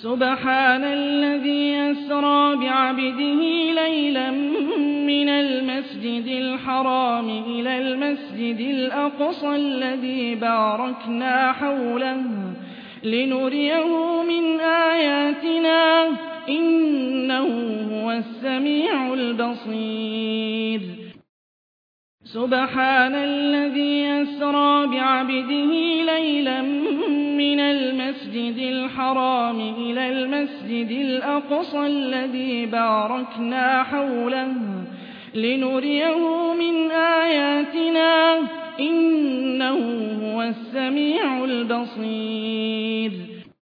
سبحان الذي أسرى بعبده ليلا من المسجد الحرام إلى المسجد الأقصى الذي باركنا حوله لنريه من آياتنا إنه هو السميع البصير سبحان الذي أسرى بعبده ليلا من المسجد الحرام إلى المسجد الأقصى الذي باركنا حوله لنريه من آياتنا إنه هو السميع البصير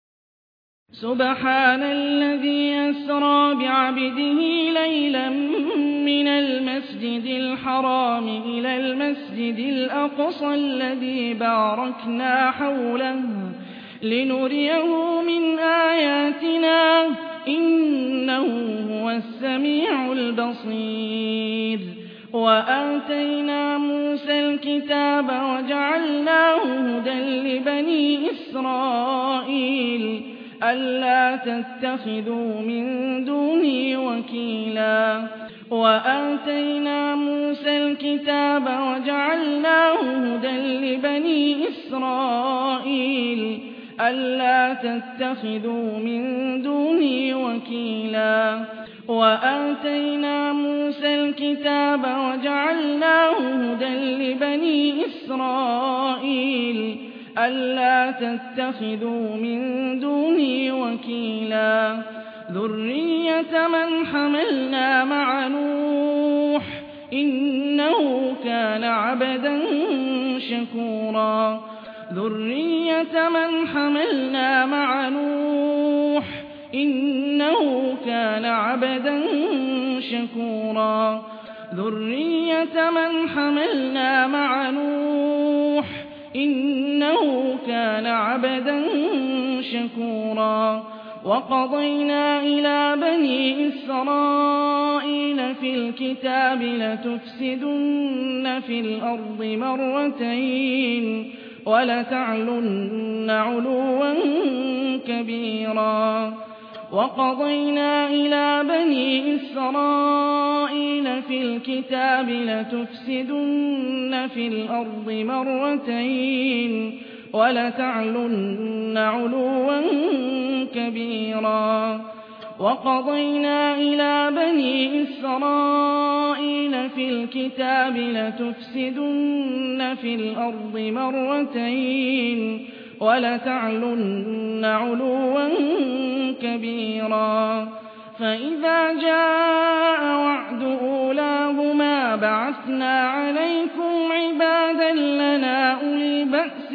سبحان الذي أسرى بعبده ليلا من المسجد الحرام إلى المسجد الأقصى الذي باركنا حوله لنريه من آياتنا إنه هو السميع البصير وآتينا موسى الكتاب وجعلناه هدى لبني إسرائيل ألا تتخذوا من دوني وكيلا وآتينا موسى الكتاب وجعلناه هدى لبني إسرائيل ألا تتخذوا من دوني وكيلا وآتينا موسى الكتاب وجعلناه هدى لبني إسرائيل ألا تتخذوا من دوني وكيلا ذرية من حملنا مع نوح إنه كان عبدا شكورا ذرية من حملنا مع نوح إنه كان عبدا شكورا ذرية من حملنا مع نوح إنه كان عبدا شكورا وقضينا إلى بني إسرائيل في الكتاب لتفسدن في الأرض مرتين ولتعلن علوا كبيرا وقضينا إلى بني إسرائيل في الكتاب لتفسدن في الأرض مرتين ولتعلن علوا كبيرا وقضينا إلى بني إسرائيل في الكتاب لتفسدن في الأرض مرتين ولتعلن علوا كبيرا فإذا جاء وعد أولاهما بعثنا عليكم عبادا لنا أولي بأس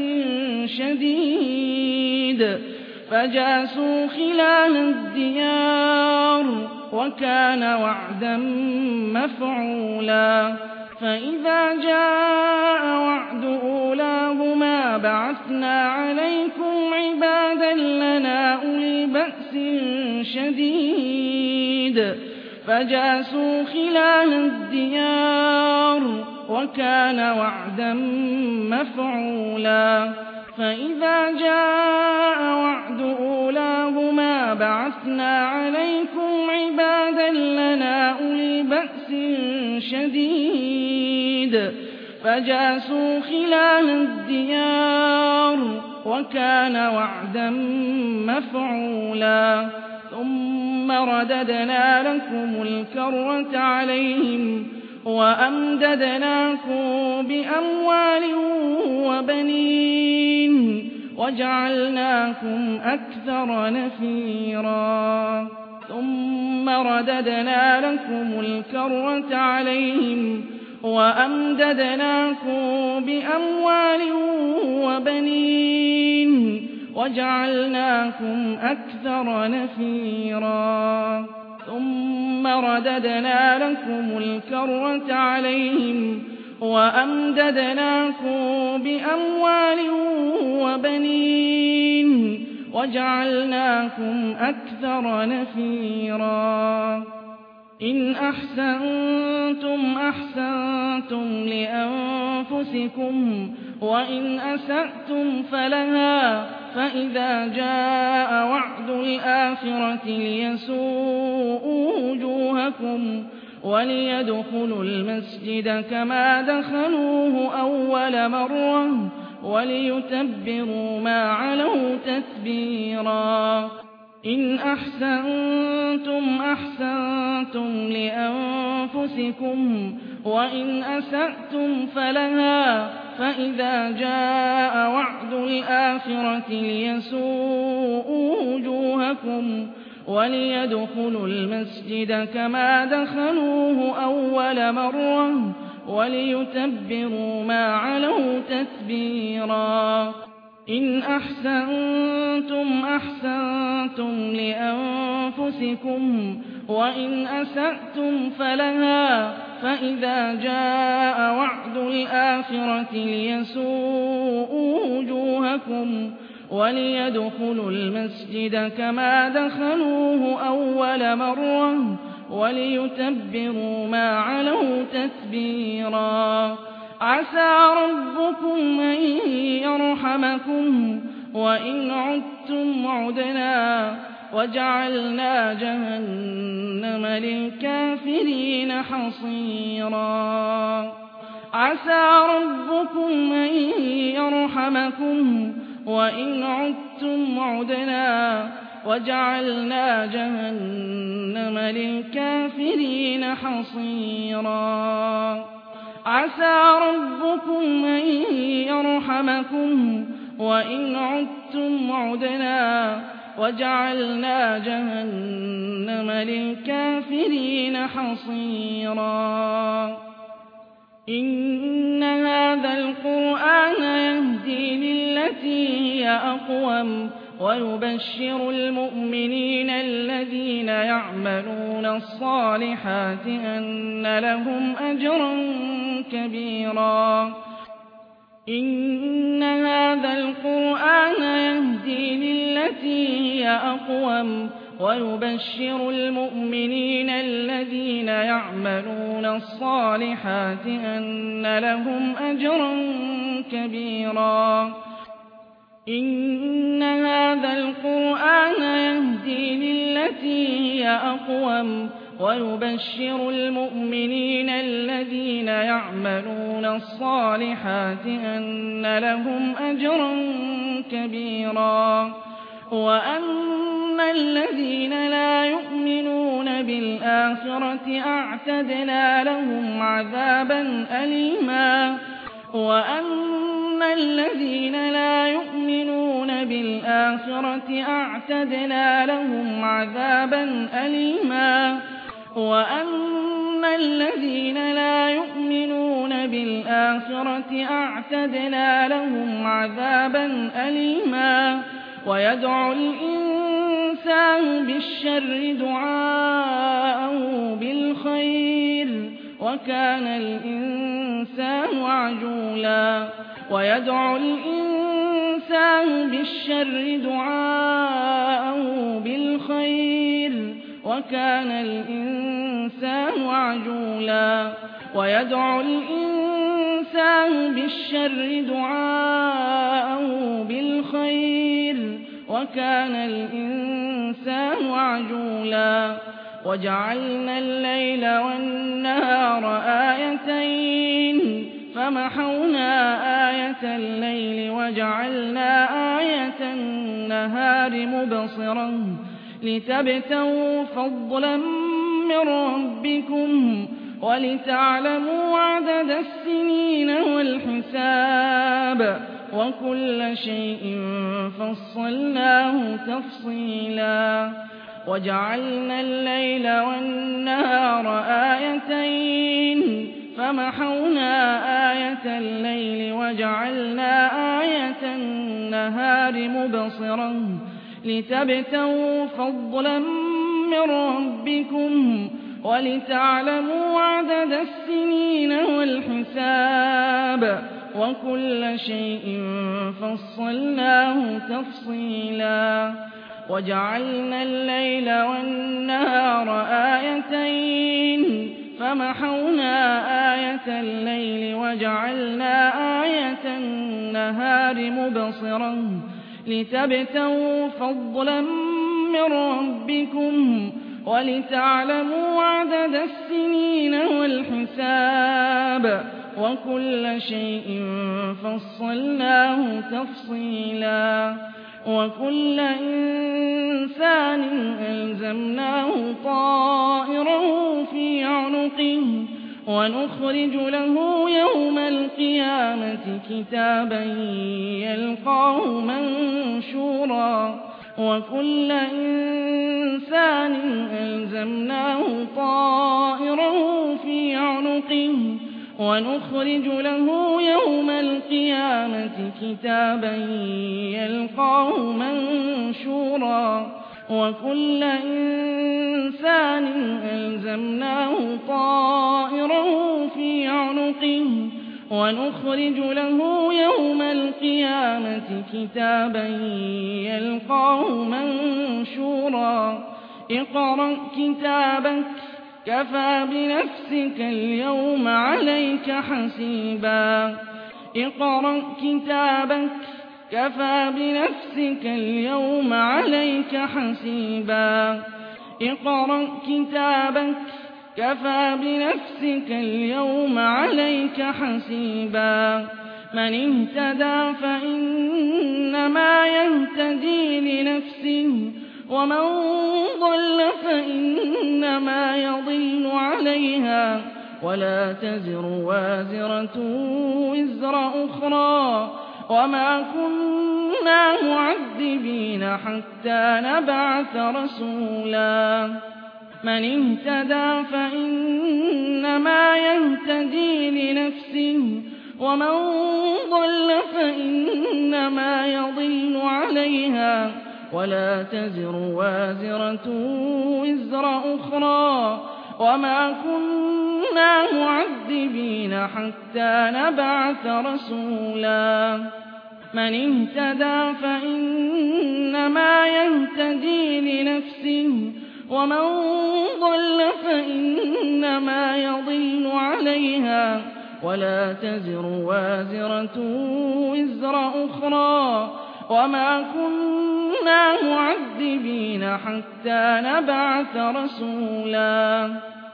شديد فجاسوا خلال الديار وكان وعدا مفعولا فإذا جاء وعد أولاهما بعثنا عليكم عبادا لنا أولي بأس شديد فجاسوا خلال الديار وكان وعدا مفعولا فإذا جاء وعد أولاهما بعثنا عليكم عبادا لنا أولي بأس شديد فجاسوا خلال الديار وكان وعدا مفعولا ثم رددنا لكم الكرة عليهم وأمددناكم بأموال وبنين وجعلناكم أكثر نفيرا ثم رددنا لكم الكرة عليهم وأمددناكم بأموال وبنين وجعلناكم أكثر نفيرا ثم رددنا لكم الكرة عليهم وأمددناكم بأموال وبنين وجعلناكم أكثر نفيرا إن أحسنتم أحسنتم لأنفسكم وإن أسأتم فلها فإذا جاء وعد الْآخِرَةِ لِيَسُوءُوا وُجُوهَكُمْ وَلِيَدْخُلُوا الْمَسْجِدَ كَمَا دَخَلُوهُ أَوَّلَ مَرَّةٍ وَلِيُتَبِّرُوا مَا عَلَوْا تَتْبِيرًا إِنْ أَحْسَنتُمْ أَحْسَنتُمْ لِأَنفُسِكُمْ وَإِنْ أَسَأْتُمْ فَلَهَا فَإِذَا جَاءَ وَعْدُ الْآخِرَةِ لِيَسُوءُوا وُجُوهَكُمْ وَلِيَدْخُلُوا الْمَسْجِدَ كَمَا دَخَلُوهُ أَوَّلَ مَرَّةٍ وَلِيُتَبِّرُوا مَا عَلَوْا تَتْبِيرًا إِنْ أَحْسَنتُمْ أَحْسَنتُمْ لِأَنفُسِكُمْ وَإِنْ أَسَأْتُمْ فَلَهَا فَإِذَا جَاءَ وَعْدُ الْآخِرَةِ لِيَسُوءُوا وُجُوهَكُمْ وَلِيَدْخُلُوا الْمَسْجِدَ كَمَا دَخَلُوهُ أَوَّلَ مَرَّةٍ وَلِيُتَبِّرُوا مَا عَلَوْا تَتْبِيرًا عَسَىٰ رَبُّكُمْ أَن يَرْحَمَكُمْ وَإِنْ عُدتُّمْ عُدْنَا وَجَعَلْنَا جَهَنَّمَ لِلْكَافِرِينَ حَصِيرًا عَسَىٰ رَبُّكُمْ أَن يَرْحَمَكُمْ وَإِنْ عُدتُّمْ عُدْنَا وَجَعَلْنَا جَهَنَّمَ لِلْكَافِرِينَ حَصِيرًا عَسَىٰ رَبُّكُمْ أَن يَرْحَمَكُمْ وَإِنْ عُدتُّمْ عُدْنَا وَجَعَلْنَا جَهَنَّمَ لِلْكَافِرِينَ حَصِيرًا إِنَّ هَٰذَا الْقُرْآنَ يَهْدِي لِلَّتِي هِيَ أَقْوَمُ وَيُبَشِّرُ الْمُؤْمِنِينَ الَّذِينَ يَعْمَلُونَ الصَّالِحَاتِ أَنَّ لَهُمْ أَجْرًا كَبِيرًا إِنَّ هَٰذَا الْقُرْآنَ يَهْدِي لِلَّتِي هِيَ أَقْوَمُ وَيُبَشِّرُ الْمُؤْمِنِينَ الَّذِينَ يَعْمَلُونَ الصَّالِحَاتِ أَنَّ لَهُمْ أَجْرًا كَبِيرًا إِنَّ هَٰذَا الْقُرْآنَ يَهْدِي لِلَّتِي هِيَ أَقْوَمُ وَيُبَشِّرُ الْمُؤْمِنِينَ الَّذِينَ يَعْمَلُونَ الصَّالِحَاتِ أَنَّ لَهُمْ أَجْرًا كَبِيرًا وَأَنَّ الَّذِينَ لَا يُؤْمِنُونَ بِالْآخِرَةِ أَعْتَدْنَا لَهُمْ عَذَابًا أَلِيمًا وَأَنَّ الَّذِينَ لَا يُؤْمِنُونَ بِالْآخِرَةِ أَعْتَدْنَا لَهُمْ عَذَابًا أَلِيمًا وَأَنَّ الَّذِينَ لَا يُؤْمِنُونَ بِالْآخِرَةِ أَعْتَدْنَا لَهُمْ عَذَابًا أَلِيمًا وَيَدْعُ الْإِنسَانُ بِالشَّرِّ دُعَاءَهُ بِالْخَيْرِ وَكَانَ الْإِنسَانُ عَجُولًا وَيَدْعُ الْإِنسَانُ بِالشَّرِّ دُعَاءَهُ بِالْخَيْرِ وَكَانَ الْإِنسَانُ عَجُولًا وَيَدْعُ الْإِنسَانُ بِالشَّرِّ دُعَاءَهُ بِالْخَيْرِ وَكَانَ الْإِنسَانُ عَجُولًا وَجَعَلْنَا اللَّيْلَ وَالنَّهَارَ آيَتَيْنِ فَمَحَوْنَا آيَةَ اللَّيْلِ وَجَعَلْنَا آيَةَ النَّهَارِ مُبْصِرَةً لِتَبْتَغُوا فَضْلًا مِّن رَّبِّكُمْ وَلِتَعْلَمُوا عَدَدَ السِّنِينَ وَالْحِسَابَ وَكُلَّ شَيْءٍ فَصَّلْنَاهُ تَفْصِيلًا وَجَعَلْنَا اللَّيْلَ وَالنَّهَارَ آيَتَيْنِ فَمَحَوْنَا آيَةَ اللَّيْلِ وَجَعَلْنَا آيَةَ النَّهَارِ مُبْصِرَةً لِتَبْتَغُوا فَضْلًا مِّن رَّبِّكُمْ وَلِتَعْلَمُوا عَدَدَ السِّنِينَ وَالْحِسَابَ وَكُلَّ شَيْءٍ فَصَّلْنَاهُ تَفْصِيلًا وَجَعَلْنَا اللَّيْلَ وَالنَّهَارَ آيَتَيْنِ فَمَحَوْنَا آيَةَ اللَّيْلِ وَجَعَلْنَا آيَةَ النَّهَارِ مُبْصِرَةً لِتَبْتَغُوا فَضْلًا مِّن رَّبِّكُمْ وَلِتَعْلَمُوا عَدَدَ السِّنِينَ وَالْحِسَابَ وَكُلَّ شَيْءٍ فَصَّلْنَاهُ تَفْصِيلًا وَكُلَّ إِنسَانٍ أَلْزَمْنَاهُ طَائِرَهُ فِي عُنُقِهِ وَنُخْرِجُ لَهُ يَوْمَ الْقِيَامَةِ كِتَابًا يَلْقَاهُ مَنشُورًا وَكُلَّ إِنسَانٍ أَلْزَمْنَاهُ طَائِرَهُ فِي عُنُقِهِ وَنُخْرِجُ لَهُ يَوْمَ الْقِيَامَةِ كِتَابًا يَلْقَاهُ مَنشُورًا وَكُلَّ إِنسَانٍ أَلْزَمْنَاهُ طَائِرَهُ فِي عُنُقِهِ وَنُخْرِجُ لَهُ يَوْمَ الْقِيَامَةِ كِتَابًا يَلْقَاهُ مَنشُورًا اقْرَأْ كِتَابَكَ كَفَىٰ بِنَفْسِكَ الْيَوْمَ عَلَيْكَ حَسِيبًا اقْرَأْ كِتَابَكَ كَفَىٰ بِنَفْسِكَ الْيَوْمَ عَلَيْكَ حَسِيبًا اقْرَأْ كِتَابَكَ كَفَىٰ بِنَفْسِكَ الْيَوْمَ عَلَيْكَ حَسِيبًا مَّنِ اهْتَدَىٰ فَإِنَّمَا يَهْتَدِي لِنَفْسِهِ وَمَن ضَلَّ فَإِنَّمَا يَضِلُّ عَلَيْهَا وَلَا تَزِرُ وَازِرَةٌ وِزْرَ أُخْرَىٰ وَمَا كُنَّا مُعَذِّبِينَ حَتَّىٰ نَبْعَثَ رَسُولًا مَّنِ اهْتَدَىٰ فَإِنَّمَا يَهْتَدِي لِنَفْسِهِ وَمَن ضَلَّ فَإِنَّمَا يَضِلُّ عَلَيْهَا وَلَا تَزِرُ وَازِرَةٌ وِزْرَ أُخْرَىٰ وَمَا كُنَّا مُعَذِّبِينَ حَتَّىٰ نَبْعَثَ رَسُولًا مَّنِ اهْتَدَىٰ فَإِنَّمَا يَهْتَدِي لِنَفْسِهِ وَمَن ضَلَّ فَإِنَّمَا يَضِلُّ عَلَيْهَا وَلَا تَزِرُ وَازِرَةٌ وِزْرَ أُخْرَىٰ وَمَا كُنَّا مُعَذِّبِينَ حَتَّىٰ نَبْعَثَ رَسُولًا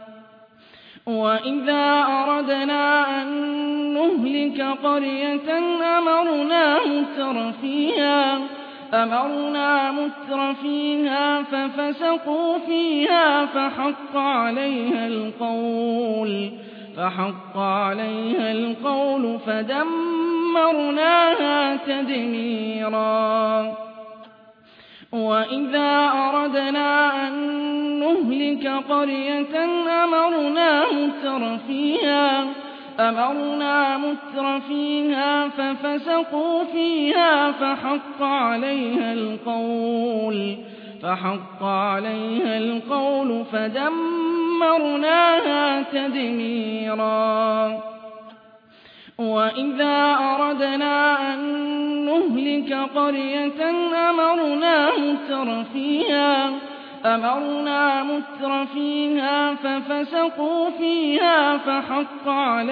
وَإِذَا أَرَدْنَا أَن نُّهْلِكَ قَرْيَةً أَمَرْنَا مُتْرَ فِيهَا فَفَسَقُوا فِيهَا فَحَقَّ عَلَيْهَا الْقَوْلُ فَدَمَّرْنَاهَا تَدْمِيرًا وَإِذَا أَرَدْنَا أَن نُّهْلِكَ قَرْيَةً أَمَرْنَا مُتْرَ فِيهَا فَفَسَقُوا فِيهَا فَحَقَّ عَلَيْهَا الْقَوْلُ فَدَمَّرْنَاهَا تَدْمِيرًا وَإِذَا أَرَدْنَا أَن نُّهْلِكَ قَرْيَةً أَمَرْنَا مُتْرَ فِيهَا فَفَسَقُوا فِيهَا فَحَقَّ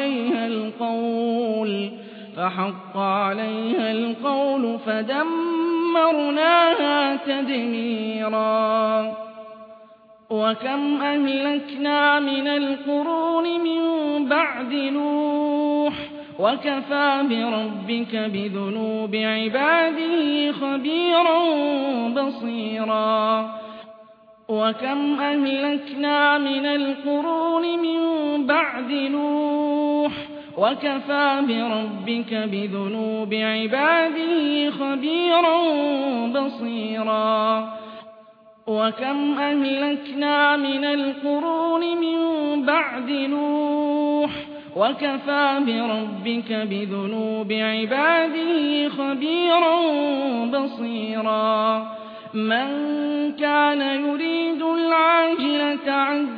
عَلَيْهَا الْقَوْلُ فَدَمَّرْنَاهَا تَدْمِيرًا وَكَمْ أَهْلَكْنَا مِنَ الْقُرُونِ مِن بَعْدِ نُوحٍ وَكَفَىٰ بِرَبِّكَ بِذُنُوبِ عِبَادِهِ خَبِيرًا بَصِيرًا وَكَمْ أَهْلَكْنَا مِنَ الْقُرُونِ مِن بَعْدِ نُوحٍ وَكَفَىٰ بِرَبِّكَ بِذُنُوبِ عِبَادِهِ خَبِيرًا بَصِيرًا وَكَمْ أَهْلَكْنَا مِنَ الْقُرُونِ مِن بَعْدِ نُوحٍ وَكَفَىٰ بِرَبِّكَ بِذُنُوبِ عِبَادِهِ خَبِيرًا بَصِيرًا مَّن كَانَ يُرِيدُ الْعَاجِلَةَ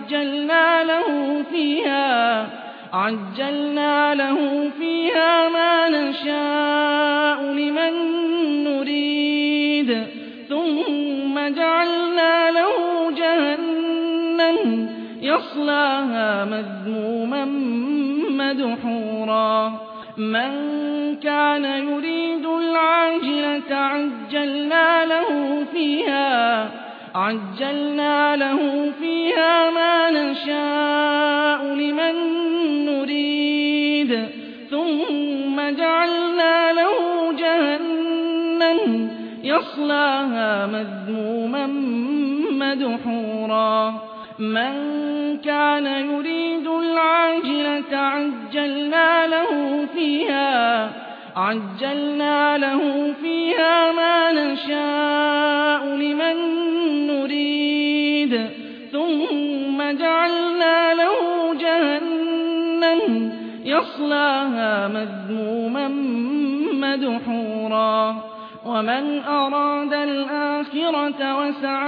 عَجَّلْنَا لَهُ فِيهَا مَا نَشَاءُ لِمَن نُّرِيدُ ثُمَّ جَعَلْنَا لَهُ جَهَنَّمَ يَصْلَاهَا مَذْمُومًا مَّدْحُورًا مَّن كَانَ يُرِيدُ الْعَاجِلَةَ عَجَّلْنَا لَهُ عَجَّلْنَا لَهُ فِيهَا مَا نَشَاءُ لِمَن نُّرِيدُ ثُمَّ جَعَلْنَا لَهُ جَهَنَّمَ يَصْلَاهَا مَذْمُومًا مَّدْحُورًا مَّن كَانَ يُرِيدُ الْعَاجِلَةَ عَجَّلْنَا لَهُ فِيهَا مَا نَشَاءُ لِمَن نُّرِيدُ ثُمَّ جَعَلْنَا لَهُ جَهَنَّمَ يَصْلَاهَا مَذْمُومًا مَّدْحُورًا وَمَنْ أَرَادَ الْآخِرَةَ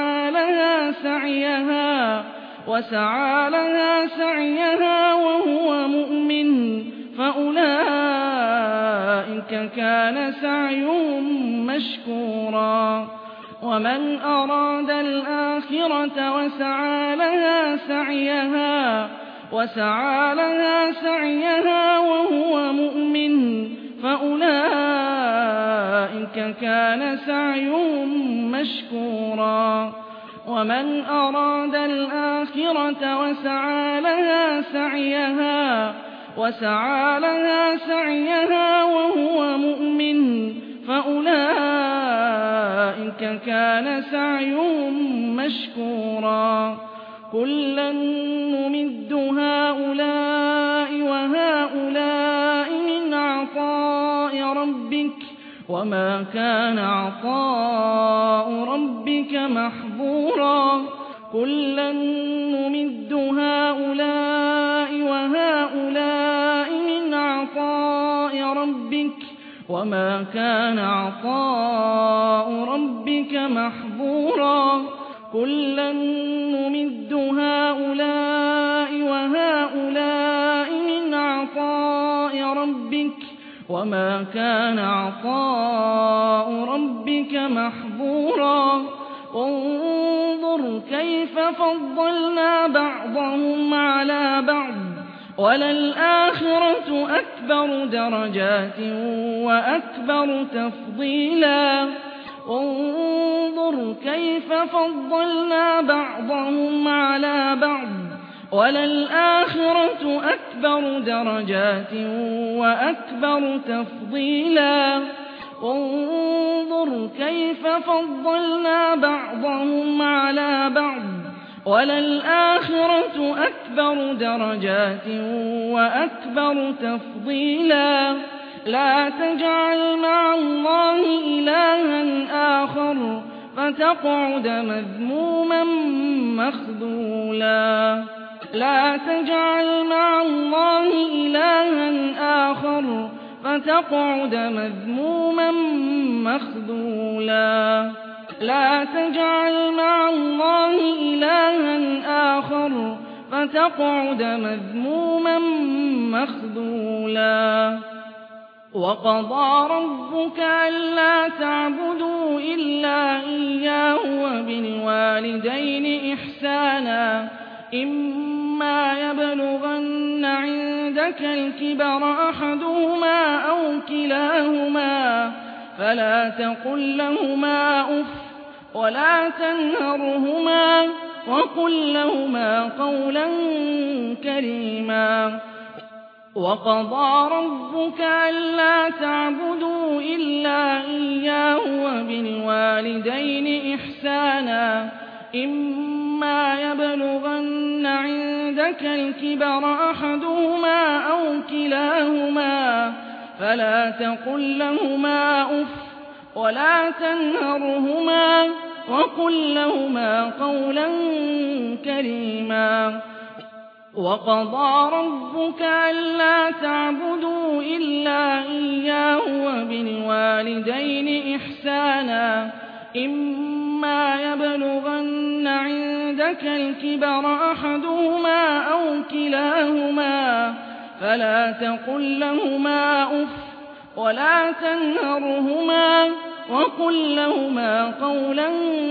وَسَعَىٰ لَهَا سَعْيَهَا وَهُوَ مُؤْمِنٌ فَأُولَٰئِكَ كَانَ سَعْيُهُم مَّشْكُورًا وَمَنْ أَرَادَ الْآخِرَةَ وَسَعَىٰ لَهَا سَعْيَهَا وَهُوَ مُؤْمِنٌ فَأُولَٰئِكَ كَانَ سَعْيُهُم مَّشْكُورًا وَمَنْ أَرَادَ الْآخِرَةَ وَسَعَىٰ لَهَا سَعْيَهَا وَهُوَ مُؤْمِنٌ فَأُولَٰئِكَ كَانَ سَعْيُهُم مَّشْكُورًا كُلًّا نُّمِدُّ هَٰؤُلَاءِ وَهَٰؤُلَاءِ مِنْ عَطَاءِ رَبِّكَ وَمَا كَانَ عَطَاءُ رَبِّكَ مَحْظُورًا كُلًّا نُّمِدُّ هَٰؤُلَاءِ وَهَٰؤُلَاءِ مِنْ عَطَاءِ رَبِّكَ وَمَا كَانَ عَطَاءُ رَبِّكَ مَحْظُورًا كُلًّا نُّمِدُّ هَٰؤُلَاءِ وَهَٰؤُلَاءِ مِنْ عَطَاءِ رَبِّكَ وَمَا كَانَ عَطَاءُ رَبِّكَ مَحْظُورًا انظُرْ كَيْفَ فَضَّلْنَا بَعْضَهُمْ عَلَىٰ بَعْضٍ وَلَلْآخِرَةُ أَكْبَرُ دَرَجَاتٍ وَأَكْبَرُ تَفْضِيلًا انظُرْ كَيْفَ فَضَّلْنَا بَعْضَهُمْ عَلَىٰ بَعْضٍ وَلَلْآخِرَةُ أَكْبَرُ دَرَجَاتٍ وَأَكْبَرُ تَفْضِيلًا انظُرْ كَيْفَ فَضَّلْنَا بَعْضَهُمْ عَلَىٰ بَعْضٍ وَلَلْآخِرَةُ أَكْبَرُ دَرَجَاتٍ وَأَكْبَرُ تَفْضِيلًا لَا تَجْعَلْ مَعَ اللَّهِ إِلَٰهًا آخَرَ فَتَقْعُدَ مَذْمُومًا مَّخْذُولًا لَا تَجْعَلْ مَعَ اللَّهِ إِلَٰهًا آخَرَ فَتَقْعُدَ مَذْمُومًا مَّخْذُولًا لَا تَجْعَلْ مَعَ اللَّهِ إِلَٰهًا آخَرَ فَتَقْعُدَ مَذْمُومًا مَّخْذُولًا وَقَضَىٰ رَبُّكَ أَلَّا تَعْبُدُوا إِلَّا إِيَّاهُ وَبِالْوَالِدَيْنِ إِحْسَانًا إِمَّا يَبْلُغَنَّ عِندَكَ الْكِبَرَ أَحَدُهُمَا أَوْ كِلَاهُمَا فَلَا تَقُل لَّهُمَا أُفٍّ وَلَا تَنْهَرْهُمَا وَقُل لَّهُمَا قَوْلًا كَرِيمًا وَقَضَىٰ رَبُّكَ أَلَّا تَعْبُدُوا إِلَّا إِيَّاهُ وَبِالْوَالِدَيْنِ إِحْسَانًا إِمَّا يَبْلُغَنَّ عِندَكَ الْكِبَرَ أَحَدُهُمَا أَوْ كِلَاهُمَا فَلَا تَقُل لَّهُمَا أُفٍّ وَلَا تَنْهَرْهُمَا وَقُل لَّهُمَا قَوْلًا كَرِيمًا وَقَضَىٰ رَبُّكَ أَلَّا تَعْبُدُوا إِلَّا إِيَّاهُ وَبِالْوَالِدَيْنِ إِحْسَانًا إِمَّا يَبْلُغَنَّ عِندَكَ الْكِبَرَ أَحَدُهُمَا أَوْ كِلَاهُمَا فَلَا تَقُل لَّهُمَا أُفٍّ وَلَا تَنْهَرْهُمَا وَقُل لَّهُمَا قَوْلًا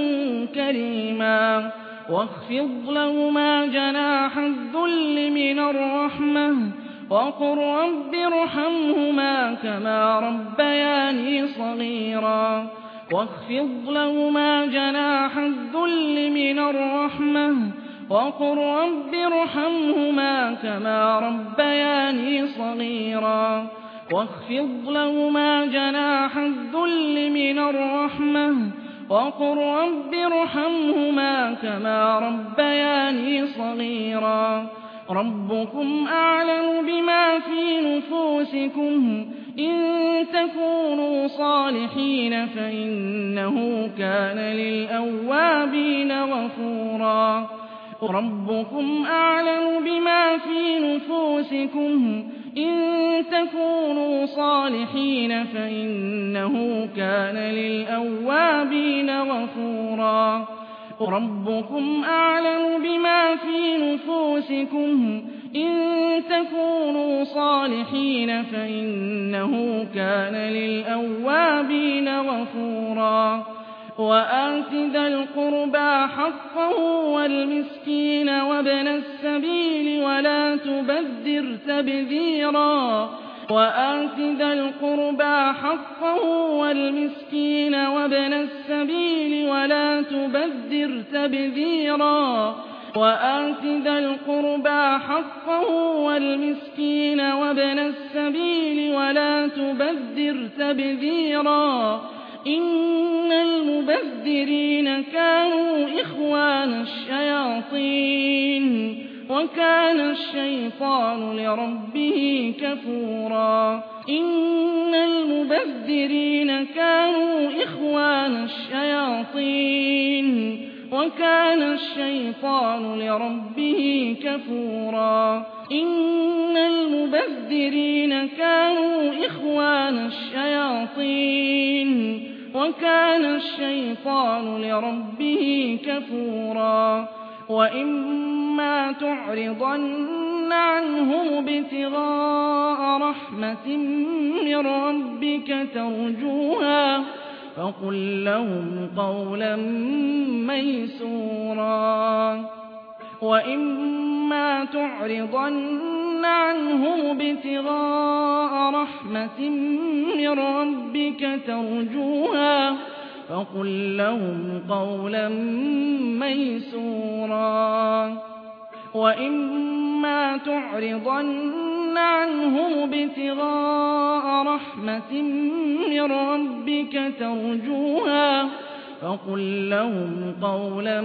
كَرِيمًا وَاخْفِضْ لَهُمَا جَنَاحَ الذُّلِّ مِنَ الرَّحْمَةِ وَقُل رَّبِّ ارْحَمْهُمَا كَمَا رَبَّيَانِي صَغِيرًا واخفض لهما جناح الذل من الرحمة وقل رب ارحمهما كما ربياني صغيرا واخفض لهما جناح الذل من الرحمة وقل رب ارحمهما كما ربياني صغيرا ربكم أعلم بما في نفوسكم إن تكونوا صالحين فإنه كان للأوابين غفورا ربكم أعلم بما في نفوسكم إن تكونوا صالحين فإنه كان للأوابين غفورا ربكم أعلم بما في نفوسكم إن تكونوا صالحين فإنه كان للأوابين غفورا وآت ذا القربى حقه والمسكين وابن السبيل ولا تبذر تبذيرا وآت ذا القربى حقه والمسكين وابن السبيل ولا تبذر تبذيرا وآت ذا القربى حقه والمسكين وابن السبيل ولا تبذر تبذيرا إن المبذرين كانوا إخوان الشياطين وكان الشيطان لربه كفورا إن المبذرين كانوا إخوان الشياطين وكان الشيطان لربه كفورا إن المبذرين كانوا إخوان الشياطين وكان الشيطان لربه كفورا وإما تعرضن عنهم ابتغاء رحمة من ربك ترجوها فقل لهم قولا ميسورا وإما تعرضن عنهم ابتغاء رحمة من ربك ترجوها فقل لهم قولا ميسورا وإما تعرضن عنهم ابتغاء رحمة من ربك ترجوها فقل لهم قولا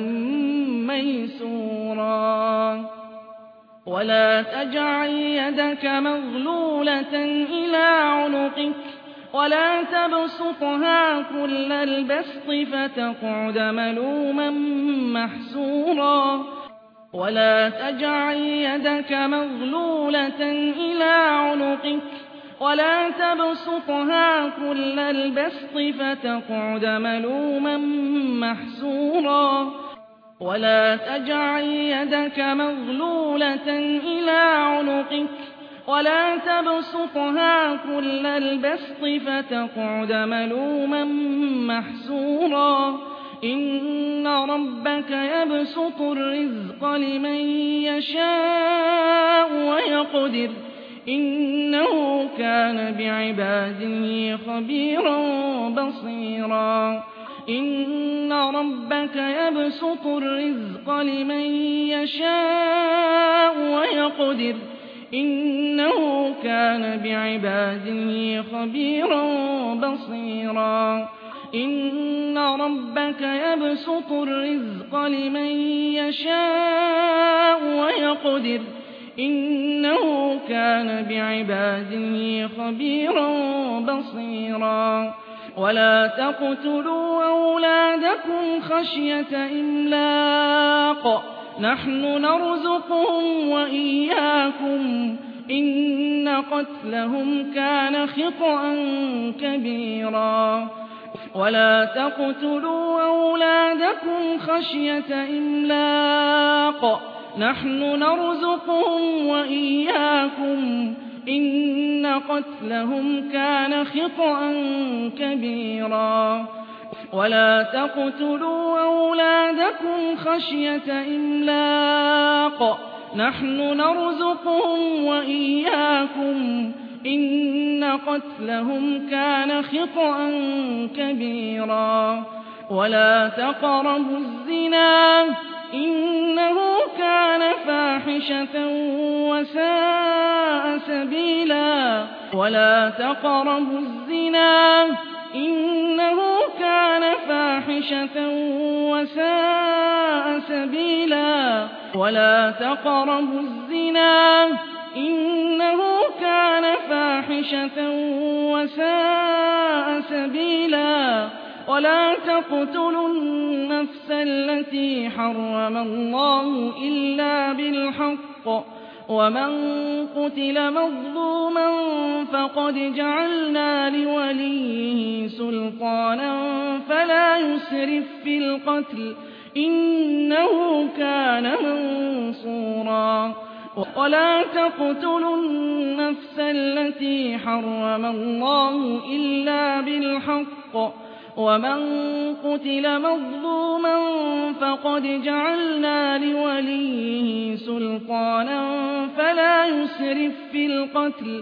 ميسورا ولا تجعل يدك مغلولة إلى عنقك ولا تبسطها كل البسط فتقعد ملوما محسورا ولا تجعل يدك مغلولة إلى عنقك ولا تبسطها كل البسط فتقعد ملوما محسورا ولا تجعل يدك مغلولة إلى عنقك ولا تبسطها كل البسط فتقعد ملوما محسورا إن ربك يبسط الرزق لمن يشاء ويقدر إنه كان بعباده خبيرا بصيرا إن ربك يبسط الرزق لمن يشاء ويقدر إنه كان بعباده خبيرا بصيرا إن ربك يبسط الرزق لمن يشاء ويقدر إنه كان بعباده خبيرا بصيرا ولا تقتلوا أولادكم خشية إملاق نحن نرزقهم وإياكم إن قتلهم كان خطأ كبيرا ولا تقتلوا أولادكم خشية إملاق نحن نرزقهم وإياكم إن قتلهم كان خطأ كبيرا ولا تقتلوا أولادكم خشية إملاق نحن نرزقهم وإياكم إن قتلهم كان خطأ كبيرا ولا تقربوا الزنا إنه كان فاحشة وساء سبيلا ولا تقربوا الزنا إنه كان فاحشة وساء سبيلا ولا تقربوا الزنا إنه كان فاحشة وساء سبيلا ولا تقتلوا النفس التي حرم الله إلا بالحق ومن قتل مظلوما فقد جعلنا لوليه سلطانا فلا يسرف في القتل إنه كان منصورا ولا تقتلوا النفس التي حرم الله إلا بالحق ومن قتل مظلوما فقد جعلنا لوليه سلطانا فلا يسرف في القتل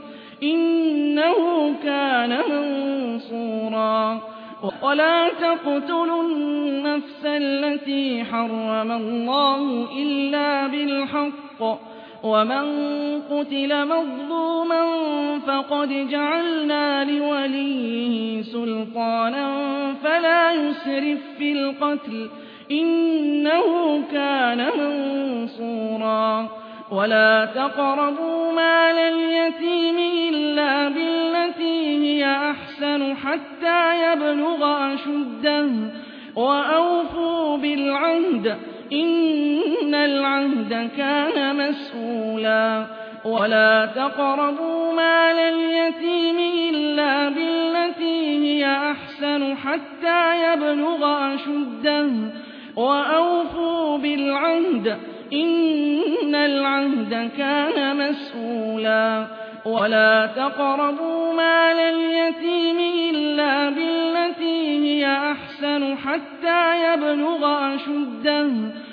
إنه كان منصورا ولا تقتلوا النفس التي حرم الله إلا بالحق ومن قتل مظلوما فقد جعلنا لوليه سلطانا فلا يسرف في القتل إنه كان منصورا ولا تقربوا مال اليتيم إلا بالتي هي أحسن حتى يبلغ أشده وأوفوا بالعهد إن العهد كان مسؤولا ولا تقربوا مال اليتيم إلا بالتي هي أحسن حتى يبلغ أشده وأوفوا بالعهد إن العهد كان مسؤولا ولا تقربوا مال اليتيم إلا بالتي هي أحسن حتى يبلغ أشده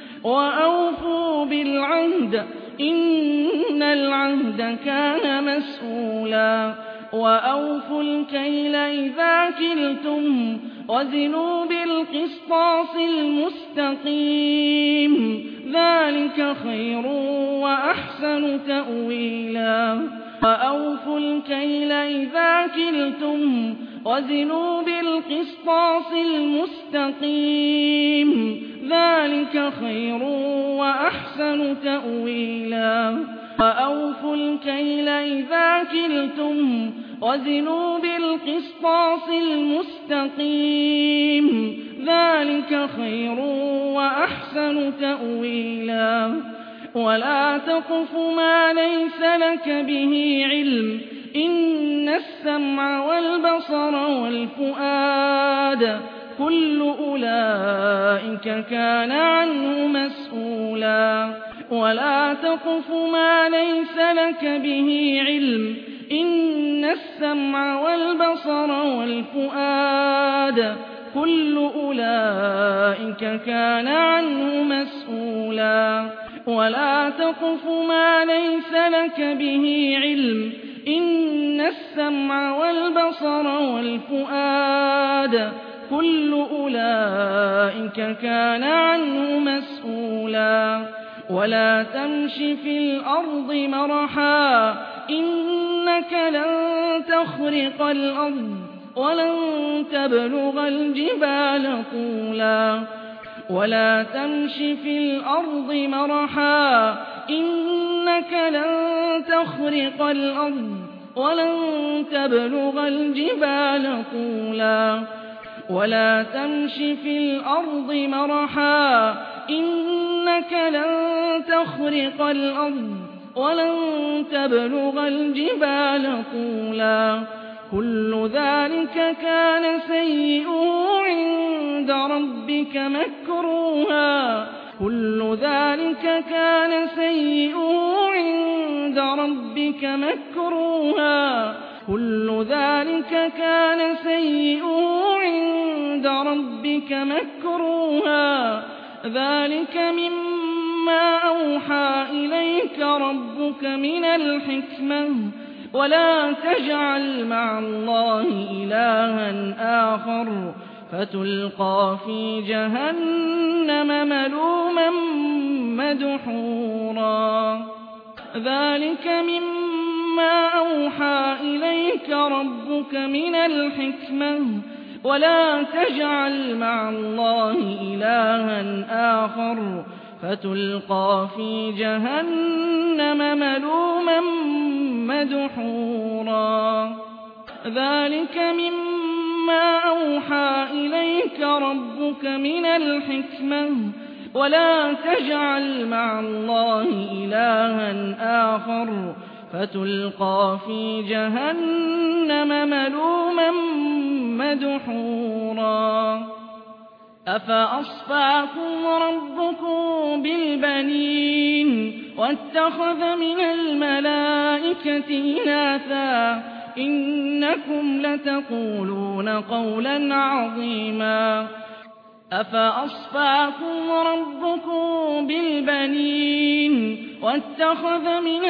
وأوفوا بالعهد إن العهد كان مسؤولا وأوفوا الكيل إذا كلتم وزنوا بالقسطاس المستقيم ذلك خير وأحسن تأويلا وأوفوا الكيل إذا كلتم وزنوا بالقسطاس المستقيم ذلك خير وأحسن تأويلا وأوفوا الكيل إذا كلتم وزنوا بالقسطاس المستقيم ذلك خير وأحسن تأويلا ولا تقف ما ليس لك به علم إن السمع والبصر والفؤاد كل أولئك كان عنه مسؤولا ولا تقف ما ليس لك به علم إن السمع والبصر والفؤاد كل أولئك كان عنه مسؤولا ولا تقف ما ليس لك به علم إن السمع والبصر والفؤاد كل أولئك كان عنه مسؤولا ولا تمش في الأرض مرحا إنك لن تخرق الأرض ولن تبلغ الجبال طولا ولا تمش في الأرض مرحا إنك لن تخرق الأرض ولن تبلغ الجبال طولا ولا تمش في الأرض مرحا إنك لن تخرق الأرض ولن تبلغ الجبال طولا كل ذلك كان سيئه عند ربك مكروها كل ذلك كان سيئه عند ربك مكروها كل ذلك كان سيئه عند ربك مكروها ذلك مما أوحى إليك ربك من الحكمة ولا تجعل مع الله إلها آخر فتلقى في جهنم ملوما مدحورا ذلك مما أوحى إليك ربك من الحكمة ولا تجعل مع الله إلها آخر فتلقى في جهنم ملوما مدحورا ذلك مما أوحى إليك ربك من الحكمة ولا تجعل مع الله إلها آخر فتلقى في جهنم ملوما مدحورا أفأصفاكم ربكم بالبنين واتخذ من الملائكة إناثا إنكم لتقولون قولا عظيما أفأصفاكم ربكم بالبنين واتخذ من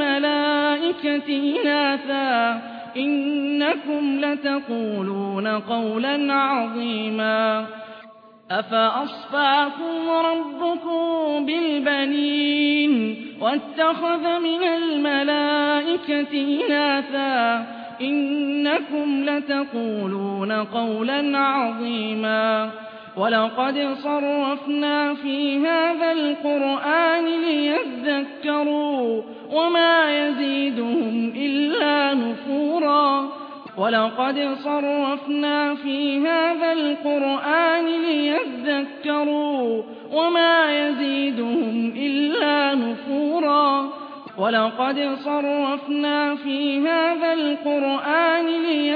الملائكة إناثا إنكم لتقولون قولا عظيما أفأصفاكم ربكم بالبنين واتخذ من الملائكة إناثا إنكم لتقولون قولا عظيما ولقد صرفنا في هذا القرآن ليذكروا وما يزيدهم إلا نفورا ولقد صرفنا في هذا القرآن ليذكروا وما يزيدهم إلا نفورا ولقد صرفنا في هذا القرآن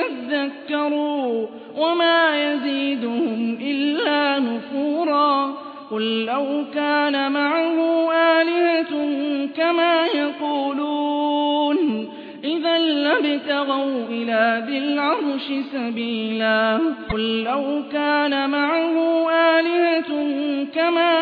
ليذكروا وما يزيدهم إلا نفورا قل لو كان معه آلهة كما يقولون إذا لابتغوا إلى ذي العرش سبيلا قل لو كان معه آلهة كما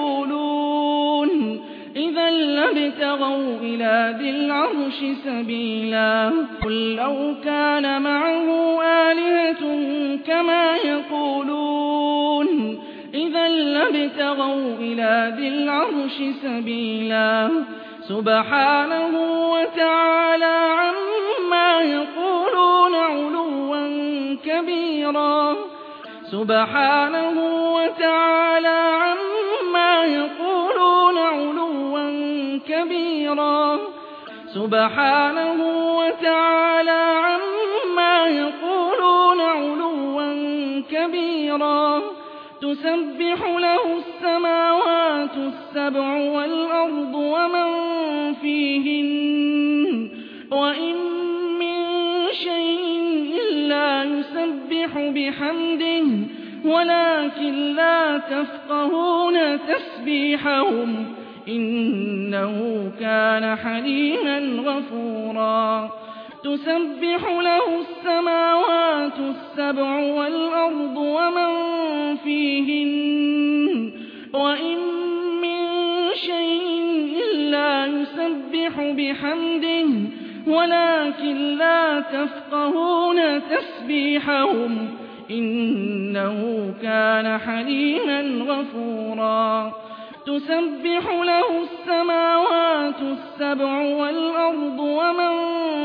يقولون إذا لابتغوا إلى ذي العرش سبيلا قل لو كان معه آلهة كما يقولون إذا لابتغوا إلى ذي العرش سبيلا سبحانه وتعالى عما يقولون علوا كبيرا سبحانه وتعالى عما يقولون علوا كبيرا سبحانه وتعالى عما يقولون علوا كبيرا تسبح له السماوات السبع والأرض ومن فيهن وإن من شيء إلا يسبح بحمده ولكن لا تفقهون تسبيحهم إنه كان حليما غفورا تسبح له السماوات السبع والأرض ومن فيهن وإن من شيء إلا يسبح بحمده ولكن لا تفقهون تسبيحهم إنه كان حليما غفورا تسبح له السماوات السبع والأرض ومن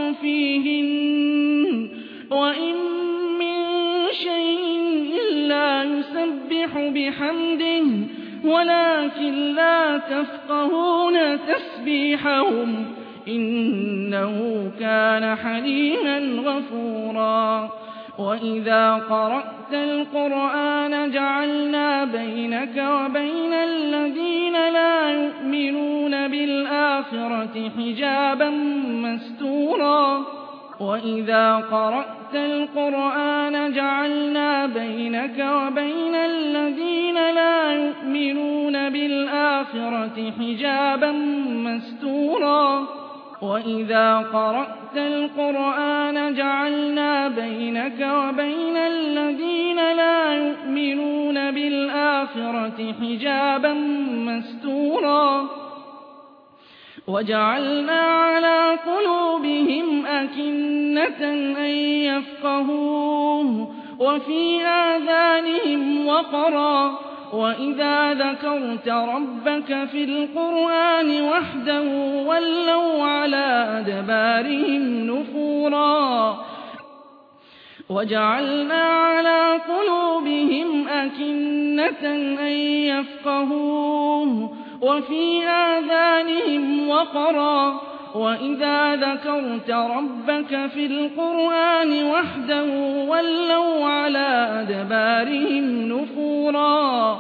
فيهن وإن من شيء إلا يسبح بحمده ولكن لا تفقهون تسبيحهم إنه كان حليما غفورا وإذا قرأت القرآن جعلنا بينك وبين الذين لا يؤمنون بالآخرة حجابا مستورا وإذا قرأت القرآن جعلنا بينك وبين الذين لا يؤمنون بالآخرة حجابا مستورا وإذا قرأت القرآن جعلنا بينك وبين الذين لا يؤمنون بالآخرة حجابا مستورا وجعلنا على قلوبهم أكنة أن يفقهوه وفي آذانهم وقرا وإذا ذكرت ربك في القرآن وحده ولوا على أدبارهم نفورا وجعلنا على قلوبهم أكنة أن يفقهوه وفي آذانهم وقرا وإذا ذكرت ربك في القرآن وحده ولوا على أدبارهم نفورا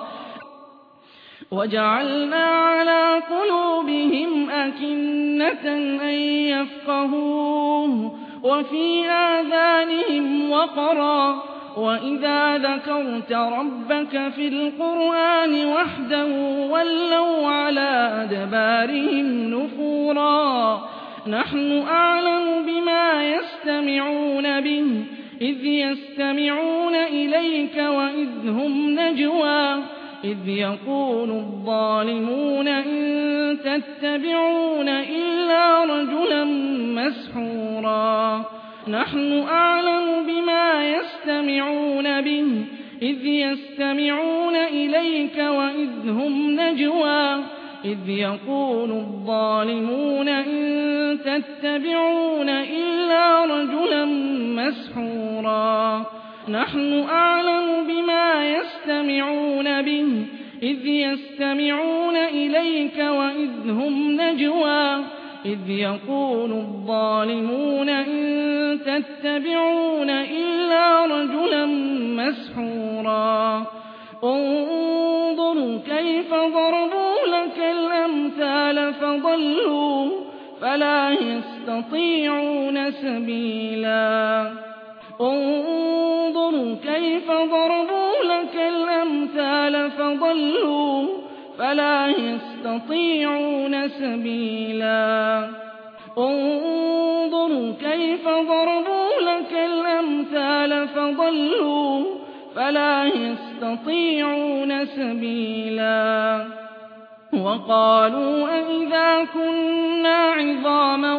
وجعلنا على قلوبهم أكنة أن يفقهوه وفي آذانهم وقرا وإذا ذكرت ربك في القرآن وحده ولوا على أدبارهم نفورا نحن أعلم بما يستمعون به إذ يستمعون إليك وإذ هم نجوى إذ يقول الظالمون إن تتبعون إلا رجلا مسحورا نحن أعلم بما يستمعون به إذ يستمعون إليك وإذ هم نجوى إذ يقول الظالمون إن تتبعون إلا رجلا مسحورا نحن أعلم بما يستمعون به إذ يستمعون إليك وإذ هم نجوى إذ يقول الظالمون إن تتبعون إلا رجلا مسحورا انظروا كيف ضربوا لك الأمثال فضلوا فلا يستطيعون سبيلا انظروا كيف ضربوا لك الأمثال فضلوا فلا يستطيعون سبيلا انظروا كيف ضربوا لك الأمثال فضلوا فلا يستطيعون سبيلا وقالوا أئذا كنا عظاما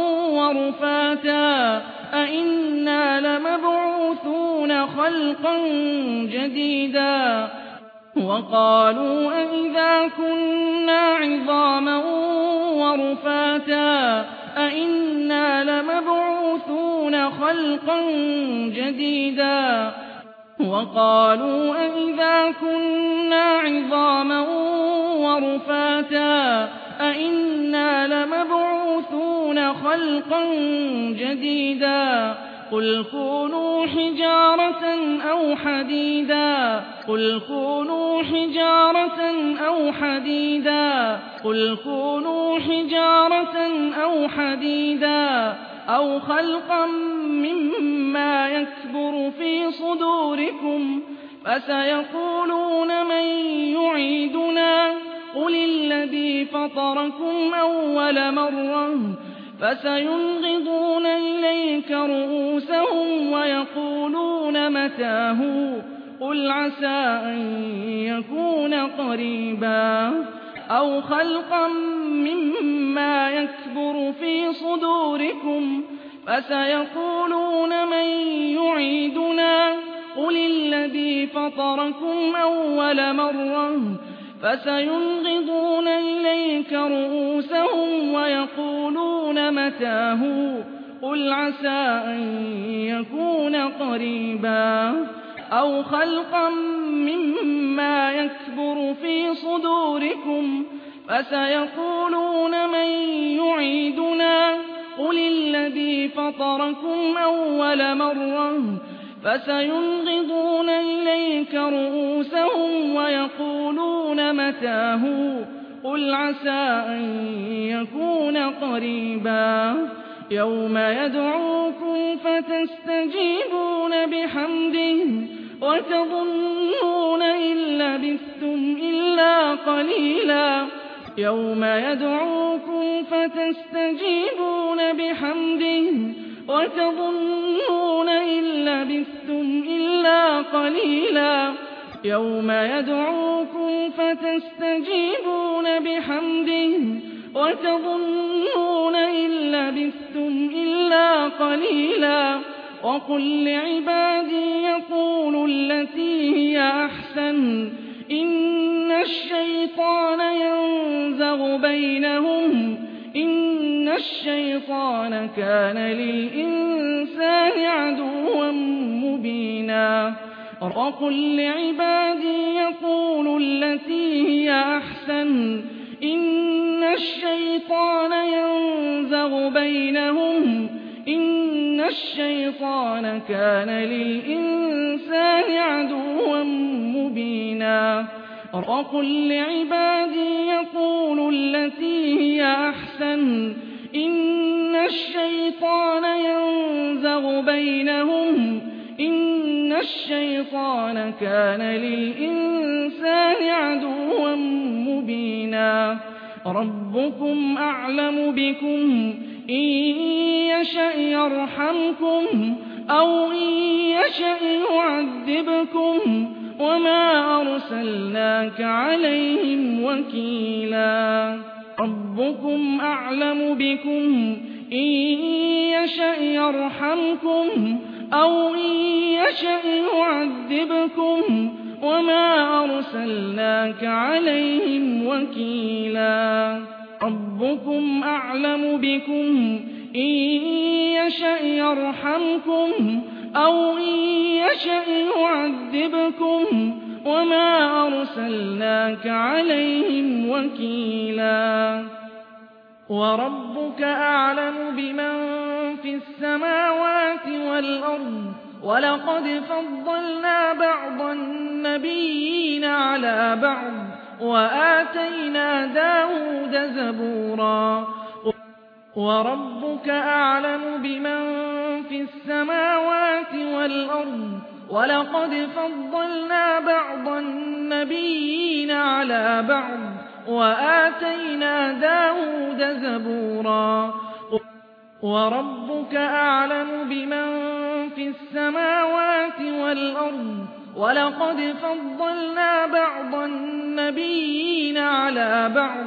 ورفاتا أئنا لمبعوثون خلقا جديدا وقالوا أئذا كنا عظاما ورفاتا أئنا لمبعوثون خلقا جديدا وقالوا أئذا كنا عظاما ورفاتا أئنا لمبعوثون خلقا جديدا قل كونوا حجارة أو حديدا قل كونوا حجارة أو حديدا قل كونوا حجارة أو حديدا أو خلقا مما يكبر في صدوركم فسيقولون من يعيدنا قل الذي فطركم أول مرة فسينغضون إليك رؤوسهم ويقولون متاه قل عسى أن يكون قريبا أو خلقا مما يكبر في صدوركم فسيقولون من يعيدنا قل الذي فطركم أول مرة فسينغضون إليك رؤوسهم ويقولون متاه قل عسى أن يكون قريبا أو خلقا مما يكبر في صدوركم فسيقولون من يعيدنا قل الذي فطركم أول مرة فسينغضون إليك رؤوسهم ويقولون متاه قل عسى أن يكون قريبا يوم يدعوكم فتستجيبون بحمده وتظنون إن لبثتم إلا قليلا يوم يدعوكم فتستجيبون بحمده وتظنون إن لبثتم إلا قليلا يوم يدعوكم فتستجيبون بحمده وتظنون إن لبثتم إلا قليلا وقل لعبادي يقولوا التي هي أحسن إن الشيطان كان للإنسان عدوا مبينا وقل لعبادي يقولوا التي هي أحسن إن الشيطان كان للإنسان عدوا مبينا وقل لعبادي يقولوا التي هي أحسن إن الشيطان كان للإنسان عدوا مبينا ربكم أعلم بكم إن يشأ يرحمكم أو إن يشأ يعذبكم وما أرسلناك عليهم وكيلا ربكم أعلم بكم إن يشأ يرحمكم أو إن يشأ يعذبكم وما أرسلناك عليهم وكيلا ربكم أعلم بكم إن يشأ يرحمكم أو إن يشأ يعذبكم وما أرسلناك عليهم وكيلا وربك أعلم بمن في السماوات والأرض ولقد فضلنا بعض النبيين على بعض وآتينا داود زبورا وربك أعلم بمن في السماوات والأرض ولقد فضلنا بعض النبيين على بعض وآتينا داود زبورا وربك أعلم بمن في السماوات والأرض ولقد فضلنا بعض النبيين على بعض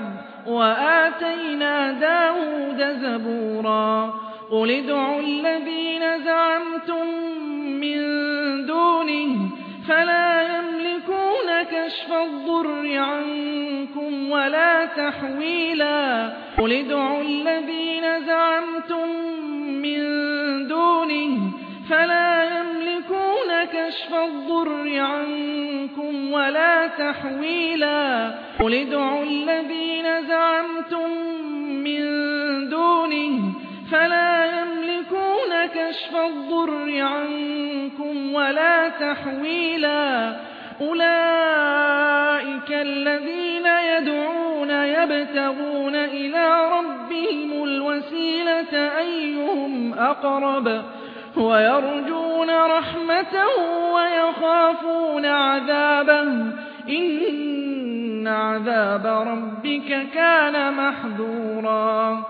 وآتينا داود زبورا قل ادعوا الذين زعمتم من دونه فلا يملكون كشف الضر عنكم ولا تحويلا قل ادعوا الذين زعمتم من دونه فلا يملكون كشف الضر عنكم ولا تحويلا قل ادعوا الذين زعمتم من دونه فلا يملكون كشف الضر عنكم ولا تحويلا أولئك الذين يدعون يبتغون إلى ربهم الوسيلة أيهم أقرب ويرجون رحمته ويخافون عذابه إن عذاب ربك كان محذورا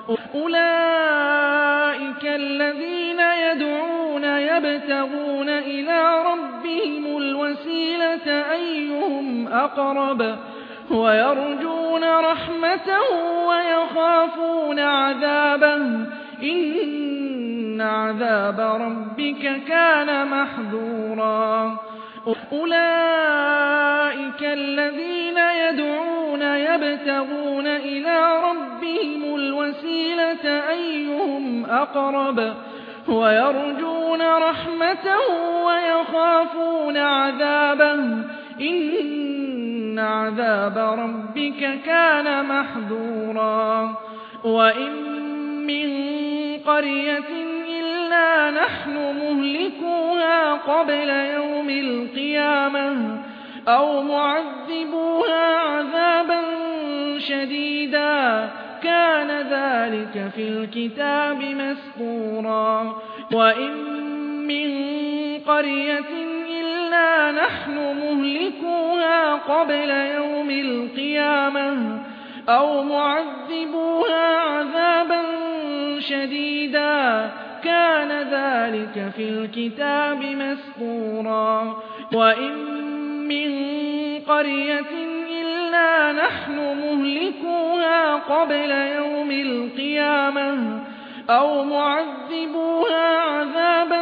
أولئك الذين يدعون يبتغون إلى ربهم الوسيلة أيهم أقرب ويرجون رحمته ويخافون عذابه إن عذاب ربك كان محذورا أولئك الذين يدعون يبتغون إلى ربهم الوسيلة أيهم أقرب ويرجون رحمته ويخافون عذابه إن عذاب ربك كان محذورا وإن من قرية إلا نحن مهلكوها قبل يوم القيامة أو معذبوها عذابا شديدا كان ذلك في الكتاب مسطورا وإن من قرية إلا نحن مهلكوها قبل يوم القيامة أو معذبوها عذابا شديدا كان ذلك في الكتاب مسطورا وإن من قرية إلا نحن مهلكوها قبل يوم القيامة أو معذبوها عذابا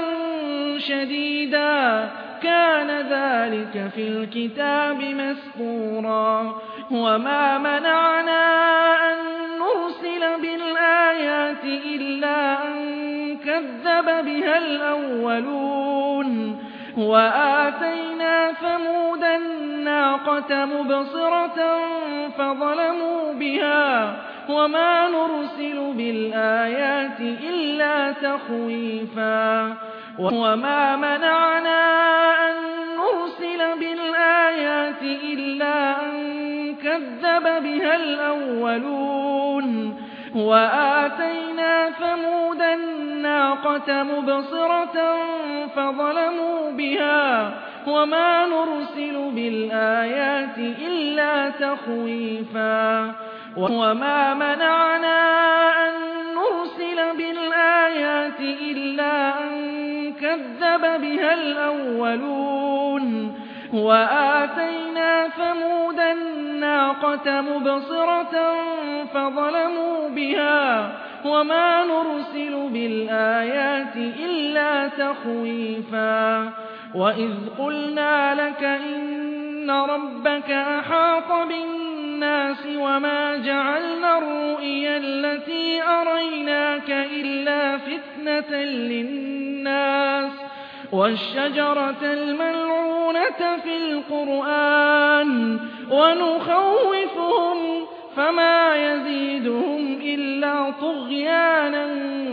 شديدا كان ذلك في الكتاب مسطورا وما منعنا أن نرسل بالآيات إلا أن كذب بها الأولون وآتينا ثمود الناقة مبصرة فظلموا بها وما نرسل بالآيات إلا تخويفا وما منعنا أن نرسل بالآيات إلا أن كذب بها الأولون وآتينا ثمود الناقة مبصرة فظلموا بها وما نرسل بالآيات إلا تخويفا وما منعنا أن نرسل بالآيات إلا أن كذب بها الأولون وآتينا ثمود الناقة مبصرة فظلموا بها وما نرسل بالآيات إلا تخويفا وإذ قلنا لك إن ربك أحاط بالناس وما جعلنا الرؤيا التي أريناك إلا فتنة للناس والشجرة الملعونة في القرآن ونخوفهم فما يزيدهم إلا طغيانا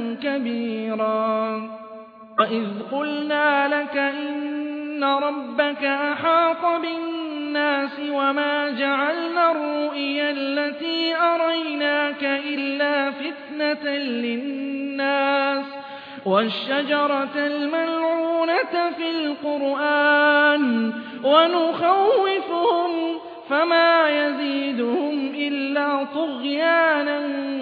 كبيرا وإذ قلنا لك إن ربك أحاط بالناس وما جعلنا الرؤيا التي أريناك إلا فتنة للناس والشجرة الملعونة في القرآن ونخوفهم فما يزيدهم إلا طغيانا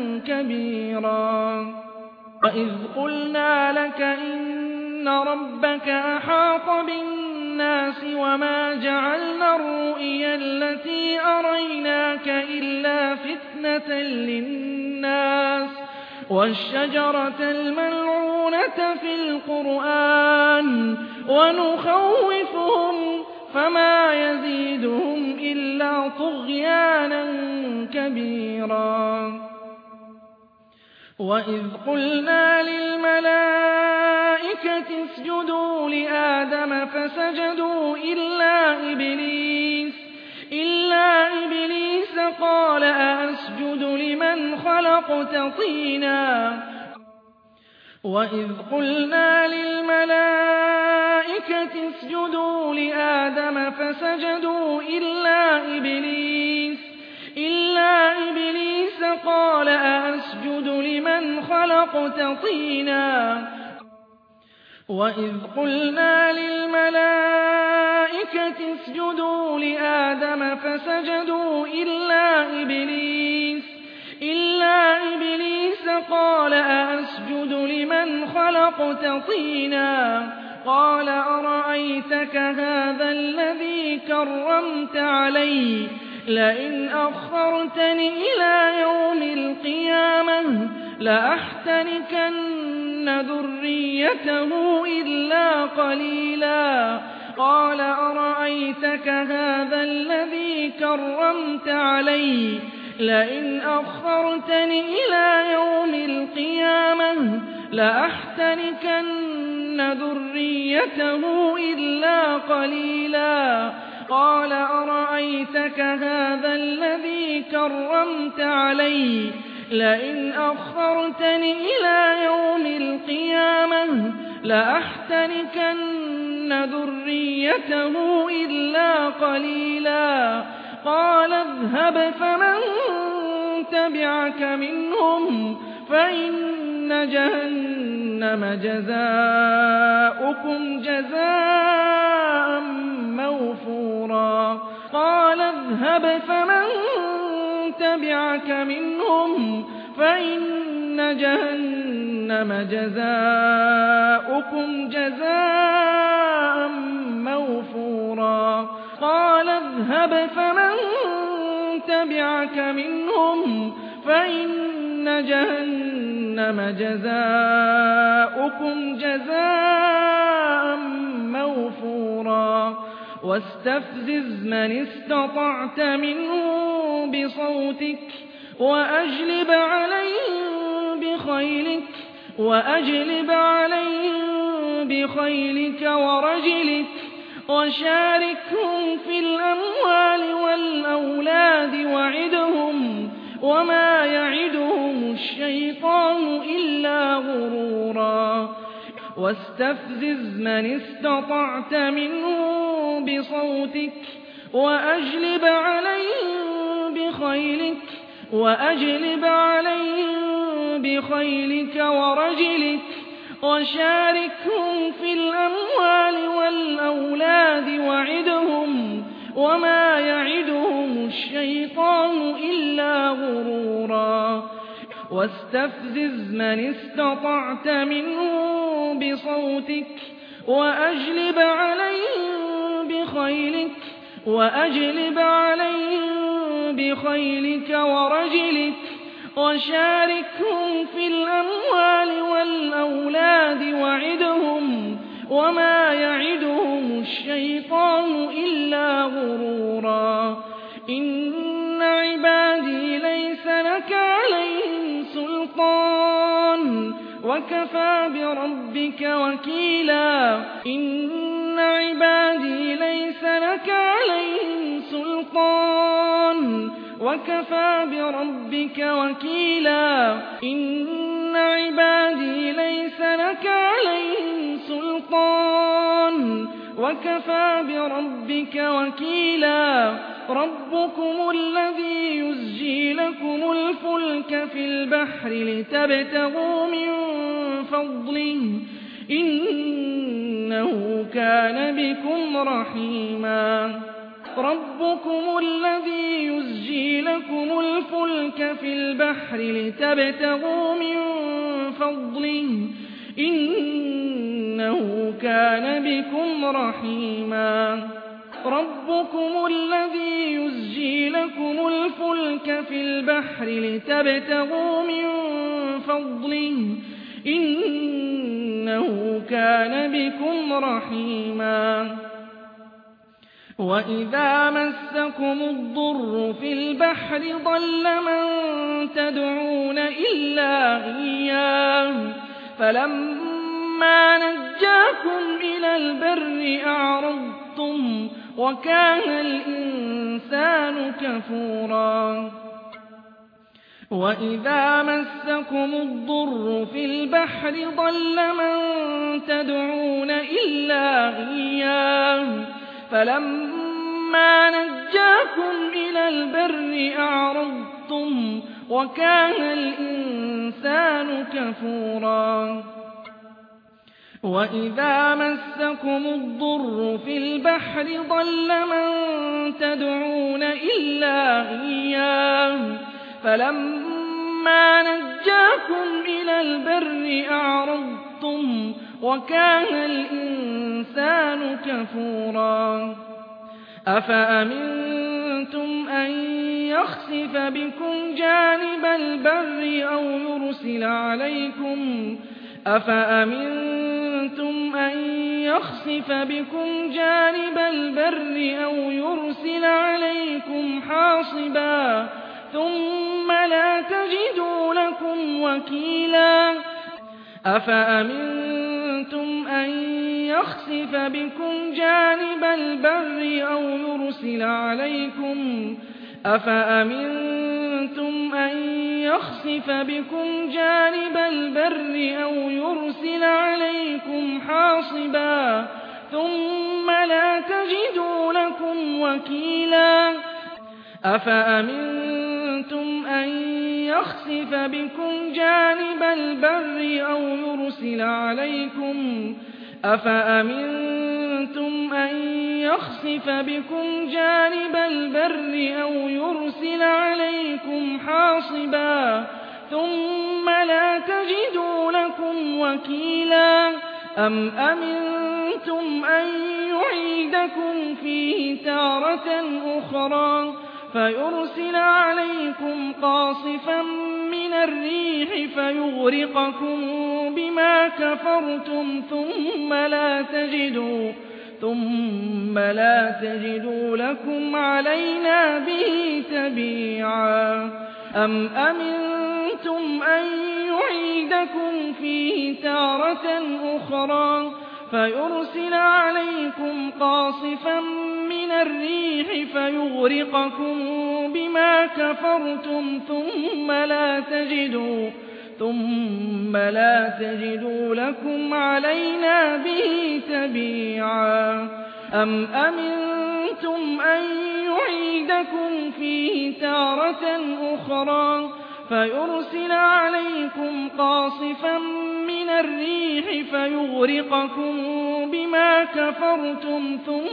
كبيرا وإذ قلنا لك إن ربك أحاط بالناس وما جعلنا الرؤيا التي أريناك إلا فتنة للناس والشجرة الملعونة في القرآن ونخوفهم فما يزيدهم إلا طغيانا كبيرا وإذ قلنا للملائكة اسجدوا لآدم فسجدوا إلا إبليس قال أأسجد لمن خلقت طينا وإذ قلنا للملائكة اسجدوا لآدم فسجدوا إلا إبليس قال أأسجد لمن خلقت طينا وإذ قلنا للملائكة اسجدوا لآدم فسجدوا إلا إبليس قال أأسجد لمن خلقت طينا قال أرأيتك هذا الذي كرمت علي لئن أخرتني إلى يوم القيامة لأحتنكن ذريته إلا قليلا قال أرأيتك هذا الذي كرمت علي لئن أخرتني إلى يوم القيامة لأحتنكن ذريته إلا قليلا قال أرأيتك هذا الذي كرمت علي لئن أخرتني إلى يوم القيامة لأحتنكن ذريته إلا قليلا قال اذهب فمن تبعك منهم فإن جهنم جزاؤكم جزاء موفورا قال اذهب فمن تبعك منهم فإن جهنم جزاؤكم جزاء موفورا قال اذهب فمن تبعك منهم فإن جهنم جزاؤكم جزاء موفورا واستفزز من استطعت منهم بصوتك وأجلب عليهم بخيلك ورجلك وشاركهم في الأموال والأولاد وعدهم وما يعدهم الشيطان إلا غرورا واستفزز من استطعت منهم بصوتك وأجلب عليهم بخيلك ورجلك وشاركهم في الأموال والأولاد وعدهم وما يعدهم الشيطان إلا غرورا واستفزز من استطعت منهم بصوتك وأجلب عليهم بخيلك ورجلك وشاركهم في الأموال والأولاد وعدهم وما يعدهم الشيطان إلا غرورا إن عبادي ليس لك عليهم سلطان وكفى بربك وكيلا إن عبادي ليس لك عليهم سلطان وكفى بربك وكيلا إن عبادي ليس لك عليهم سلطان وكفى بربك وكيلا ربكم الذي يزجي لكم الفلك في البحر لتبتغوا من فضله إنه كان بكم رحيما ربكم الذي يزجي لكم الفلك في البحر لتبتغوا من فضله إنه كان بكم رحيما ربكم الذي يزجي لكم الفلك في البحر لتبتغوا من فضله إنه كان بكم رحيما وإذا مسكم الضر في البحر ضل من تدعون إلا إياه فلما نجاكم إلى البر أعرضتم وكان الإنسان كفورا وإذا مسكم الضر في البحر ضل من تدعون إلا إياه فلما نجاكم إلى البر أعرضتم وكان الإنسان كفورا وإذا مسكم الضر في البحر ضل من تدعون إلا إياه فلما نجاكم إلى البر أعرضتم وكان الإنسان كفورا أفأمنتم أن يخسف بكم جانب البر أو يرسل عليكم حاصبا ثم لا تجدوا لكم وكيلا أفأمنتم أن يخسف بكم جانب البر أو يرسل عليكم حاصبا ثم لا تجدوا لكم وكيلا أفأمنتم أن يخسف بكم جانب البر أو يرسل عليكم حاصبا ثم لا تجدوا لكم وكيلا أم أمنتم أن يعيدكم فيه تارة أخرى فيرسل عليكم قاصبا قاصفا من الريح فيغرقكم بما كفرتم ثم لا تجدوا لكم علينا به تبيعا أم أمنتم أن يعيدكم فيه تارة أخرى فيرسل عليكم قاصفا من الريح فيغرقكم بما كفرتم ثم لا تجدوا لكم علينا به تبيعا أم أمنتم أن يعيدكم فيه تارة أخرى فيرسل عليكم قاصفا من الريح فيغرقكم بما كفرتم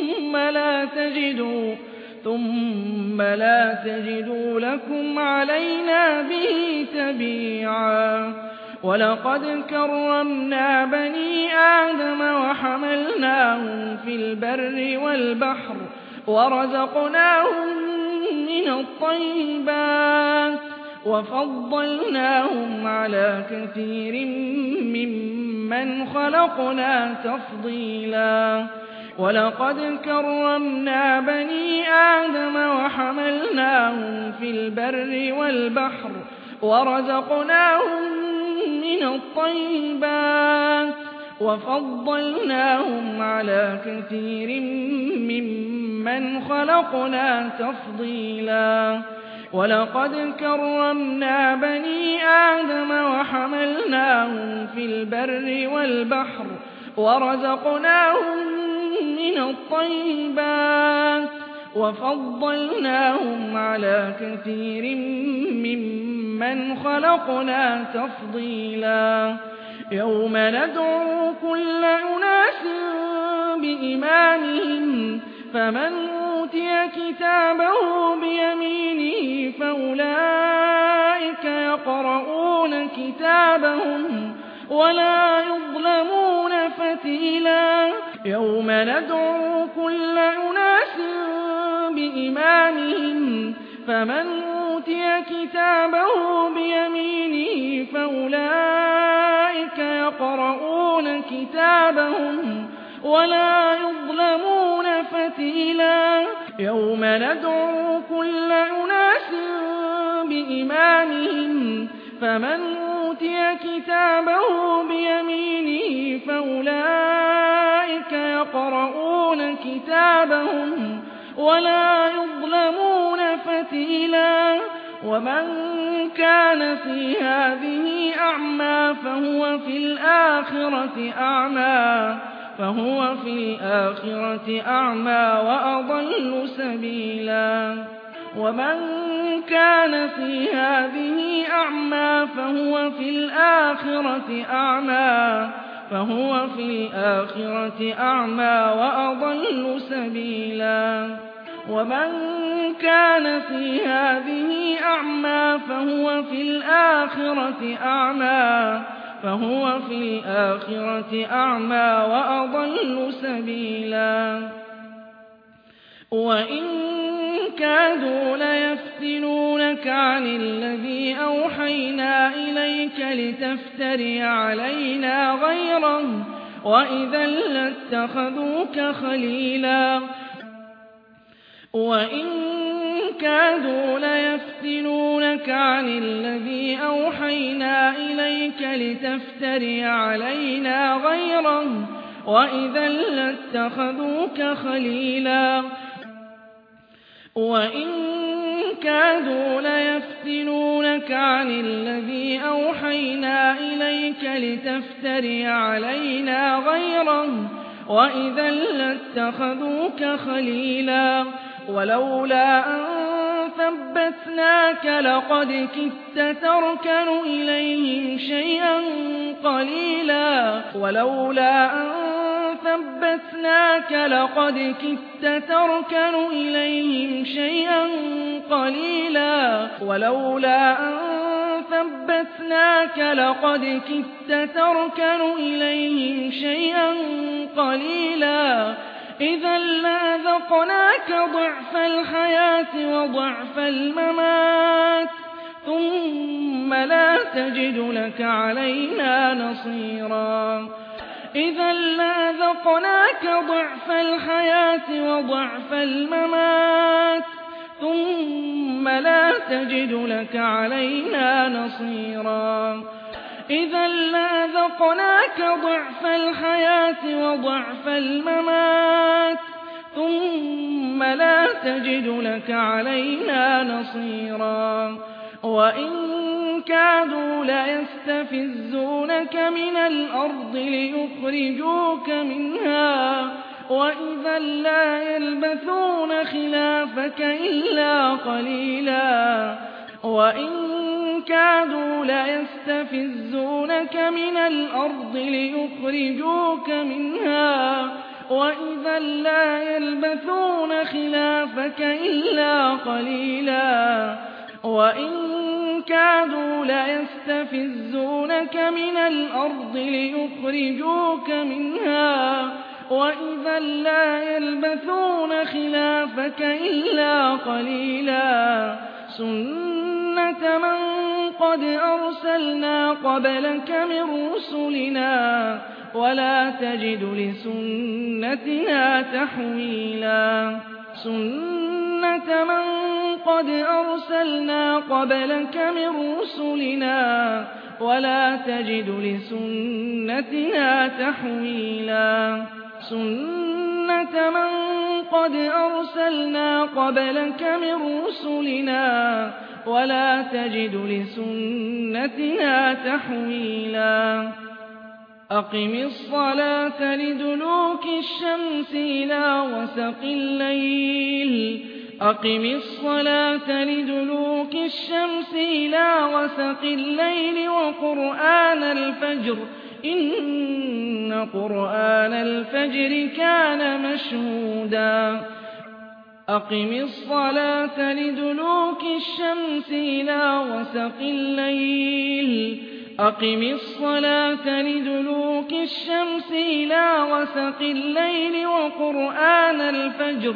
ثم لا تجدوا لكم علينا به تبيعا ولقد كرمنا بني آدم وحملناهم في البر والبحر ورزقناهم من الطيبات وفضلناهم على كثير ممن خلقنا تفضيلا ولقد كرمنا بني آدم وحملناهم في البر والبحر ورزقناهم من الطيبات وفضلناهم على كثير ممن خلقنا تفضيلا ولقد كرمنا بني آدم وحملناهم في البر والبحر ورزقناهم من الطيبات وفضلناهم على كثير ممن خلقنا تفضيلا يوم ندعو كل أناس بإمامهم فمن أوتي كتابه بيمينه فأولئك يقرؤون كتابهم ولا يظلمون فتيلا يوم ندعو كل أناس بإمامهم فمن أوتي كتابه بيمينه فأولئك يقرؤون كتابهم ولا يظلمون فتيلا يوم ندعو كل أناس بإمامهم فمن أوتي كتابه بيمينه فأولئك يقرؤون كتابهم ولا يظلمون فتيلا ومن كان في هذه أعمى فهو في الآخرة أعمى وأضل سبيلا ومن كان في هذه أعمى فهو في الآخرة أعمى وأضل سبيلا ومن كان في هذه أعمى فهو في الآخرة أعمى وأضل سبيلا وإن كادوا ليفتنونك عن الذي أوحينا إليك لتفتري علينا غيره وإذا لاتخذوك خليلا وإن كادوا ليفتنونك عن الذي أوحينا إليك لتفتري علينا غيره وإذا لاتخذوك خليلا وإن كادوا ليفتنونك عن الذي أوحينا إليك لتفتري علينا غيره وإذا لاتخذوك خليلا ولولا أن ثبتناك لقد كدت تركن إليهم شيئا قليلا ولولا أن ثبتناك لقد كدت تركن إليهم شيئا قليلا ولولا أن ثبتناك لقد كدت تركن إليهم شيئا قليلا إذا لأذقناك ضعف الحياة وضعف الممات ثم تجد لك علينا نصيرا إذا لأذقناك ضعف الحياة وضعف الممات ثم لا تجد لك علينا نصيرا إذا لأذقناك ضعف الحياة وضعف الممات ثم لا تجد لك علينا نصيرا وإن كادوا ليستفزونك من الأرض ليخرجوك منها وإذا لا يلبثون خلافك إلا قليلا وإن كادوا ليستفزونك من الأرض ليخرجوك منها وإذا لا يلبثون خلافك إلا قليلا وإن كادوا ليستفزونك من الأرض ليخرجوك منها وإذا لا يلبثون خلافك إلا قليلا سنة من قد أرسلنا قبلك من رسلنا ولا تجد لسنتنا تحويلا سنة من قد أرسلنا قبلك من رسلنا ولا تجد لسنتنا تحويلا سنة من قد أرسلنا قبلك من رسلنا ولا تجد لسنتنا تحويلا أقم الصلاة لدلوك الشمس إلى غسق الليل أقم الصلاة لدلوك الشمس إلى غسق الليل وقرآن الفجر إن قرآن الفجر كان مشهودا أقم الصلاة لدلوك الشمس إلى غسق الليل أقم الصلاة لدلوك الشمس إلى غسق الليل وقرآن الفجر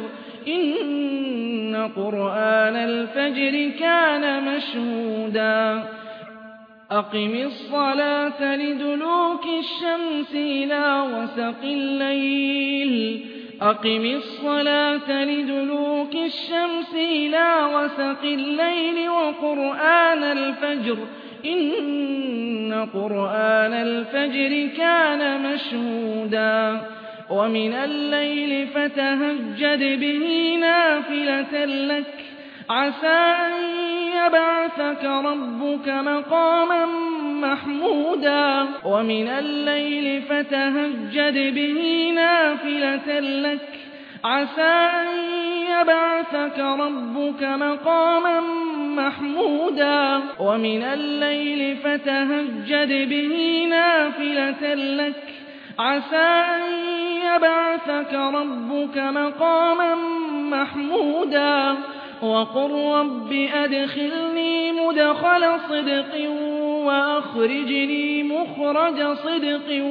إن قرآن الفجر كان مشهودا أقم الصلاة لدلوك الشمس إلى غسق الليل أقم الصلاة لدلوك الشمس إلى غسق الليل وقرآن الفجر إن قرآن الفجر كان مشهودا ومن الليل فتهجد به نافلة لك عسى أن يبعثك ربك مقاما محمودا ومن الليل فتهجد به نافلة لك عسى أن يبعثك ربك مقاما محمودا ومن الليل فتهجد به نافلة لك عسى أن يبعثك ربك مقاما محمودا وقل رب أدخلني مدخل صدق وأخرجني مخرج صدق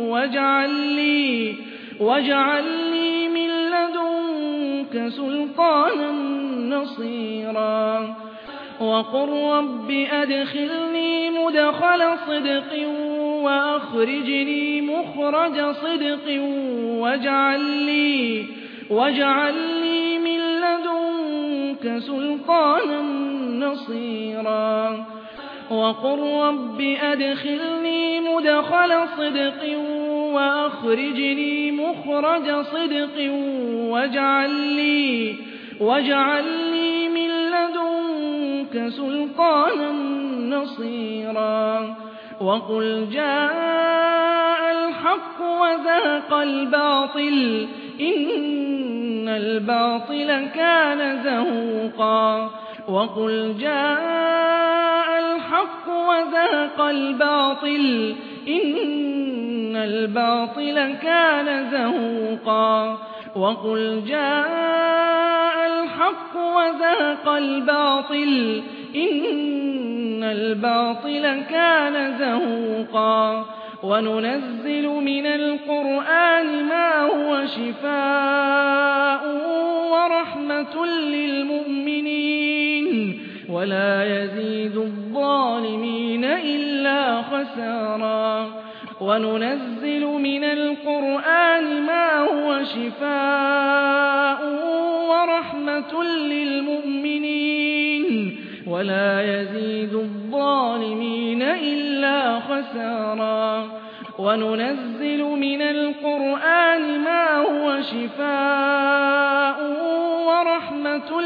واجعل لي من لدنك سلطانا نصيرا وقل رب أدخلني مدخل صدق وأخرجني مخرج صدق واجعل لي من لدنك سلطانا نصيرا وقل رب أدخلني مدخل صدق وأخرجني مخرج صدق واجعل لي من لدنك سلطانا نصيرا وقل جاء الحق وزهق الباطل إن الباطل كان زهوقا وقل جاء الحق وزهق الباطل إن الباطل كان زهوقا وقل جاء الحق وزهق الباطل إن الباطل كان زهوقا وننزل من القرآن ما هو شفاء ورحمة للمؤمنين ولا يزيد الظالمين إلا وننزل من القرآن ما هو شفاء ورحمة للمؤمنين ولا يزيد الظالمين إلا خسارا وننزل من القرآن ما هو شفاء ورحمة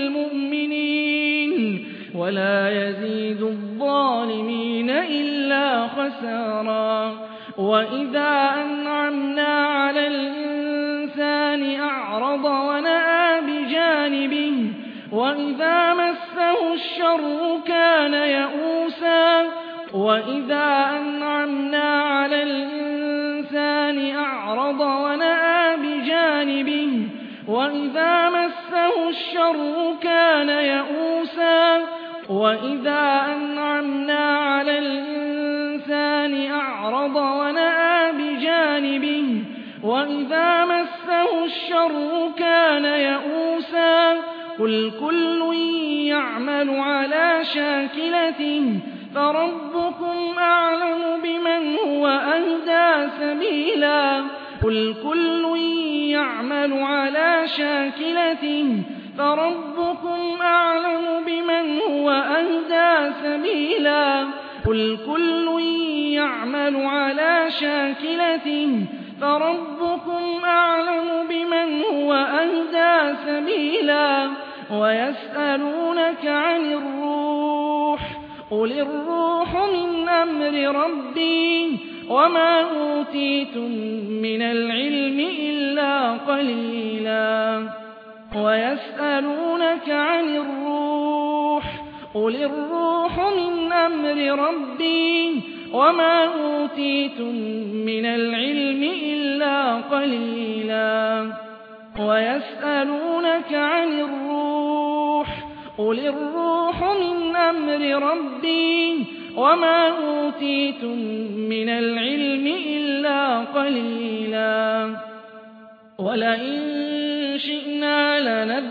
للمؤمنين ولا يزيد الظالمين إلا خسارا وإذا أنعمنا على الإنسان أعرض ونأى بجانبه وإذا مسه الشر كان يئوسا وإذا أنعمنا على الإنسان أعرض ونأى بجانبه وإذا مسه الشر كان يئوسا وإذا أنعمنا على الإنسان أعرض ونأى بجانبه وإذا مسه الشر كان يئوسا قل كل يعمل على شاكلته فربكم أعلم بمن هو أهدى سبيلا قل كل يعمل على شاكلته فربكم أعلم بمن هو أهدى سبيلا قل كل يعمل على شاكلته فربكم أعلم بمن هو أهدى سبيلا ويسألونك عن الروح قل الروح من أمر ربي وما أوتيتم من العلم إلا قليلا ويسألونك عن الروح قل الروح من أمر ربي وما أوتيتم من العلم إلا قليلا ويسألونك عن الروح قل الروح من أمر ربي وما أوتيتم من العلم إلا قليلا ولئن شئنا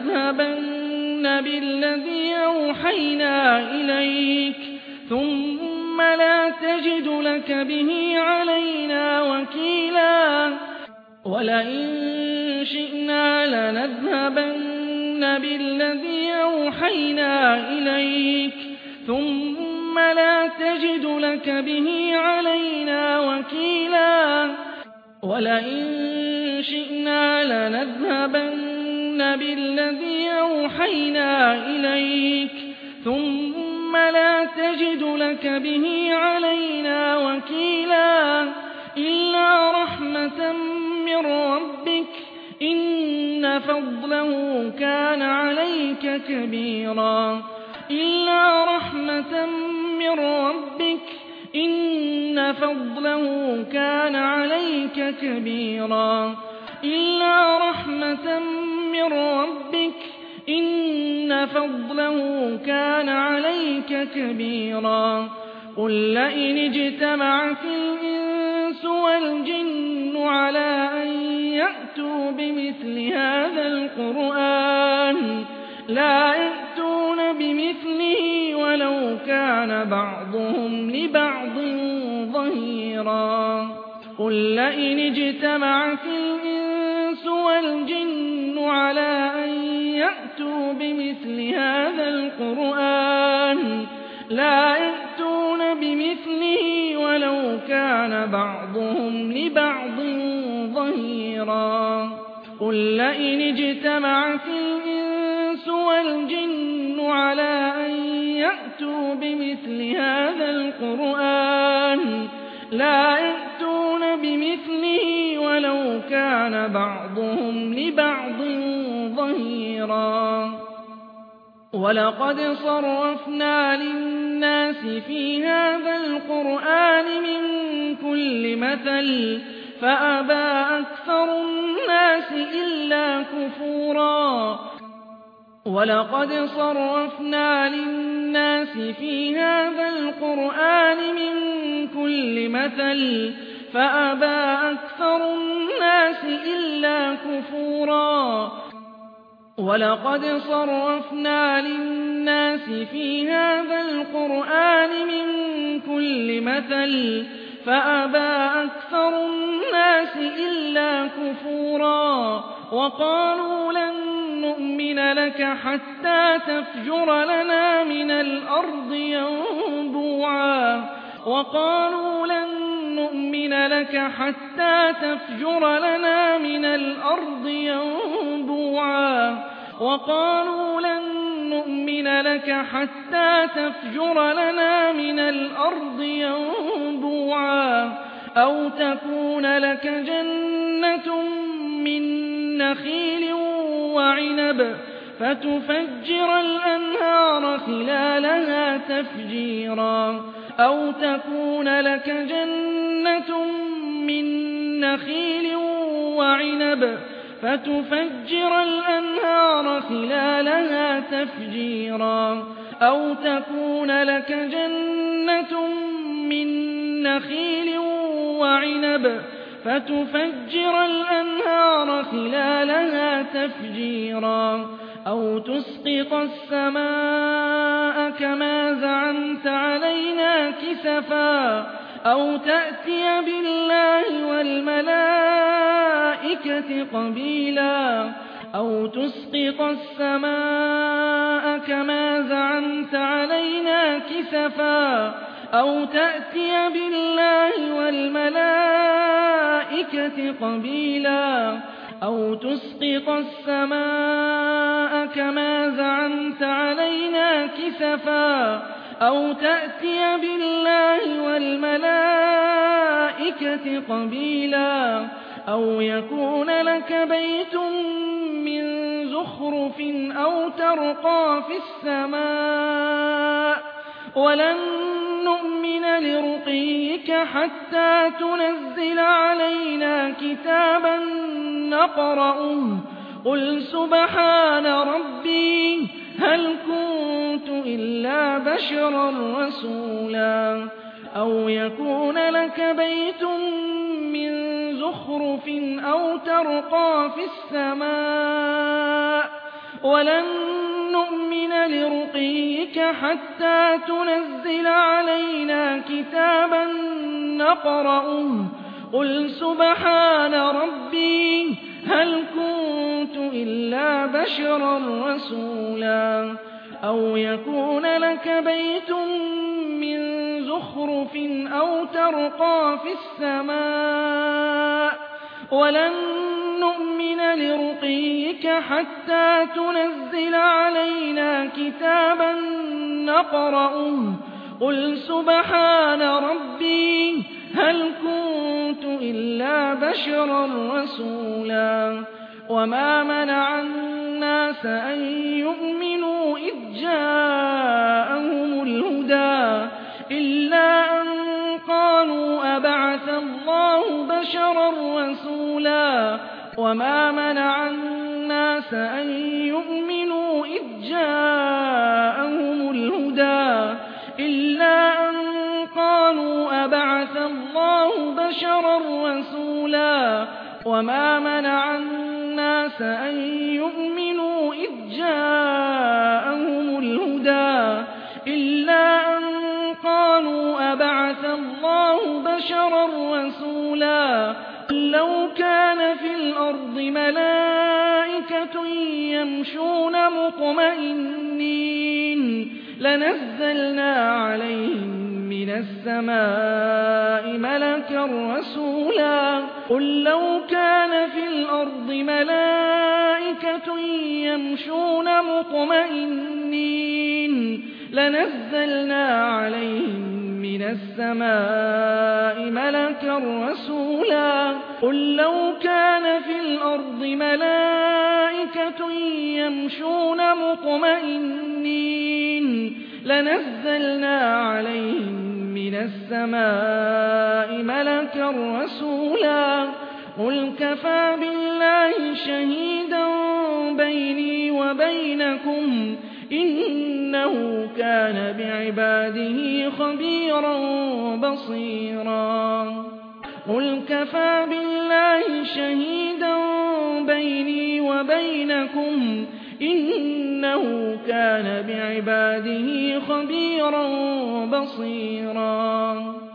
لنذهبن بالذي أوحينا إليك ثم لا تجد لك به علينا وكيلا ولئن شئنا لنذهبن بالذي أوحينا إليك ثم لا تجد لك به علينا وكيلا ولئن شئنا لنذهبن بالذي أوحينا إليك ثم لا تجد لك به علينا وكيلا إلا رحمة من ربك إن فضله كان عليك كبيرا إلا رحمة من ربك إن فضله كان عليك كبيرا إلا رحمة من ربك إن فضله كان عليك كبيرا قل لئن اجتمعت الإنس والجن على أن يأتوا بمثل هذا القرآن لا يأتون بمثله ولو كان بعضهم لبعض ظهيرا قل لئن اجتمعت الإنس والجن على أن يأتوا بمثل هذا القرآن لا يأتون بمثله ولو كان بعضهم لبعض ظهيرا قل لئن اجتمعت الإنس والجن على أن يأتوا بمثل هذا القرآن لا يأتون بمثله ولو كان بعضهم لبعض ظهيرا ولقد صرفنا للناس في هذا القرآن من كل مثل فأبى أكثر الناس إلا كفورا ولقد صرفنا للناس في هذا القرآن من كل مثل فأبى أكثر الناس إلا كفورا ولقد صرفنا للناس في هذا القرآن من كل مثل فأبى أكثر الناس إلا كفورا وقالوا لن نؤمن لك حتى تفجر لنا من الأرض ينبوعا وقالوا لن نؤمن لك حتى تفجر لنا من الأرض ينبوعا وقالوا لن نؤمن لك حتى تفجر لنا من الأرض ينبوعا أو تكون لك جنة من نخيل وعنب فتفجر الأنهار خلالها تفجيرا أو تكون لك جنة من نخيل وعنب فتفجر الأنهار خلالها تفجيرا أو تكون لك جنة من نخيل وعنب فتفجر الأنهار خلالها تفجيرا أو تسقط السماء كما زعمت علينا كسفا أو تأتي بالله والملائكة قبيلا أو تسقط السماء كما زعمت علينا كسفا أو تأتي بالله والملائكة قبيلا أو تسقط السماء كما زعمت علينا كسفا أو تأتي بالله والملائكة قبيلا أو يكون لك بيت من زخرف أو ترقى في السماء ولن نؤمن لرقيك حتى تنزل علينا كتابا نقرأه قل سبحان ربي هل كنت إلا بشرا رسولا أو يكون لك بيت من زخرف أو ترقى في السماء ولن نؤمن لرقيك حتى تنزل علينا كتابا نقرأه قل سبحان ربي هل كنت إلا بشرا رسولا أو يكون لك بيت من زخرف أو ترقى في السماء ولن نؤمن لرقيك حتى تنزل علينا كتابا نقرأه قل سبحان ربي هل كنت إلا بشرا رسولا وما منع الناس أن يؤمنوا إذ جاءهم الهدى إلا أن قالوا أبعث الله بشرا رسولا وما منع الناس أن يؤمنوا إذ جاءهم الهدى إلا أن قالوا أبعث الله بشرا رسولا وما منع الناس أن يؤمنوا إذ جاءهم الهدى إلا أن قالوا أبعث الله بشرا رسولا لو كان في الأرض ملائكة يمشون مطمئنين لنزلنا عليهم من السماء ملكا رسولا قل لو كان في الأرض ملائكة يمشون مطمئنين لنزلنا عليهم من السماء ملكا رسولا قل لو كان في الأرض ملائكة يمشون مطمئنين لنزلنا عليهم من السماء ملكا رسولا قل كفى بالله شهيدا بيني وبينكم إنه كان بعباده خبيرا بصيرا قل كفى بالله شهيدا بيني وبينكم إنه كان بعباده خبيرا بصيرا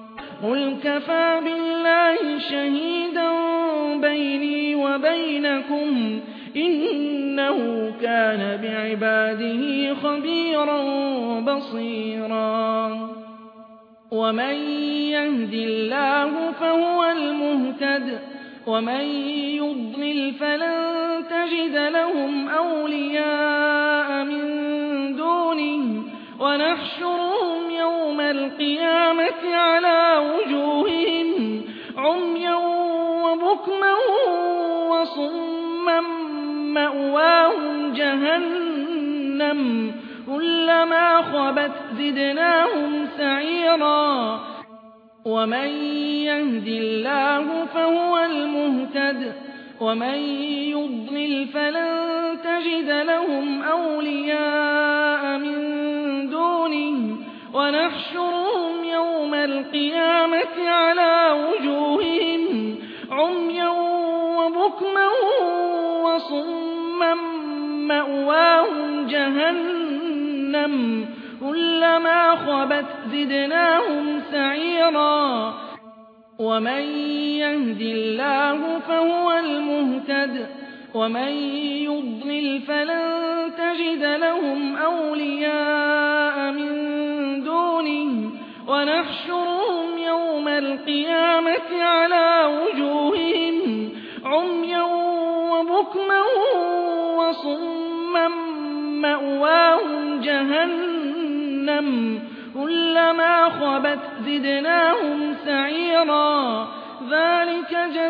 قُلْ كَفَىٰ بِاللَّهِ شَهِيدًا بَيْنِي وَبَيْنَكُمْ ۚ إِنَّهُ كَانَ بِعِبَادِهِ خَبِيرًا بَصِيرًا وَمَن يَهْدِ اللَّهُ فَهُوَ الْمُهْتَدِ ۖ وَمَن يُضْلِلْ فَلَن تَجِدَ لَهُمْ أَوْلِيَاءَ مِن دُونِهِ ۖ وَنَحْشُرُهُمْ يَوْمَ الْقِيَامَةِ عَلَىٰ وُجُوهِهِمْ عُمْيًا وَبُكْمًا وَصُمًّا مَّأْوَاهُمْ جَهَنَّمُ ۖ كُلَّمَا خَبَتْ زِدْنَاهُمْ سَعِيرًا وَمَن يَهْدِ اللَّهُ فَهُوَ الْمُهْتَدِ ۖ وَمَن يُضْلِلْ فَلَن تَجِدَ لَهُمْ أَوْلِيَاءَ مِن دُونِهِ ۖ وَنَحْشُرُهُمْ يَوْمَ الْقِيَامَةِ عَلَىٰ وُجُوهِهِمْ عُمْيًا وَبُكْمًا وَصُمًّا مَّأْوَاهُمْ جَهَنَّمُ ۖ كُلَّمَا خَبَتْ زِدْنَاهُمْ سَعِيرًا وَمَن يَهْدِ اللَّهُ فَهُوَ الْمُهْتَدِ ۖ وَمَن يُضْلِلْ فَلَن تَجِدَ لَهُمْ أَوْلِيَاءَ مِن دُونِهِ ۖ وَنَحْشُرُهُمْ يَوْمَ الْقِيَامَةِ عَلَىٰ وُجُوهِهِمْ عُمْيًا وَبُكْمًا وَصُمًّا مَّأْوَاهُمْ جَهَنَّمُ ۖ كُلَّمَا خَبَتْ زِدْنَاهُمْ سَعِيرًا ذَٰلِكَ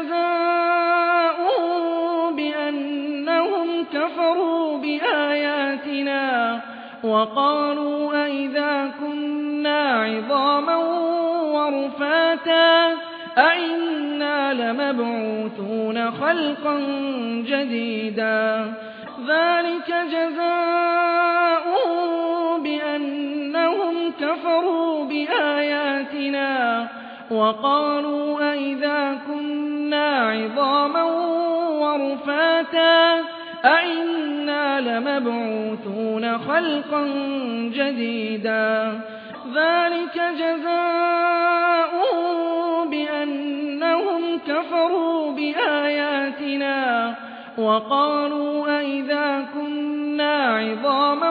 جَزَاؤُهُم بِأَنَّهُمْ كَفَرُوا بِآيَاتِنَا وَقَالُوا أَإِذَا كُنَّا عِظَامًا وَرُفَاتًا أَإِنَّا لَمَبْعُوثُونَ خَلْقًا جَدِيدًا ذَٰلِكَ جَزَاؤُهُم بِأَنَّهُمْ كَفَرُوا بِآيَاتِنَا وَقَالُوا أَإِذَا كُنَّا عِظَامًا وَرُفَاتًا أَإِنَّا لَمَبْعُوثُونَ خَلْقًا جَدِيدًا ذَٰلِكَ جَزَاؤُهُم بِأَنَّهُمْ كَفَرُوا بِآيَاتِنَا وَقَالُوا أَإِذَا كُنَّا عِظَامًا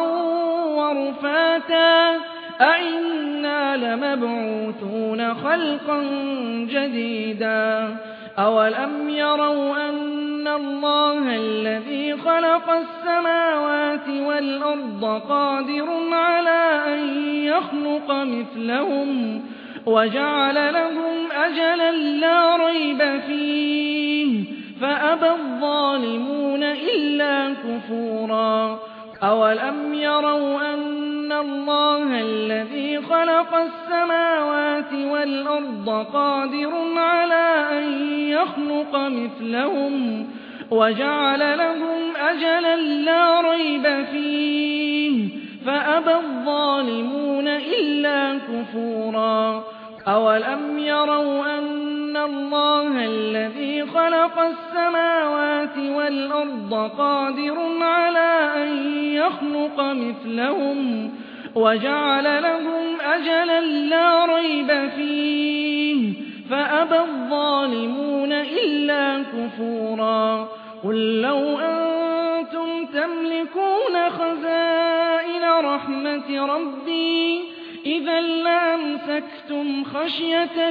وَرُفَاتًا أَإِنَّا لَمَبْعُوثُونَ خَلْقًا جَدِيدًا أَوَلَمْ يَرَوْا أَنَّ اللَّهَ الَّذِي خَلَقَ السَّمَاوَاتِ وَالْأَرْضَ قَادِرٌ عَلَىٰ أَن يَخْلُقَ مِثْلَهُمْ وَجَعَلَ لَهُمْ أَجَلًا لَّا رَيْبَ فِيهِ فَأَبَى الظَّالِمُونَ إِلَّا كُفُورًا أَوَلَمْ يَرَوْا أَنَّ اللَّهَ الَّذِي خَلَقَ السَّمَاوَاتِ وَالْأَرْضَ قَادِرٌ عَلَىٰ أَن يَخْلُقَ مِثْلَهُمْ وَجَعَلَ لَهُمْ أَجَلًا لَّا رَيْبَ فِيهِ فَأَبَى الظَّالِمُونَ إِلَّا كُفُورًا أَوَلَمْ يَرَوْا أَنَّ اللَّهَ الَّذِي خَلَقَ السَّمَاوَاتِ وَالْأَرْضَ قَادِرٌ عَلَىٰ أَن يَخْلُقَ مِثْلَهُمْ وَجَعَلَ لَهُمْ أَجَلًا لَّا رَيْبَ فِيهِ فَأَبَى الظَّالِمُونَ إِلَّا كُفُورًا قُل لَّوْ أَنتُمْ تَمْلِكُونَ خَزَائِنَ رَحْمَةِ رَبِّي إِذًا لَّأَمْسَكْتُمْ خَشْيَةَ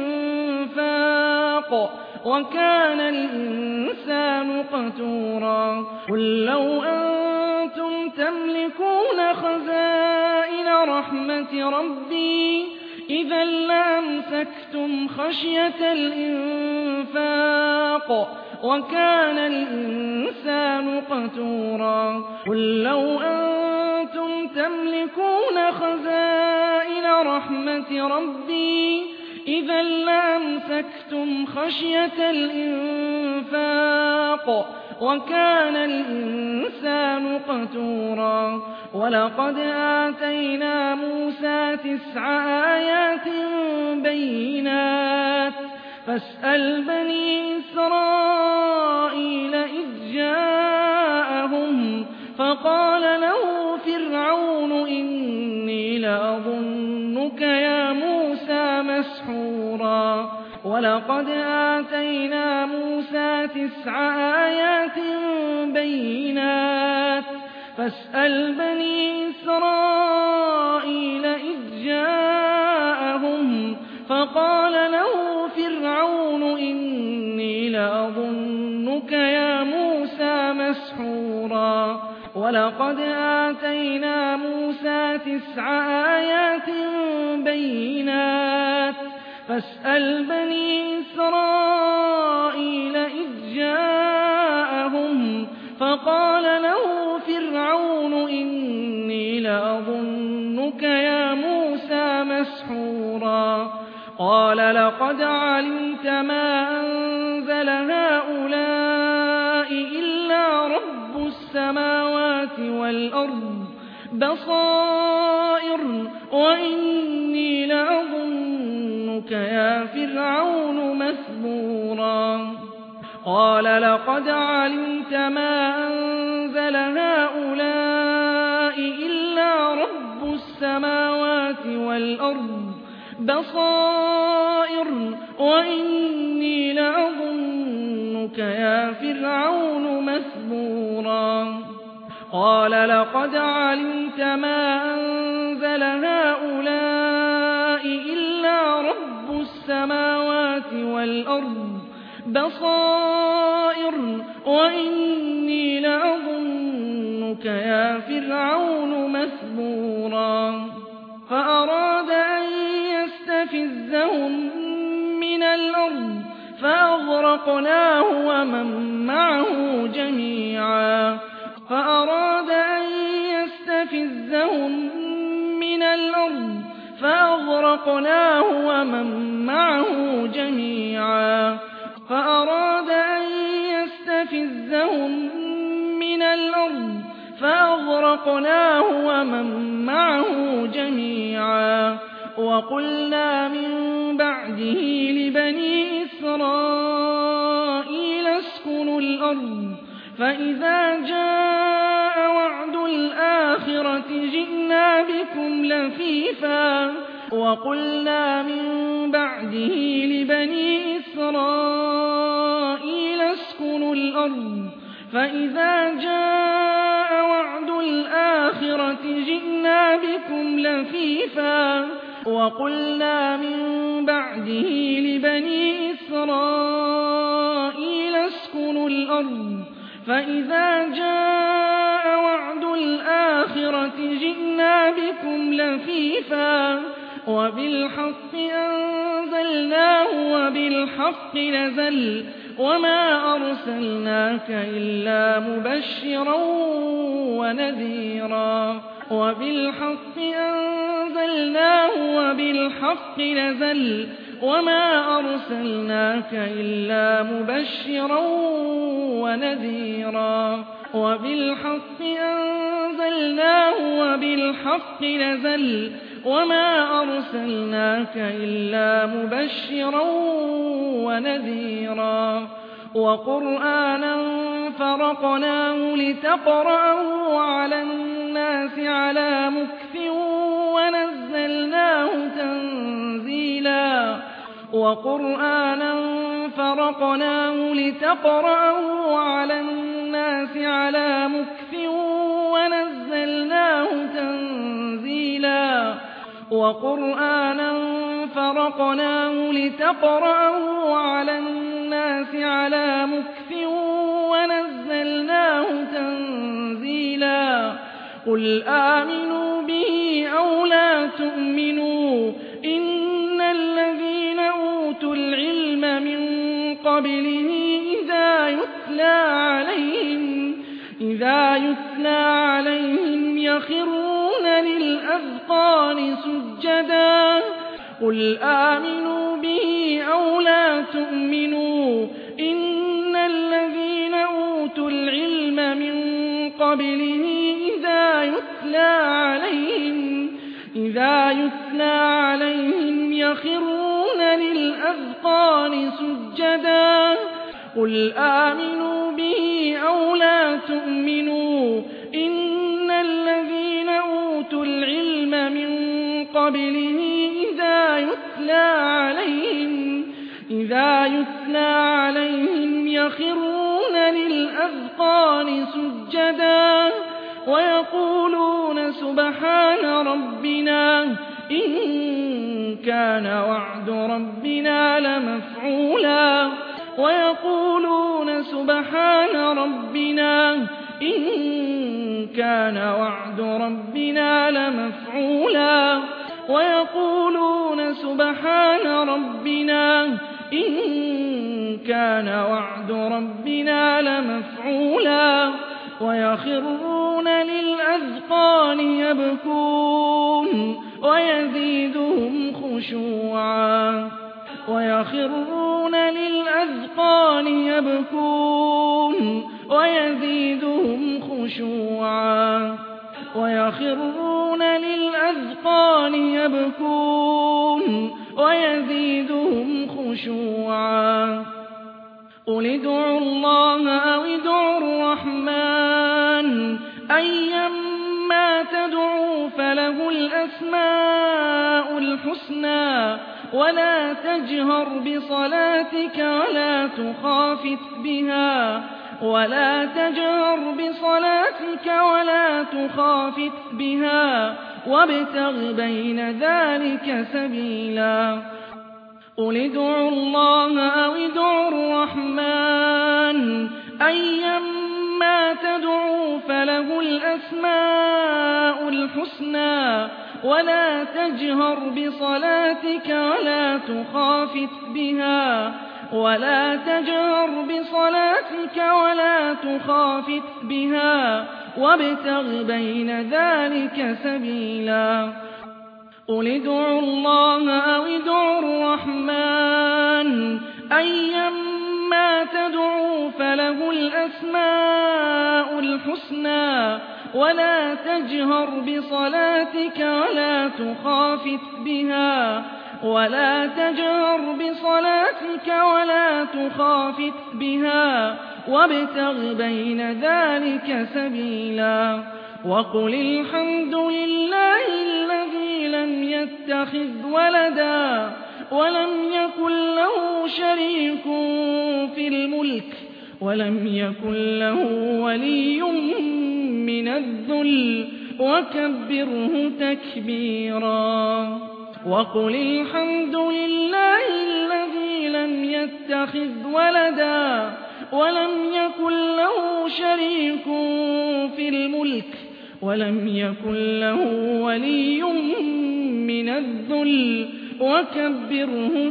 الْإِنفَاقِ وَكَانَ الْإِنسَانُ قَتُورًا قُل لَّوْ أَنتُمْ تَمْلِكُونَ خَزَائِنَ رَحْمَةِ رَبِّي إِذًا لَّأَمْسَكْتُمْ خَشْيَةَ الْإِنفَاقِ وَكَانَ الْإِنسَانُ قَتُورًا قُل لَّوْ أَنتُمْ تَمْلِكُونَ خَزَائِنَ رَحْمَةِ رَبِّي إِذًا لَّأَمْسَكْتُمْ خَشْيَةَ الْإِنفَاقِ وَكَانَ الْإِنسَانُ قَتُورًا وَلَقَدْ آتَيْنَا مُوسَىٰ 9 آيَاتٍ بَيِّنَاتٍ فَاسْأَلْ بَنِي إِسْرَائِيلَ إِذْ جَاءَهُمْ فَقَالَ لَهُ فِرْعَوْنُ إِنِّي لَأَظُنُّكَ يَا مُوسَىٰ مسحورا ولقد آتينا موسى 9 آيات بينات فاسأل بني إسرائيل إذ جاءهم فقال له فرعون إني لأظنك يا موسى مسحورا ولقد آتينا موسى 9 آيات بينات فاسأل بني إسرائيل إذ جاءهم فقال له فرعون إني لأظنك يا موسى مسحورا قال لقد علمت ما أنزل هؤلاء إلا رب السماوات والأرض بصائر وإني لأظنك يا فرعون مثبورا قال لقد علمت ما أنزل هؤلاء إلا رب السماوات والأرض بصائر وإني لأظنك يا فرعون مثبورا قال لقد علمت ما أنزل هؤلاء إلا رب السماوات والأرض بصائر وإني لأظنك يا فرعون مثبورا فأراد أن يستفزهم من الأرض فأغرقناه ومن معه جميعا فأراد أن يستفزهم من الأرض فأغرقناه ومن معه جميعا فأراد أن يستفزهم من الأرض فأغرقناه ومن معه جميعا وقلنا من بعده لبني إسرائيل اسكنوا الأرض فإذا جاء وعد الآخرة جئنا بكم لفيفا وقلنا من بعده لبني إسرائيل اسكنوا الأرض فإذا جاء وعد الآخرة جئنا بكم لفيفا وقلنا من بعده لبني إسرائيل اسكنوا الأرض فإذا جاء وعد الآخرة جئنا بكم لفيفا وبالحق أنزلناه وبالحق نزل وما أرسلناك إلا مبشرا ونذيرا وبالحق أنزلناه وبالحق نزل وما أرسلناك إلا مبشرا ونذيرا وبالحق أنزلناه وبالحق نزل وما أرسلناك إلا مبشرا ونذيرا وقرآنا فرقناه لتقرأه على الناس على مكث ونزلناه تنزيلا وقرآنا فرقناه لتقرأه على الناس على مكث ونزلناه تنزيلا وقرآنا فرقناه لتقرأه على الناس على مكث ونزلناه تنزيلا قل آمنوا به أو لا تؤمنوا إن الذين أوتوا العلم من قبله إذا يتلى عليهم يخرون للأذقان سجدا قل آمنوا به أو لا تؤمنوا إن الذين أوتوا العلم من قبله إذا يتلى عليهم يخرون للأذقان سجدا قل آمنوا به أو لا تؤمنوا إن الذين أوتوا العلم من قبله إذا يتلى إِذَا يُتْلَىٰ عَلَيْهِمْ يَخِرُّونَ لِلْأَذْقَانِ سُجَّدًا وَيَقُولُونَ سُبْحَانَ رَبِّنَا إِن كَانَ وَعْدُ رَبِّنَا لَمَفْعُولًا وَيَقُولُونَ سُبْحَانَ رَبِّنَا إِن كَانَ وَعْدُ رَبِّنَا لَمَفْعُولًا وَيَقُولُونَ سُبْحَانَ رَبِّنَا إِن كَانَ وَعْدُ رَبِّنَا لَمَفْعُولًا وَيَخِرُّونَ لِلْأَذْقَانِ يَبْكُونَ وَيَزِيدُهُمْ خُشُوعًا وَيَخِرُّونَ لِلْأَذْقَانِ يَبْكُونَ وَيَزِيدُهُمْ خُشُوعًا وَيَخِرُّونَ لِلْأَذْقَانِ يَبْكُونَ وَيَزِيدُهُمْ خُشُوعًا قُلِ ادْعُوا اللَّهَ أَوِ ادْعُوا الرَّحْمَٰنَ أَيًّا مَّا تَدْعُوا فَلَهُ الْأَسْمَاءُ الْحُسْنَىٰ وَلَا تَجْهَرْ بِصَلَاتِكَ وَلَا تُخَافِتْ بِهَا وَابْتَغِ بَيْنَ ذَٰلِكَ سَبِيلًا قُلِ ادْعُوا اللَّهَ أَوِ ادْعُوا الرَّحْمَٰنَ أَيًّا مَّا تَدْعُوا فَلَهُ الْأَسْمَاءُ الْحُسْنَىٰ وَلَا تَجْهَرْ بِصَلَاتِكَ وَلَا تُخَافِتْ بِهَا وَابْتَغِ بَيْنَ ذَٰلِكَ سَبِيلًا قُلِ ادْعُوا اللَّهَ أَوِ ادْعُوا الرَّحْمَٰنَ أَيًّا مَّا تَدْعُوا فَلَهُ الْأَسْمَاءُ الْحُسْنَىٰ وَلَا تَجْهَرْ بِصَلَاتِكَ وَلَا تُخَافِتْ بِهَا وَابْتَغِ بَيْنَ ذَٰلِكَ سَبِيلًا وَقُلِ الْحَمْدُ لِلَّهِ الَّذِي لَمْ يَتَّخِذْ وَلَدًا وَلَمْ يَكُن لَّهُ شَرِيكٌ فِي الْمُلْكِ وَلَمْ يَكُن لَّهُ وَلِيٌّ مِّنَ الذُّلِّ وَكَبِّرْهُ تَكْبِيرًا وَقُلِ الْحَمْدُ لِلَّهِ الَّذِي لَمْ يَتَّخِذْ وَلَدًا وَلَمْ يَكُن لَّهُ شَرِيكٌ فِي الْمُلْكِ وَلَمْ يَكُن لَّهُ وَلِيٌّ مِّنَ الذُّلِّ وَكَبِّرْهُ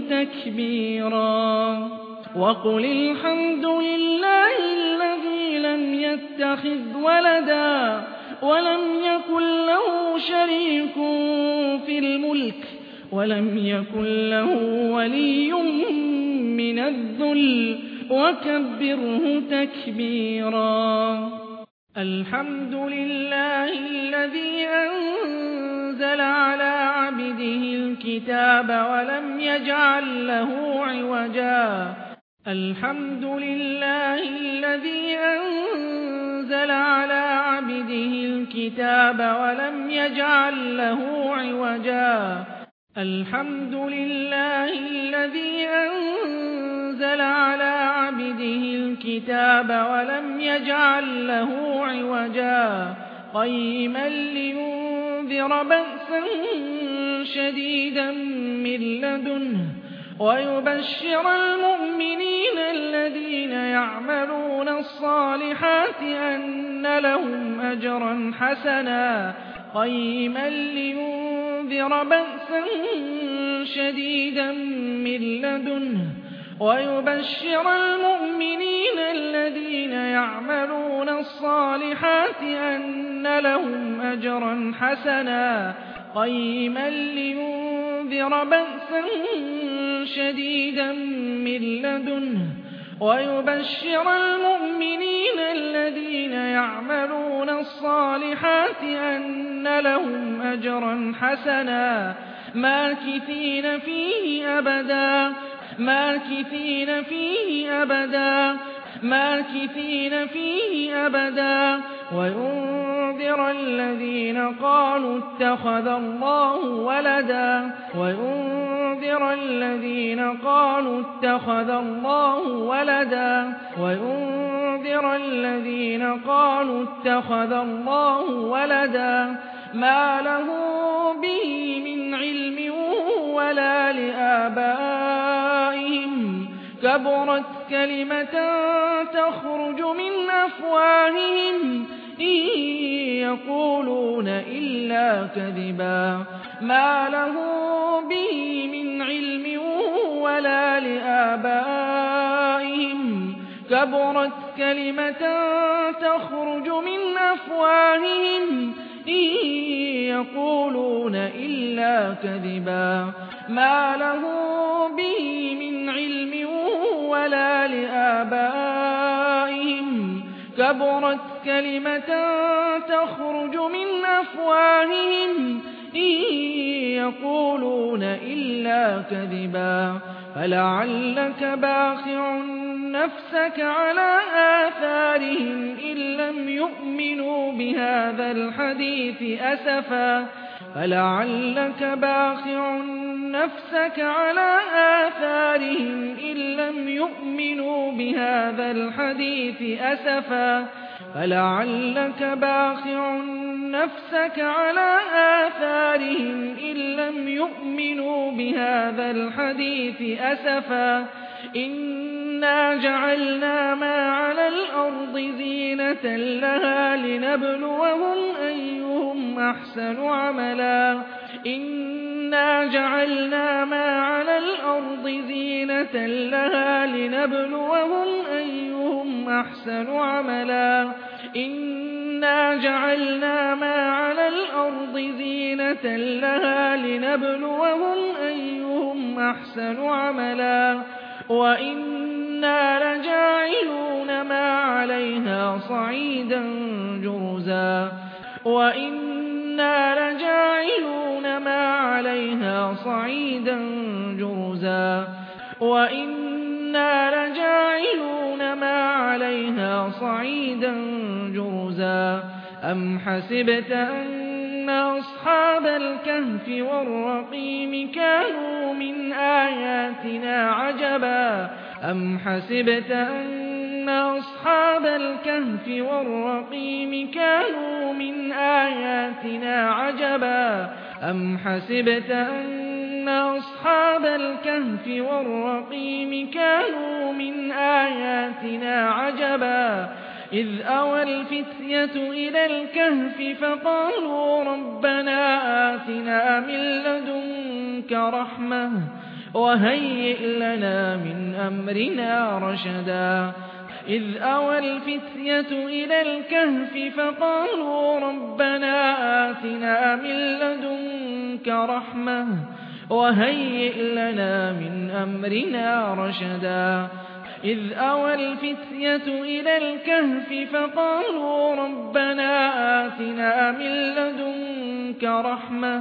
تَكْبِيرًا وَقُلِ الْحَمْدُ لِلَّهِ الَّذِي لَمْ يَتَّخِذْ وَلَدًا وَلَمْ يَكُن لَّهُ شَرِيكٌ فِي الْمُلْكِ وَلَمْ يَكُن لَّهُ وَلِيٌّ مِّنَ الذُّلِّ وَكَبِّرْهُ تَكْبِيرًا الْحَمْدُ لِلَّهِ الَّذِي أَنزَلَ عَلَىٰ عَبْدِهِ الْكِتَابَ وَلَمْ يَجْعَل لَّهُ عِوَجًا الْحَمْدُ لِلَّهِ الَّذِي أَنزَلَ عَلَىٰ عَبْدِهِ الْكِتَابَ وَلَمْ يَجْعَل لَّهُ عِوَجًا الْحَمْدُ لِلَّهِ الَّذِي أَنزَلَ عَلَىٰ عَبْدِهِ الْكِتَابَ وَلَمْ يَجْعَل لَّهُ عِوَجًا قَيِّمًا لِّيُنذِرَ بَأْسًا شَدِيدًا مِّن لَّدُنْهُ وَيُبَشِّرَ الْمُؤْمِنِينَ الَّذِينَ يَعْمَلُونَ الصَّالِحَاتِ أَنَّ لَهُمْ أَجْرًا حَسَنًا قَيِّمًا لِّيُنذِرَ بَأْسًا شَدِيدًا مِّن لَّدُنْهُ وَيُبَشِّرَ الْمُؤْمِنِينَ الَّذِينَ يَعْمَلُونَ الصَّالِحَاتِ أَنَّ لَهُمْ أَجْرًا حَسَنًا قَيِّمًا لِّيُنذِرَ بَأْسًا شَدِيدًا مِّن لَّدُنْهُ وَيُبَشِّرَ الْمُؤْمِنِينَ الَّذِينَ يَعْمَلُونَ الصَّالِحَاتِ أَنَّ لَهُمْ أَجْرًا حَسَنًا مَّاكِثِينَ فِيهِ أَبَدًا وَيُنذِرَ الَّذِينَ قَالُوا اتَّخَذَ اللَّهُ وَلَدًا وَيُنذِرَ وينذر الذين قالوا اتخذ الله ولدا ما له به من علم ولا لآبائهم كبرت كلمة تخرج من أفواههم إن يقولون إلا كذبا ما له به من علم ولا لآبائهم كبرت كلمة تخرج من أفواههم إن يقولون إلا كذبا ما له به من علم ولا لآبائهم كبرت كلمة تخرج من أفواههم إن يقولون إلا كذبا فلعلك باخع نفسك على آثارهم إن لم يؤمنوا بهذا الحديث أسفا فلعلك باخع نفسك على آثارهم إن لم يؤمنوا بهذا الحديث أسفا فلعلك باخع نفسك على آثارهم إن لم يؤمنوا بهذا الحديث أسفا إنا جعلنا ما على الأرض زينة لها لنبلوهم أيهم أحسن عملا إنا جعلنا ما على الأرض زينة لها لنبلوهم أيهم أحسن عملا إنا جعلنا ما على الأرض زينة لها لنبلوهم أيهم أحسن عملا وإنا لجاعلون ما عليها صعيدا جرزا وإنا لجاعلون ما عليها صعيدا جرزا وإنا لجاعلون ما عليها صعيدا جرزا أم حسبت أن أصحاب الكهف والرقيم كانوا من آياتنا عجبا أم حسبت أن أصحاب الكهف والرقيم كانوا من آياتنا عجبا أم حسبت أن أصحاب الكهف والرقيم كانوا من آياتنا عجبا إذ أوى الفتية إلى الكهف فقالوا ربنا آتنا من لدنك رحمة وهيئ لنا من أمرنا رشدا إذ أوى الفتية إلى الكهف فقالوا ربنا آتنا من لدنك رحمة وهيئ لنا من أمرنا رشدا إذ أوى الفتية إلى الكهف فقالوا ربنا آتنا من لدنك رحمة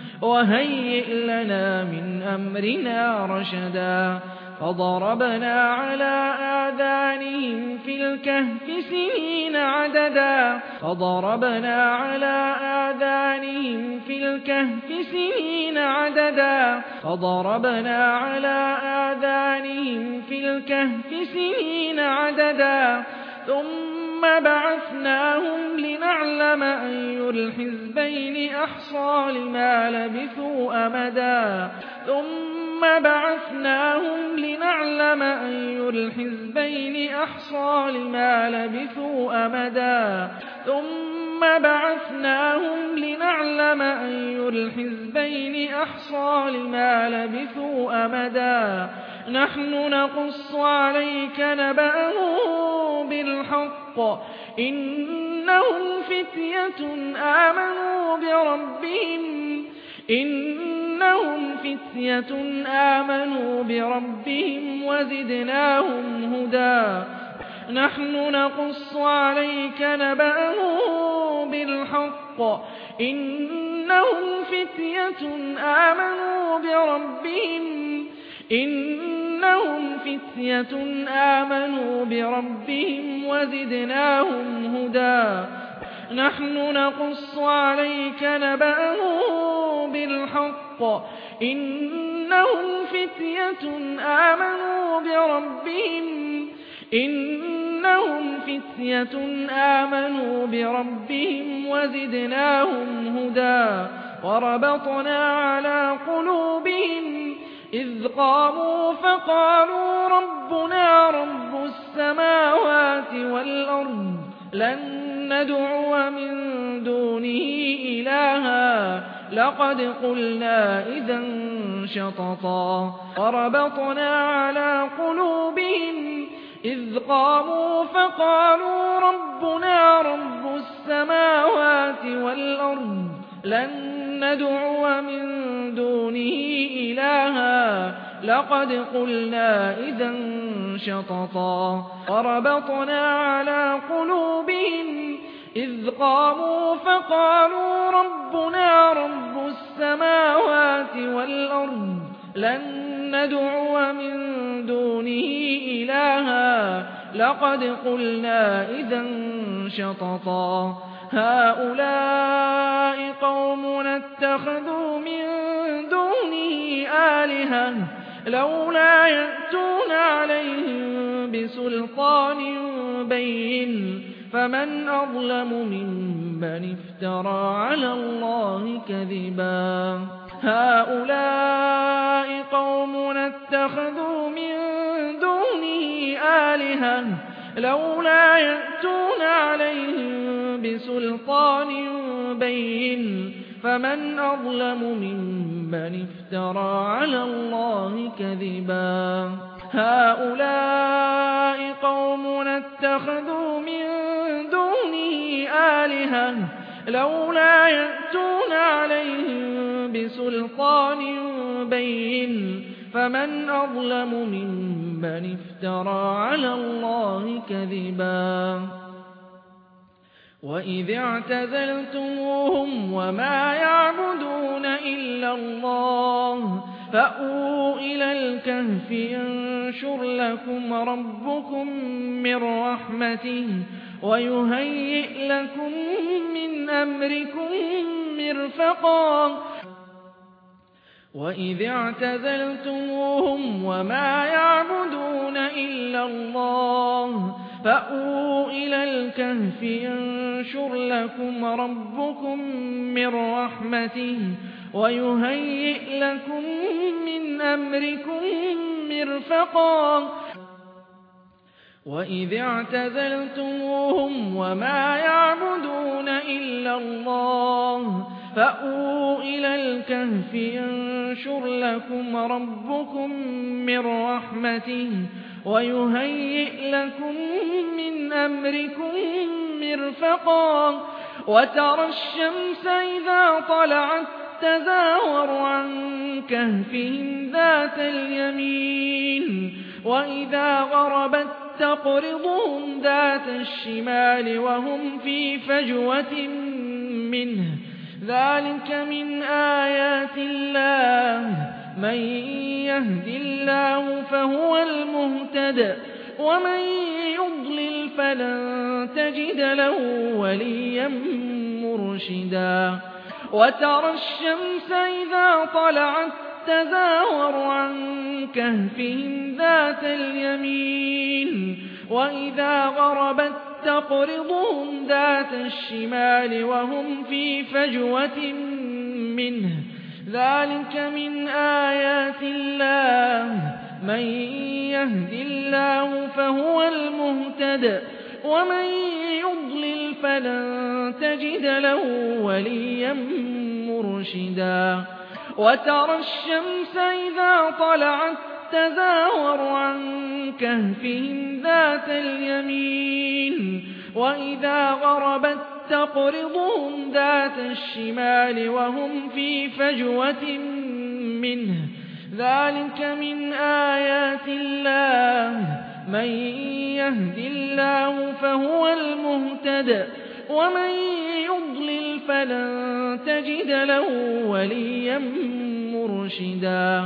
وهيئ لنا من أمرنا رشدا فضربنا على آذانهم في الكهف سنين عددا فضربنا على آذانهم في الكهف سنين عددا فضربنا على آذانهم في الكهف سنين عددا ثم بعثناهم لنعلم أي الحزبين أحصى لما لبثوا أمدا ثم بعثناهم لنعلم أي الحزبين أحصى لما لبثوا أمدا ثم بعثناهم لنعلم أي الحزبين أحصى لما لبثوا أمدا نحن نقص عليك نبأهم بالحق إنهم فتية آمنوا بربهم وزدناهم هدى نحن نقص عليك نبأهم بالحق إنهم فتية آمنوا بربهم وزدناهم هدى نحن نقص عليك نبأهم بالحق إنهم إنهم فتية آمنوا بربهم وزدناهم هدى وربطنا على قلوبهم إذ قاموا فقالوا ربنا رب السماوات والأرض لن ندعو من دونه إلها لقد قلنا إذا شططا وربطنا على قلوبهم إذ قاموا فقالوا ربنا رب السماوات والأرض لن ندعو من دونه إلها لقد قلنا إذا شططا وربطنا على قلوبهم إذ قاموا فقالوا ربنا رب السماوات والأرض لن ندعو من دونه إلها لقد قلنا إذا شططا هؤلاء قومنا اتخذوا من دونه آلهة لولا يأتون عليهم بسلطان بين فمن أظلم ممن افترى على الله كذبا هؤلاء قومنا اتخذوا من دونه آلهة لولا يأتون عليهم بسلطان بين فمن أظلم ممن افترى على الله كذبا هؤلاء قومنا اتخذوا من دونه آلهة لولا يأتون عليهم بسلطان بين فمن أظلم ممن افترى على الله كذبا وإذ اعتزلتموهم وما يعبدون إلا الله فأووا إلى الكهف ينشر لكم ربكم من رحمته ويهيئ لكم من أمركم مرفقا وإذ اعتزلتموهم وما يعبدون إلا الله فأووا إلى الكهف ينشر لكم ربكم من رحمته ويهيئ لكم من أمركم مرفقا وإذ اعتزلتموهم وما يعبدون إلا الله فأووا إلى الكهف ينشر لكم ربكم من رحمته ويهيئ لكم من أمركم مرفقا وترى الشمس إذا طلعت تزاور عن كهفهم ذات اليمين وإذا غربت تقرضهم ذات الشمال وهم في فجوة منه ذلك من آيات الله من يهد الله فهو المهتد ومن يضلل فلن تجد له وليا مرشدا وترى الشمس إذا طلعت تزاور عن كهفهم ذات اليمين وإذا غربت تقرضهم ذات الشمال وهم في فجوة منه ذلك من آيات الله من يهد الله فهو المهتد ومن يضلل فلن تجد له وليا مرشدا وترى الشمس إذا طلعت تزاور عن كهفهم ذات اليمين وإذا غربت تقرضهم ذات الشمال وهم في فجوة منه ذلك من آيات الله من يهد الله فهو المهتد ومن يضلل فلن تجد له وليا مرشدا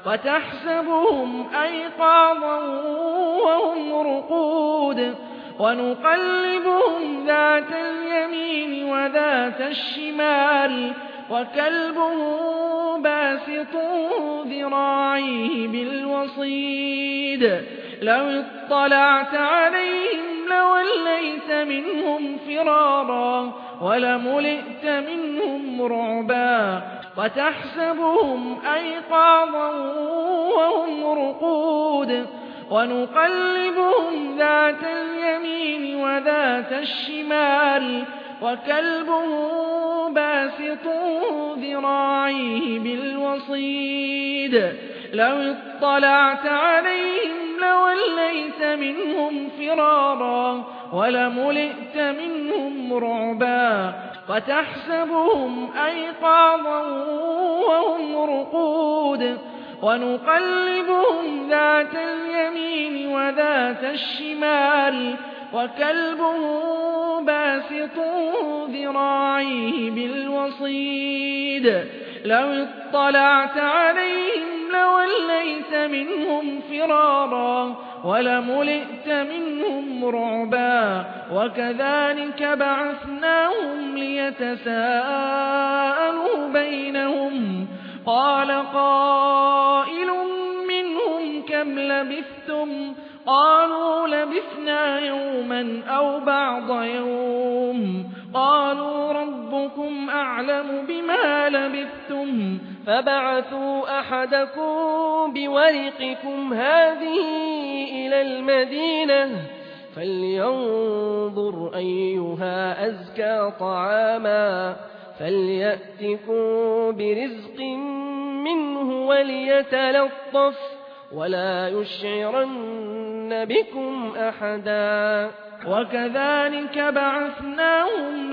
وتحسبهم أيقاظا وهم رقود ونقلبهم ذات اليمين وذات الشمال وكلبه باسط ذراعيه بالوصيد لو اطلعت عليهم لوليت منهم فرارا ولملئت منهم رعبا وتحسبهم أيقاظا وهم رقود ونقلبهم ذات اليمين وذات الشمال وكلبهم باسط ذراعيه بالوصيد لو اطلعت عليهم لوليت منهم فرارا ولملئت منهم رعبا وتحسبهم أيقاظا وهم رقود ونقلبهم ذات اليمين وذات الشمال وكلبهم باسط ذراعيه بالوصيد لو اطلعت عليهم لوليت منهم فرارا ولملئت منهم رعبا وكذلك بعثناهم ليتساءلوا بينهم قال قائل منهم كم لبثتم قالوا لبثنا يوما أو بعض يوم قالوا ربكم أعلم بما لبثتم فبعثوا أحدكم بورقكم هذه إلى المدينة فلينظر أيها أزكى طعاما فليأتكم برزق منه وليتلطف ولا يشعرن بكم أحدا وكذلك بعثناهم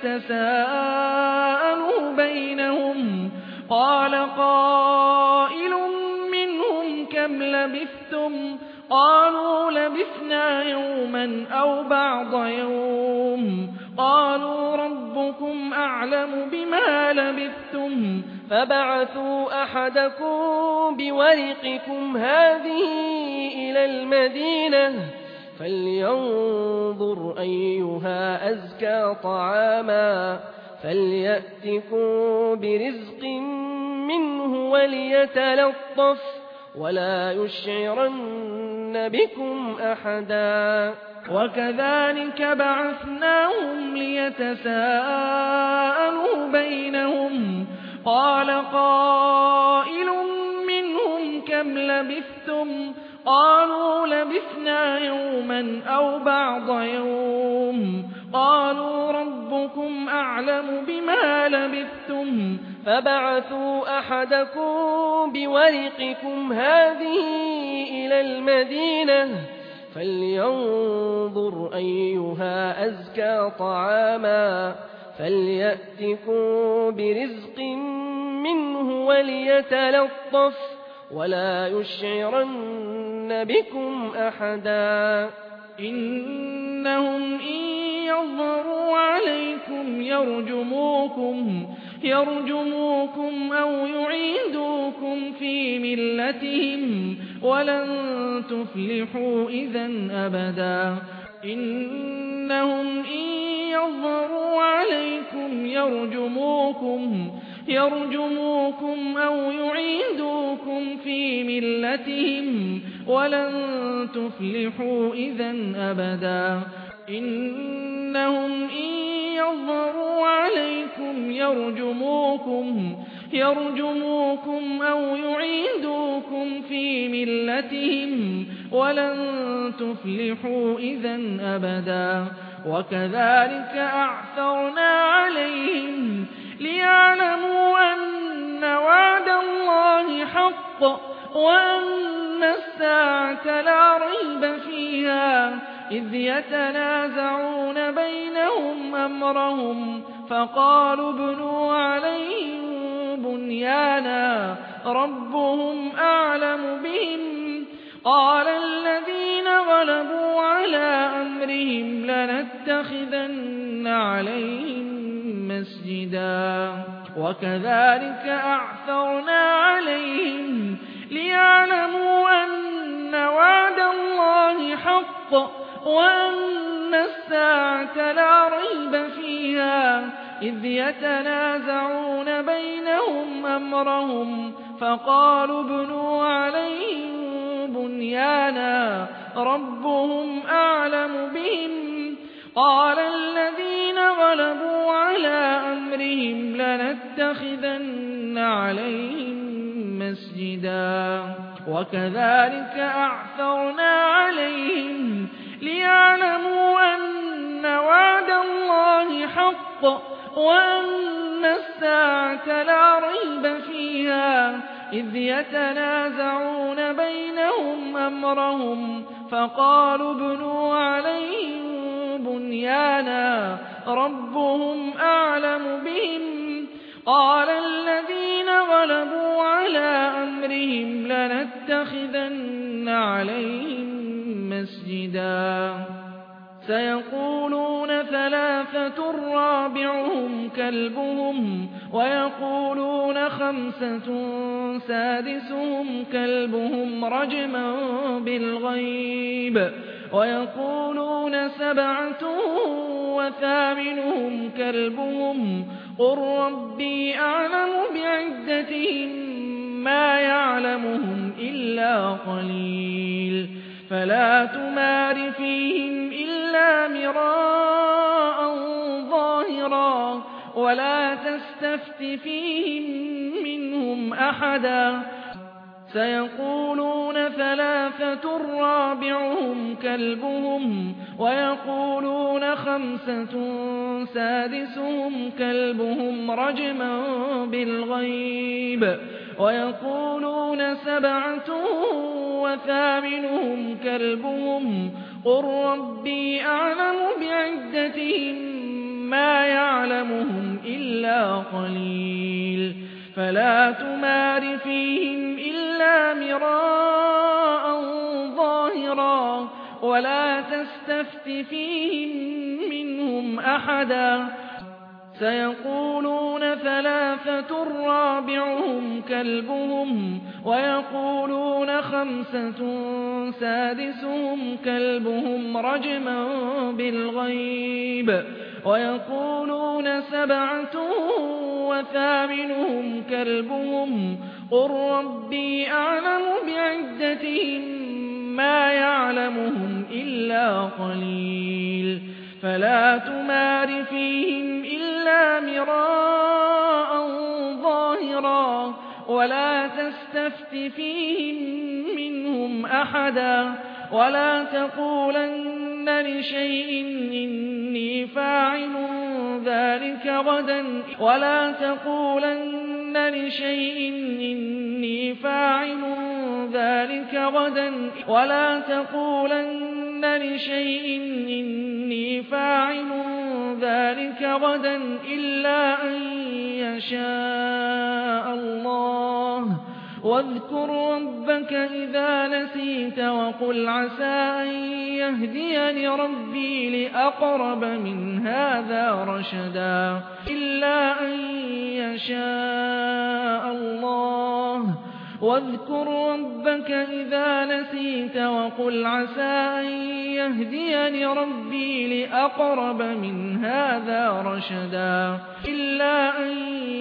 ليتساءلوا بينهم قال قائل منهم كم لبثتم قالوا لبثنا يوما أو بعض يوم قالوا ربكم أعلم بما لبثتم فبعثوا أحدكم بورقكم هذه إلى المدينة فلينظر أيها أزكى طعاما فليأتكم برزق منه وليتلطف ولا يشعرن بكم أحدا وكذلك بعثناهم ليتساءلوا بينهم قال قائل منهم كم لبثتم قالوا لبثنا يوما أو بعض يوم قالوا ربكم أعلم بما لبثتم فبعثوا أحدكم بورقكم هذه إلى المدينة فلينظر أيها أزكى طعاما فليأتكم برزق منه وليتلطف ولا يشعرن بكم أحدا إنهم إن يظهروا عليكم يرجموكم أو يعيدوكم في ملتهم ولن تفلحوا إذا أبدا إنهم إن يظهروا عليكم يرجموكم أو يعيدوكم في ملتهم ولن تفلحوا إذا أبدا إنهم إن يظهروا عليكم يرجموكم أو يعيدوكم في ملتهم ولن تفلحوا إذا أبدا وكذلك أعثرنا عليهم ليعلموا أن وعد الله حق وأن الساعة لا ريب فيها إذ يتنازعون بينهم أمرهم فقالوا ابنوا عليهم بنيانا ربهم أعلم بهم قال الذين غلبوا على أمرهم لنتخذن عليهم مسجدا وكذلك أعثرنا عليهم ليعلموا أن وعد الله حق وأن الساعة لا ريب فيها إذ يتنازعون بينهم أمرهم فقالوا ابنوا عليهم بنيانا ربهم أعلم بهم قال الذين غلبوا على أمرهم لنتخذن عليهم مسجدا وكذلك أعثرنا عليهم ليعلموا أن وعد الله حق وأن الساعة لا ريب فيها إذ يتنازعون بينهم أمرهم فقالوا ابنوا عليهم بنيانا ربهم أعلم بهم قال الذين غلبوا على أمرهم لنتخذن عليهم مسجدا سيقولون ثلاثة رابعهم كلبهم ويقولون خمسة سادسهم كلبهم رجما بالغيب ويقولون سبعة وثامنهم كلبهم قل ربي أعلم بعدتهم ما يعلمهم إلا قليل فلا تمار فيهم إلا مراء ظاهرا ولا تستفت فيهم منهم أحدا سيقولون ثلاثة رابعهم كلبهم ويقولون خمسة سادسهم كلبهم رجما بالغيب ويقولون سبعة وثامنهم كلبهم قل ربي أعلم بعدتهم ما يعلمهم إلا قليل فلا تمار فيهم إلا مراء ظاهرا ولا تستفت فيهم منهم أحدا سيقولون ثلاثة رابعهم كلبهم ويقولون خمسة سادسهم كلبهم رجما بالغيب ويقولون سبعة وثامنهم كلبهم قل ربي أعلم بعدتهم ما يعلمهم إلا قليل فلا تمار فيهم إلا مراء ظاهرا ولا تستفت فيهم منهم أحدا ولا تقولن لشيء إني فاعل ذلك غدا ولا تقولن لشيء إني فاعل ذلك غدا ولا تقولن لشيء إني فاعل ذلك غدا إلا أن يشاء الله واذكر ربك إذا نسيت وقل عسى أن يهديني ربي لأقرب من هذا رشدا إلا أن يشاء الله واذكر ربك إذا نسيت وقل عسى أن يهديني ربي لأقرب من هذا رشدا إلا أن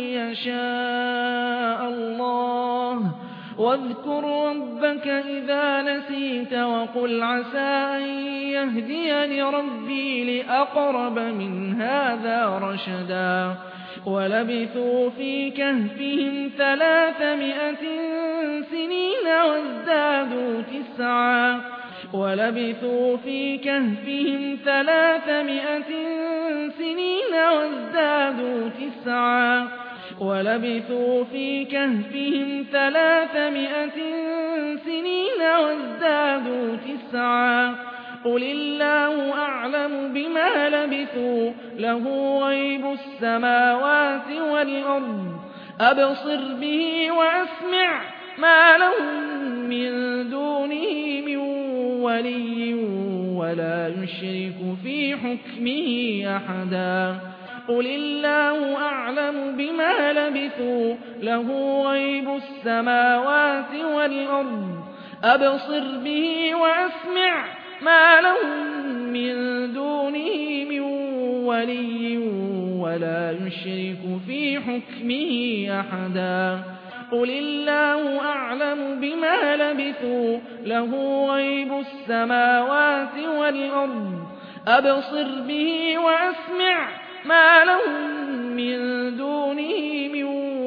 يشاء الله واذكر ربك إذا نسيت وقل عسى أن يهديني ربي لأقرب من هذا رشدا ولبثوا في كهفهم 300 سنين وازدادوا 9 ولبثوا في كهفهم 300 سنين وازدادوا 9 ولبثوا في كهفهم 300 سنين وازدادوا 9 قل الله أعلم بما لبثوا له غيب السماوات والأرض أبصر به وأسمع ما لهم من دونه من ولي ولا يشرك في حكمه أحدا قل الله أعلم بما لبثوا له غيب السماوات والأرض أبصر به وأسمع ما لهم من دونه من ولي ولا يشرك في حكمه أحدا قل الله أعلم بما لبثوا له غيب السماوات والأرض أبصر به وأسمع ما لهم من دونه من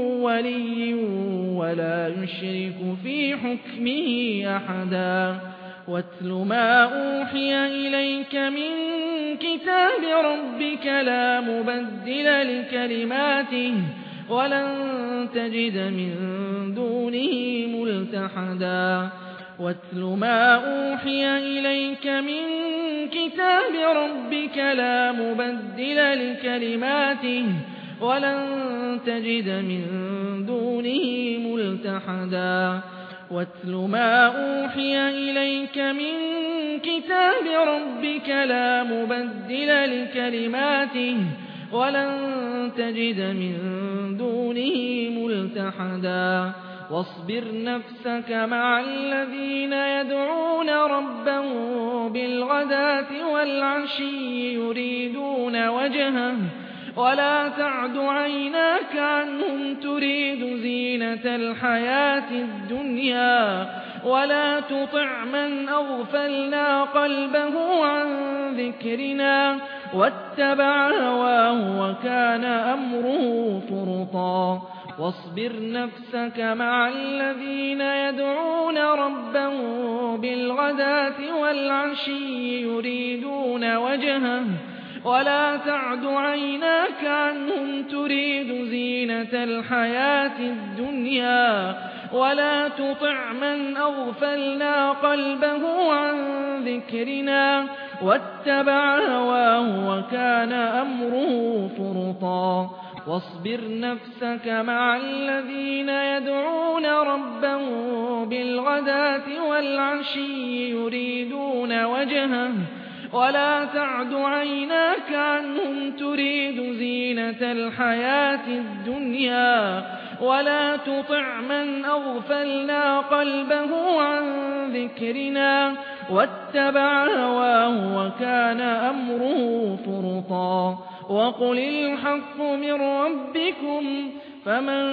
ولي ولا يشرك في حكمه أحدا واتل ما أوحي إليك من كتاب ربك لا مبدل لكلماته ولن تجد من دونه ملتحدا واتل ما أوحي إليك من كتاب ربك لا مبدل لكلماته ولن تجد من دونه ملتحدا واتل ما أوحي إليك من كتاب ربك لا مبدل لكلماته ولن تجد من دونه ملتحدا واصبر نفسك مع الذين يدعون ربهم بالغداة والعشي يريدون وجهه ولا تعد عيناك عنهم تريد زينة الحياة الدنيا ولا تطع من أغفلنا قلبه عن ذكرنا واتبع هواه وكان أمره فرطا واصبر نفسك مع الذين يدعون ربهم بالغداة والعشي يريدون وجهه ولا تعد عيناك عنهم تريد زينة الحياة الدنيا ولا تطع من أغفلنا قلبه عن ذكرنا واتبع هواه وكان أمره فرطا واصبر نفسك مع الذين يدعون ربهم بالغداة والعشي يريدون وجهه ولا تعد عيناك عنهم تريد زينة الحياة الدنيا ولا تطع من أغفلنا قلبه عن ذكرنا واتبع هواه وكان أمره فرطا وقل الحق من ربكم فمن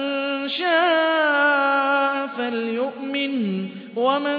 شاء فليؤمن ومن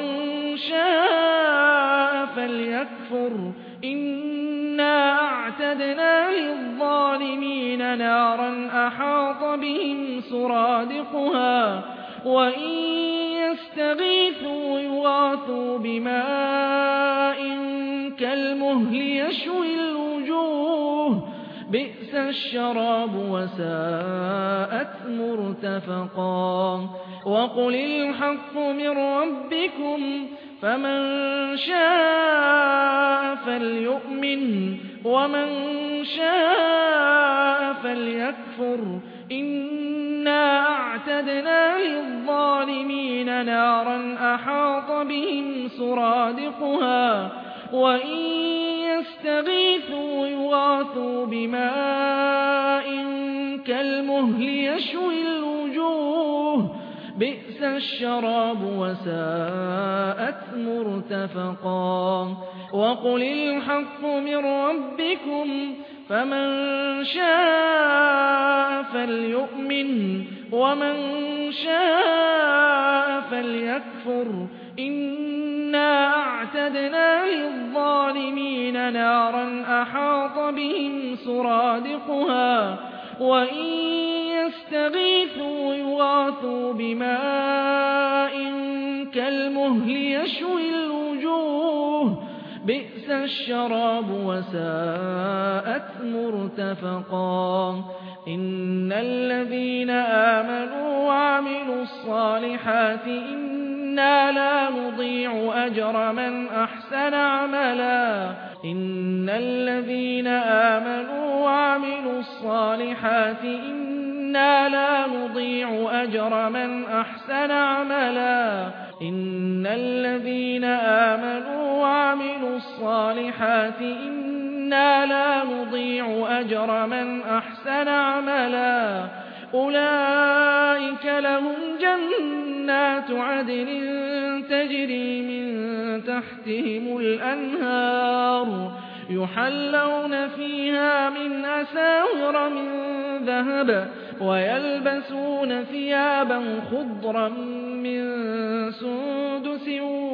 شاء فليكفر إنا أعتدنا للظالمين نارا أحاط بهم سرادقها وإن يستغيثوا يغاثوا بماء كالمهل يشوي الوجوه بئس الشراب وساءت مرتفقا وقل الحق من ربكم فمن شاء فليؤمن ومن شاء فليكفر إنا أعتدنا للظالمين نارا أحاط بهم سرادقها وإن يستغيثوا يغاثوا بماء كالمهل يشوي الوجوه بئس الشراب وساءت مرتفقا وقل الحق من ربكم فمن شاء فليؤمن ومن شاء فليكفر إنا أعتدنا للظالمين نارا أحاط بهم سرادقها وإن يستغيثوا يغاثوا بماء كالمهل يشوي الوجوه بئس الشراب وساءت مرتفقا إن الذين آمنوا وعملوا الصالحات إنا لا نضيع أجر من أحسن عملا إن الذين آمنوا وعملوا الصالحات إنا لا نضيع أجر من أحسن عملا إن الذين آمنوا وعملوا الصالحات إنا لا نضيع أجر من أحسن عملا أولئك لهم جنات عدن تجري من تحتهم الأنهار يحلون فيها من أساور من ذهب ويلبسون ثيابا خضرا من سندس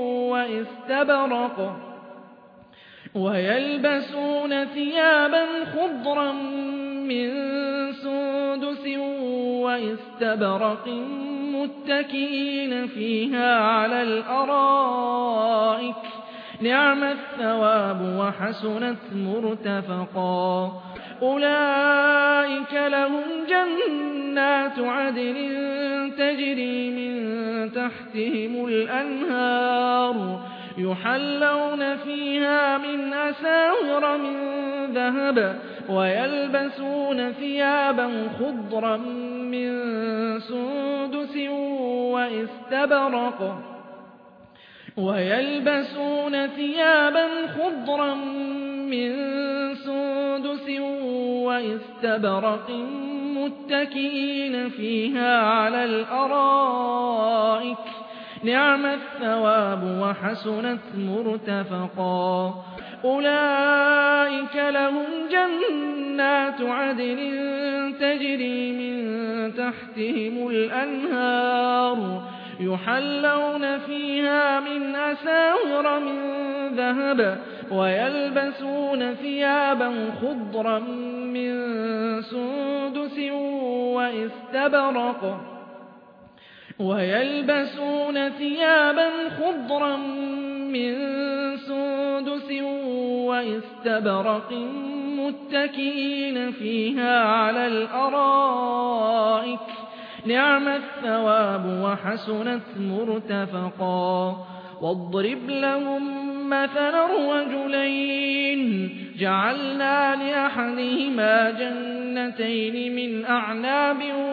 وإستبرق متكئين فيها على الأرائك نعم الثواب وحسنت مرتفقا أولئك لهم جنات عدن تجري من تحتهم الأنهار يحلون فيها من أساور من ذهب ويلبسون ثيابا خضرا من سندس وإستبرق متكئين فيها على الأرائك نعم الثواب وحسنت مرتفقا أولئك لهم جنات عدن تجري من تحتهم الأنهار يحلون فيها من أساور من ذهب ويلبسون ثيابا خضرا من سندس وإستبرق متكئين فيها على الأرائك نعم الثواب وحسنت مرتفقا واضرب لهم مثلا رجلين جعلنا لأحدهما جنتين من أعناب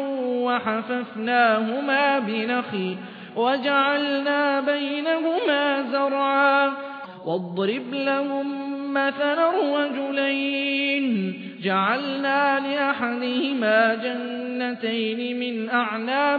وحففناهما بنخل وجعلنا بينهما زرعا واضرب لهم مثلا رجلين جعلنا لأحدهما جنتين من أعناب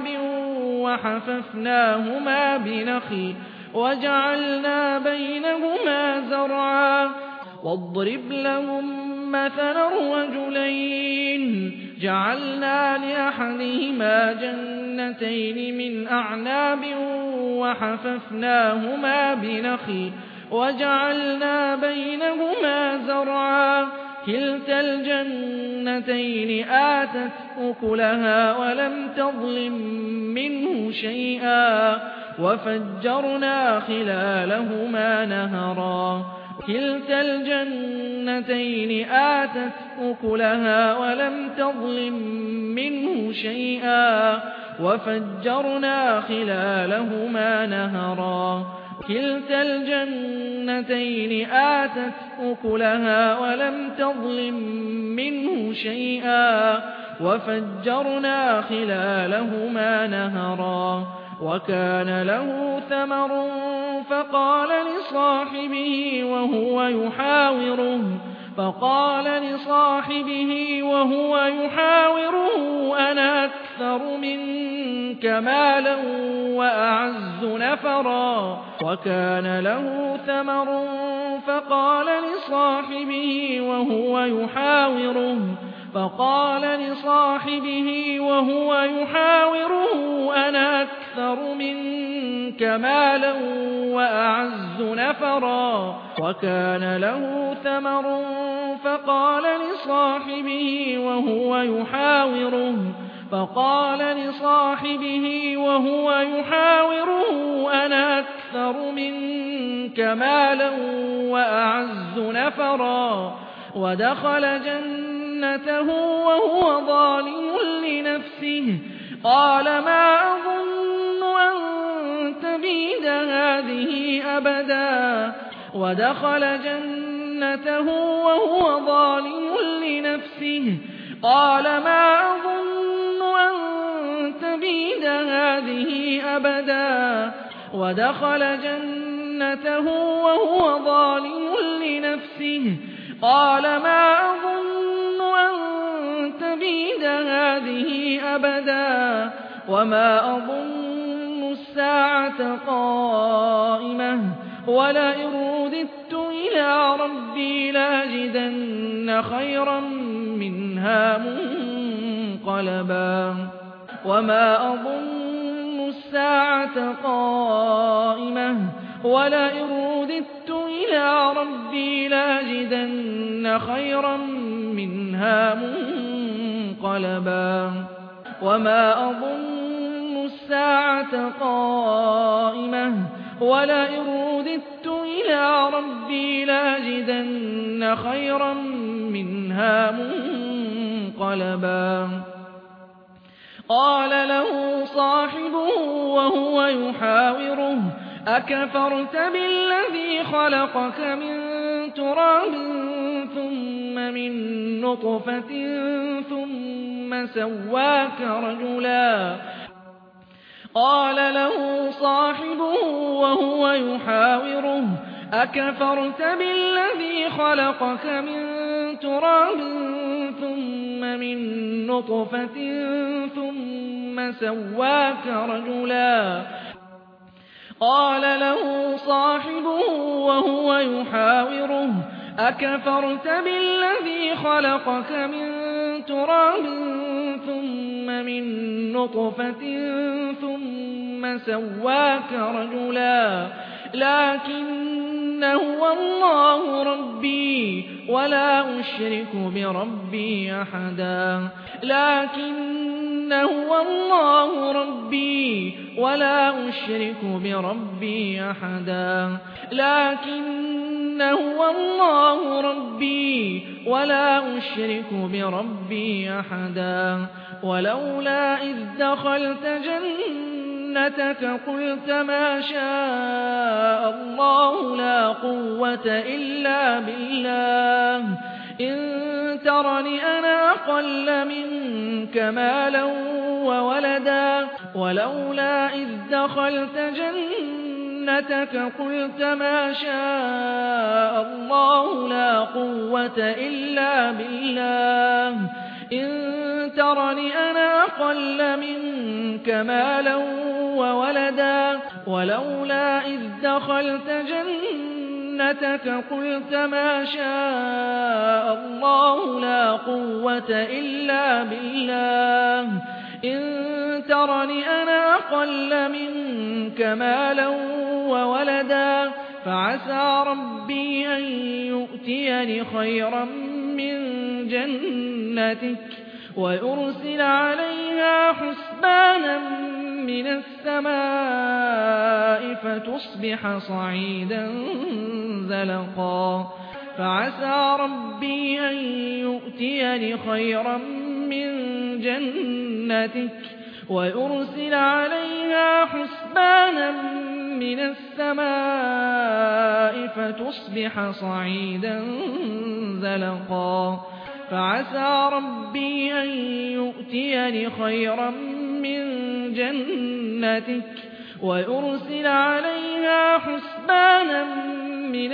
وحففناهما بنخل وجعلنا بينهما زرعا واضرب لهم مثلا رجلين جعلنا لأحدهما جنتين من أعناب وحففناهما بنخل وجعلنا بينهما زرعا كلتا الجنتين آتت أكلها ولم تظلم منه شيئا وفجرنا خلالهما نهرا كلتا الجنتين آتت أكلها ولم تظلم منه شيئا وفجرنا خلالهما نهرا كلتا الجنتين آتت أكلها ولم تظلم منه شيئا وفجرنا خلالهما نهرا وكان له ثمر فقال لصاحبه وهو يحاوره أنا أكثر منك مالا وأعز نفرا وكان له ثمر فقال لصاحبه وهو يحاوره أنا أكثر منك مالا وأعز نفرا وكان له ثمر فقال لصاحبه وهو يحاوره أنا أكثر منك مالا وأعز نفرا ودخل جنته وهو ظالم لنفسه قال ما أظن أن تبيد هذه أبدا ودخل جنته وهو ظالم لنفسه قال ما أظن أن تبيد هذه أبدا ودخل جنته وهو ظالم لنفسه قال ما أظن أن تبيد هذه أبدا وما أظن الساعة قائمة ولئن رددت إلى ربي لأجدن خيرا منها منقلبا وما أظن الساعة قائمة ولئن رددت إلى ربي لأجدن خيرا منها منقلبا وما أظن الساعة قائمة ولئن رددت إلى ربي لأجدن خيرا منها منقلبا قال له صاحبه وهو يحاوره أكفرت بالذي خلقك من تراب ثم من نطفة ثم سواك رجلا قال له صاحبه وهو يحاوره أكفرت بالذي خلقك من تراب ثم من نطفة ثم سواك رجلا قال له صاحبه وهو يحاوره أكفرت بالذي خلقك من تراب ثم من نطفة ثم سواك رجلا لكن هو الله ربي ولا أشرك بربي أحدا لكن هو الله ربي ولا أشرك بربي أحدا لكن هو الله ربي ولا أشرك بربي أحدا ولولا إذ دخلت جنتك قلت ما شاء الله لا قوة إلا بالله إن ترني أنا أقل منك مالا وولدا ولولا إذ دخلت جنتك قلت ما شاء الله لا قوة إلا بالله إن ترني أنا أقل منك مالا وولدا ولولا إذ دخلت جنتك قلت ما شاء الله لا قوة إلا بالله إن ترني أنا أقل منك مالا وولدا فعسى ربي أن يؤتيني خيرا من جنتك ويرسل عليها حسبانا من السماء فتصبح صعيدا زلقا فعسى ربي أن يؤتيني خيرا من جنتك ويرسل عليها حسبانا من السماء فتصبح صعيدا زلقا فعسى ربي أن يؤتيني خيرا من جنتك ويرسل عليها حسبانا من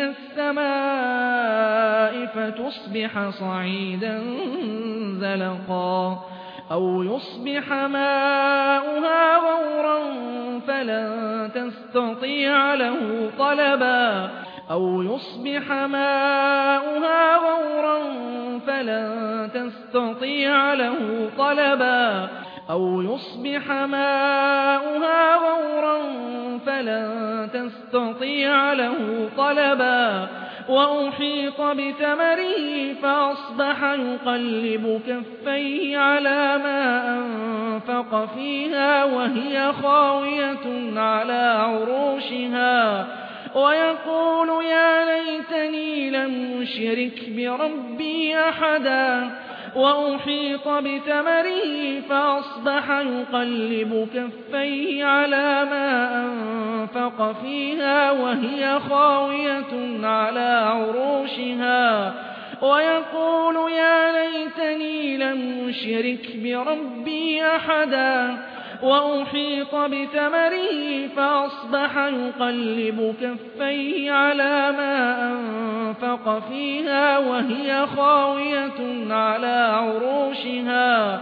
السماء فتصبح صعيدا زلقا أو يصبح ماؤها غورا فلن تستطيع له طلبا أو يصبح ماؤها غورا فلن تستطيع له طلبا أو يصبح ماؤها غورا فلن تستطيع له طلبا وأحيط بثمره فأصبح يقلب كفيه على ما أنفق فيها وهي خاوية على عروشها ويقول يا ليتني لم أشرك بربي أحدا وأحيط بثمره فأصبح يقلب كفيه على ما أنفق فيها وهي خاوية على عروشها ويقول يا ليتني لم أشرك بربي أحدا وأحيط بثمره فأصبح يقلب كفيه على ما أنفق فيها وهي خاوية على عروشها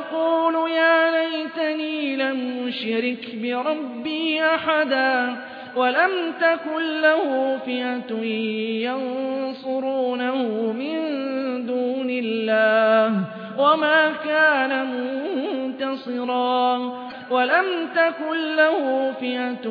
ويقول يا ليتني لم أشرك بربي أحدا ولم تكن له فئة ينصرونه من دون الله وما كان منتصرا ولم تكن له فئة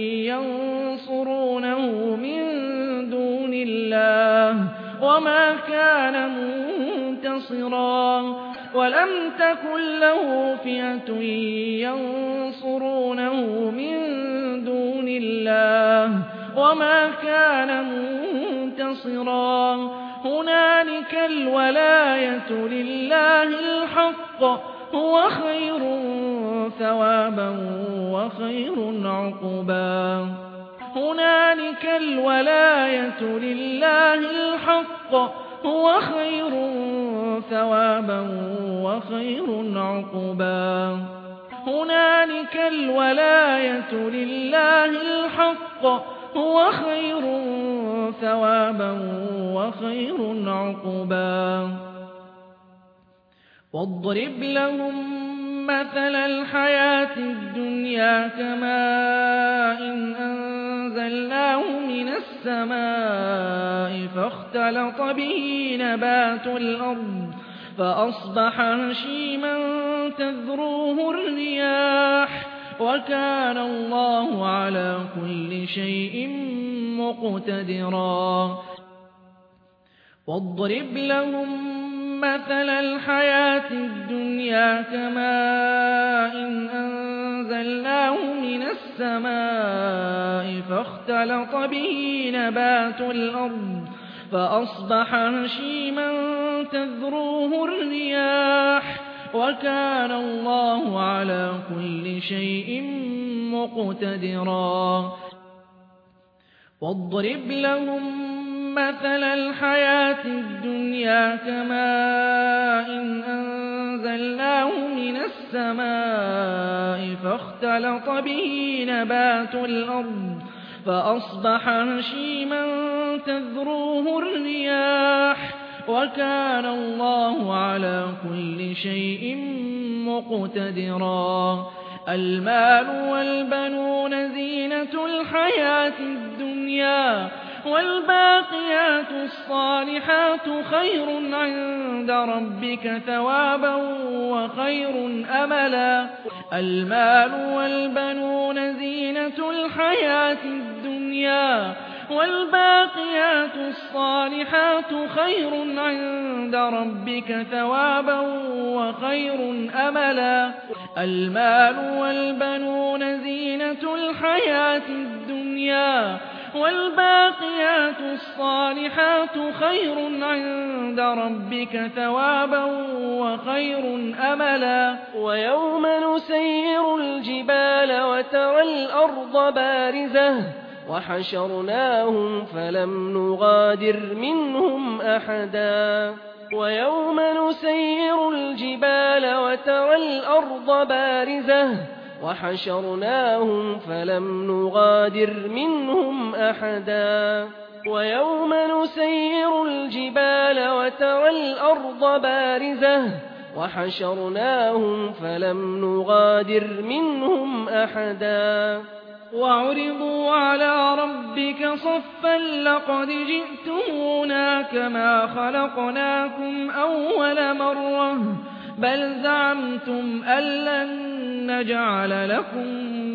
ينصرونه من دون الله وما كان منتصرا ولم تكن له فئة ينصرونه من دون الله وما كان منتصرا هنالك الولاية لله الحق هو خير ثوابا وخير عقبا هنالك الولاية لله الحق هو خير ثوابا وخير عقبا هنالك الولاية لله الحق هو خير ثوابا وخير عقبا واضرب لهم مثل الحياة الدنيا كماء أنزلناه من السماء فاختلط به نبات الأرض فأصبح هشيما تذروه الرياح وكان الله على كل شيء مقتدرا واضرب لهم مثل الحياة الدنيا كماء أنزلناه من السماء فاختلط به نبات الأرض فأصبح هشيما تذروه الرياح وكان الله على كل شيء مقتدرا واضرب لهم مثل الحياة الدنيا كماء أنزلناه من السماء فاختلط به نبات الأرض فأصبح هشيما تذروه الرياح وكان الله على كل شيء مقتدرا المال والبنون زينة الحياة الدنيا والباقيات الصالحات خير عند ربك ثوابا وخير أملا المال والبنون زينة الحياة الدنيا والباقيات الصالحات خير عند ربك ثوابا وخير أملا المال والبنون زينة الحياة الدنيا والباقيات الصالحات خير عند ربك ثوابا وخير أملا ويوم نسير الجبال وترى الأرض بارزة وحشرناهم فلم نغادر منهم أحدا ويوم نسير الجبال وترى الأرض بارزة وحشرناهم فلم نغادر منهم أحدا ويوم نسير الجبال وترى الأرض بارزة وحشرناهم فلم نغادر منهم أحدا وعرضوا على ربك صفا لقد جئتمونا كما خلقناكم أول مرة بل زعمتم أن لن نجعل لكم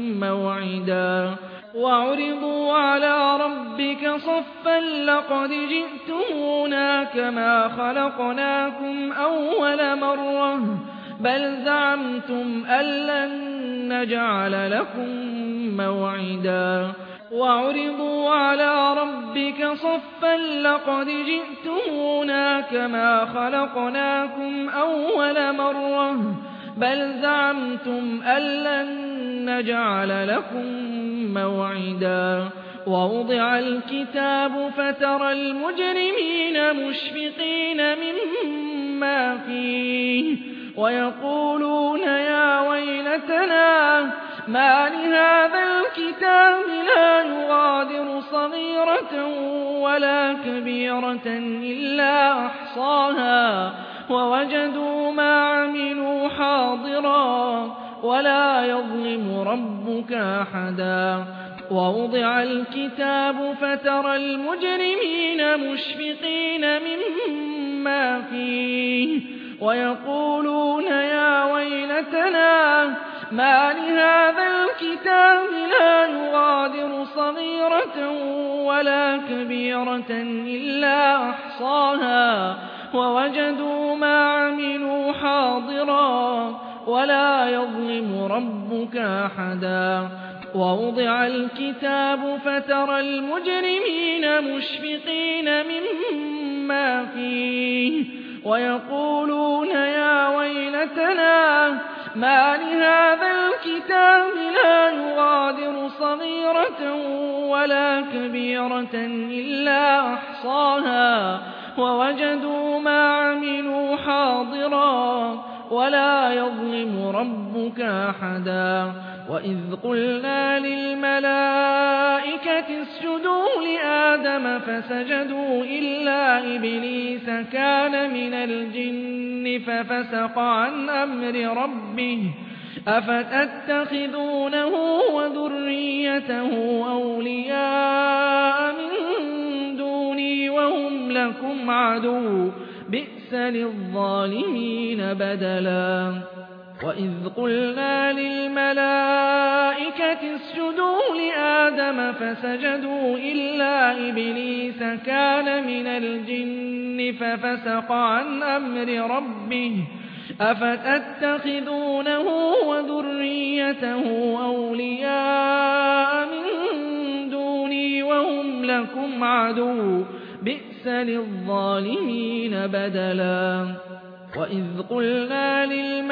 موعدا وعرضوا على ربك صفا لقد جئتمونا كما خلقناكم أول مرة بل زعمتم أن لن نجعل لكم موعدا وعرضوا على ربك صفا لقد جئتمونا كما خلقناكم أول مرة بل زعمتم أن لن نجعل لكم موعدا ووضع الكتاب فترى المجرمين مشفقين مما فيه ويقولون يا ويلتنا ما لهذا الكتاب لا يغادر صغيرة ولا كبيرة إلا أحصاها ووجدوا ما عملوا حاضرا ولا يظلم ربك أحدا ووضع الكتاب فترى المجرمين مشفقين مما فيه ويقولون يا ويلتنا ما لهذا الكتاب لا يغادر صغيرة ولا كبيرة إلا أحصاها ووجدوا ما عملوا حاضرا ولا يظلم ربك أحدا ووضع الكتاب فترى المجرمين مشفقين مما فيه ويقولون يا ويلتنا ما لهذا الكتاب لا يغادر صغيرة ولا كبيرة إلا أحصاها ووجدوا ما عملوا حاضرا ولا يظلم ربك أحدا وإذ قلنا للملائكة اسجدوا لآدم فسجدوا إلا إبليس كان من الجن ففسق عن أمر ربه أفتتخذونه وذريته أولياء من دوني وهم لكم عدو بئس للظالمين بدلا وإذ قلنا للملائكة اسجدوا لآدم فسجدوا إلا إبليس كان من الجن ففسق عن أمر ربه أفتتخذونه وذريته أولياء من دوني وهم لكم عدو بئس للظالمين بدلا وإذ قلنا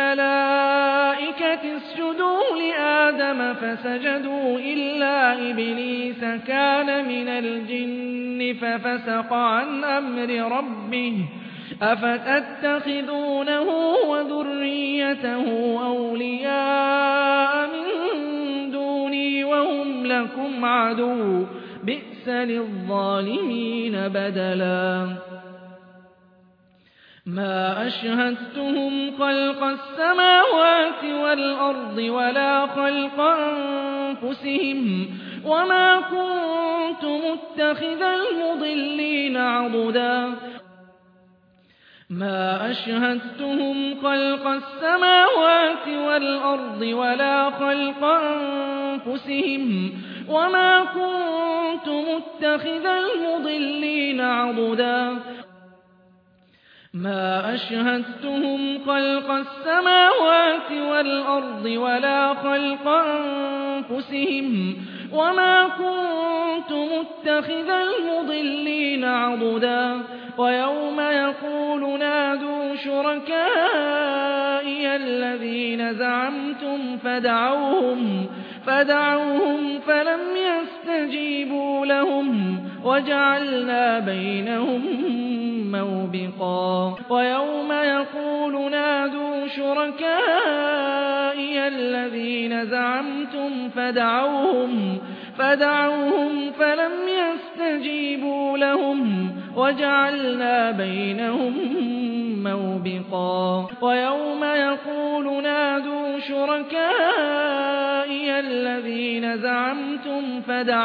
للملائكة اسجدوا لآدم فسجدوا إلا إبليس كان من الجن ففسق عن أمر ربه أفتتخذونه وذريته أولياء من دوني وهم لكم عدو بئس للظالمين بدلا ما أشهدتهم خلق السماوات والأرض ولا خلق أنفسهم وما كنت متخذ المضلين عضدا ما أشهدتهم خلق السماوات والأرض ولا خلق أنفسهم وما كنت متخذ المضلين عضدا ما أشهدتهم خلق السماوات والأرض ولا خلق أنفسهم وما كنت متخذ المضلين عضدا ويوم يقول نادوا شركائي الذين زعمتم فدعوهم فلم يستجيبوا لهم وجعلنا بينهم موبقا ويوم يقول نادوا شركائي الذين زعمتم فدعوهم فلم يستجيبوا لهم وجعلنا بينهم موبقا ويوم يقول نادوا شركائي الذين زعمتم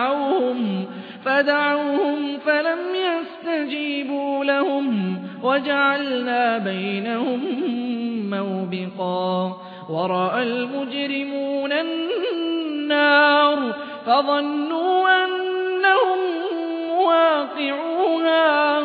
فدعوهم فلم يستجيبوا لهم وجعلنا بينهم موبقا ورأى المجرمون النار فظنوا أنهم مواقعوها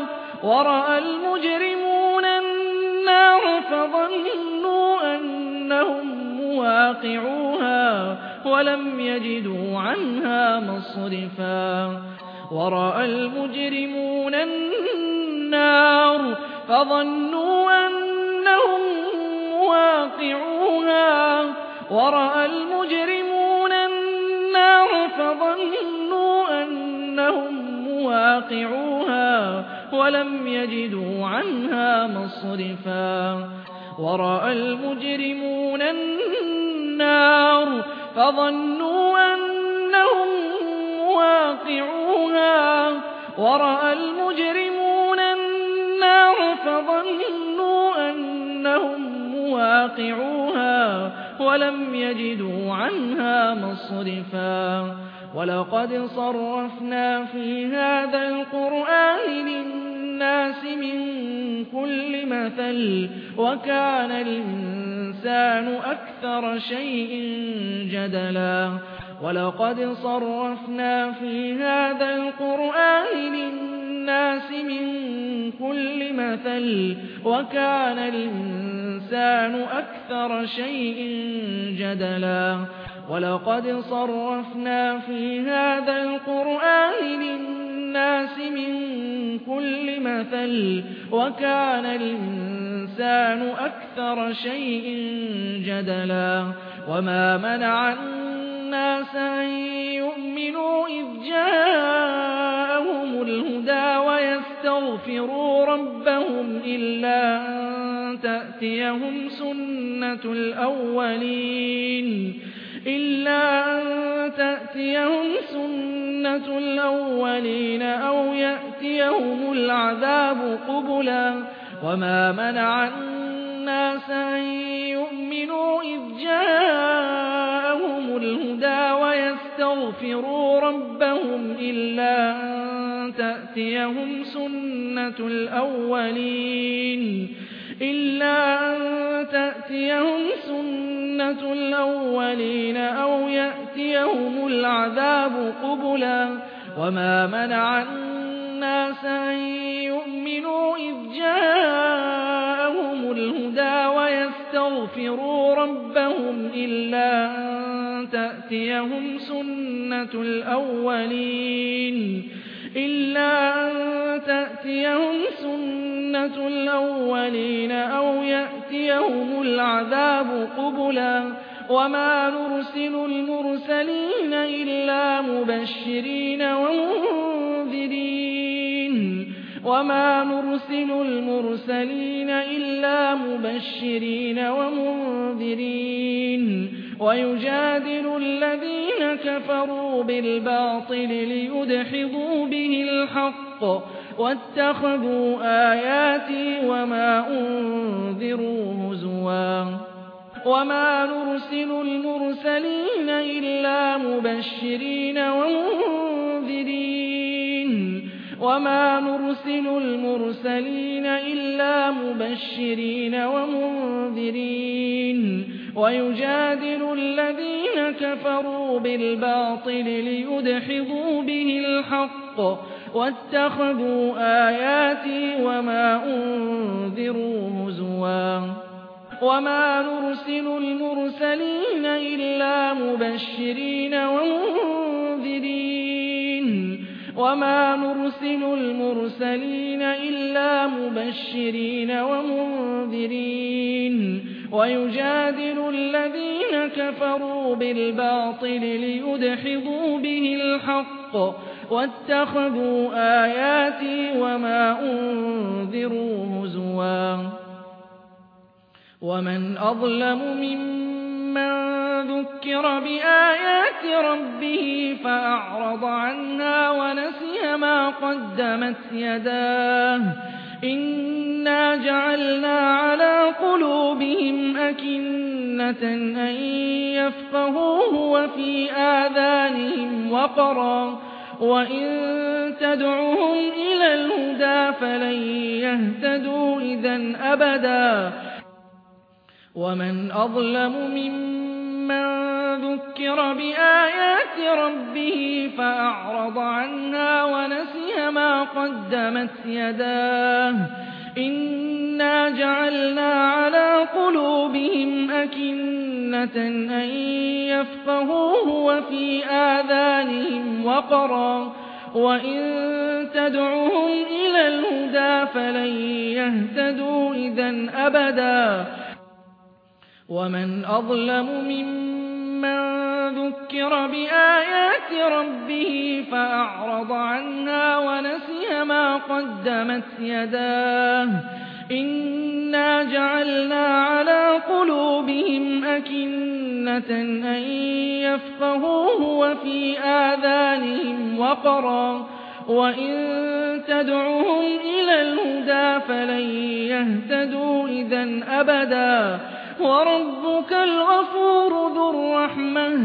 ولم يجدوا عنها مصرفا ورأى المجرمون النار فظنوا أنهم مواقعوها ولم يجدوا عنها مصرفا ورأى المجرمون النار فظنوا أنهم مواقعوها ولم يجدوا عنها مصرفا ولقد صرفنا في هذا القرآن للناس من كل مثل وكان الإنسان أكثر شيء جدلا ولقد صرفنا في هذا القرآن للناس من كل مثل وكان الإنسان أكثر شيء جدلا ولقد صرفنا في هذا القرآن للناس من كل مثل وكان الإنسان أكثر شيء جدلا وما منع الناس أن يؤمنوا إذ جاءهم الهدى ويستغفروا ربهم إلا أن تأتيهم سنة الأولين أو يأتيهم العذاب قبلا وما منع الناس أن يؤمنوا إذ جاءهم الهدى ويستغفروا ربهم إلا أن تأتيهم سنة الأولين أو يأتيهم العذاب قبلا وما منع الناس أن يؤمنوا إذ جاءهم الهدى ويستغفروا ربهم إلا أن تأتيهم سنة الأولين أو يأتيهم العذاب قبلا وما نرسل المرسلين إلا مبشرين ومنذرين ويجادل الذين كفروا بالباطل ليدحضوا به الحق واتخذوا آياتي وما أنذروا هزوا وما نرسل المرسلين إلا مبشرين ومنذرين ويجادل الذين كفروا بالباطل ليدحضوا به الحق واتخذوا آياتي وما أنذروا هزوا وما نرسل المرسلين إلا مبشرين ومنذرين ويجادل الذين كفروا بالباطل ليدحضوا به الحق واتخذوا آياتي وما أنذروا هزوا ومن أظلم ممن ذكر بآيات ربه فأعرض عنها ونسي ما قدمت يداه إنا جعلنا على قلوبهم أكنة أن يفقهوه وفي آذانهم وقرا وإن تدعهم إلى الهدى فلن يهتدوا إذا أبدا ومن أظلم ممن ذكر بآيات ربه فأعرض عنها ونسي ما قدمت يداه إنا جعلنا على قلوبهم أكنة أن يفقهوه وفي آذانهم وقرا وإن تدعهم إلى الهدى فلن يهتدوا إذا أبدا ومن أظلم ممن ذكر بآيات ربه فأعرض عنها ونسي ما قدمت يداه إنا جعلنا على قلوبهم أكنة أن يفقهوه وفي آذانهم وقرا وإن تدعهم إلى الهدى فلن يهتدوا إذا أبدا وربك الغفور ذو الرحمة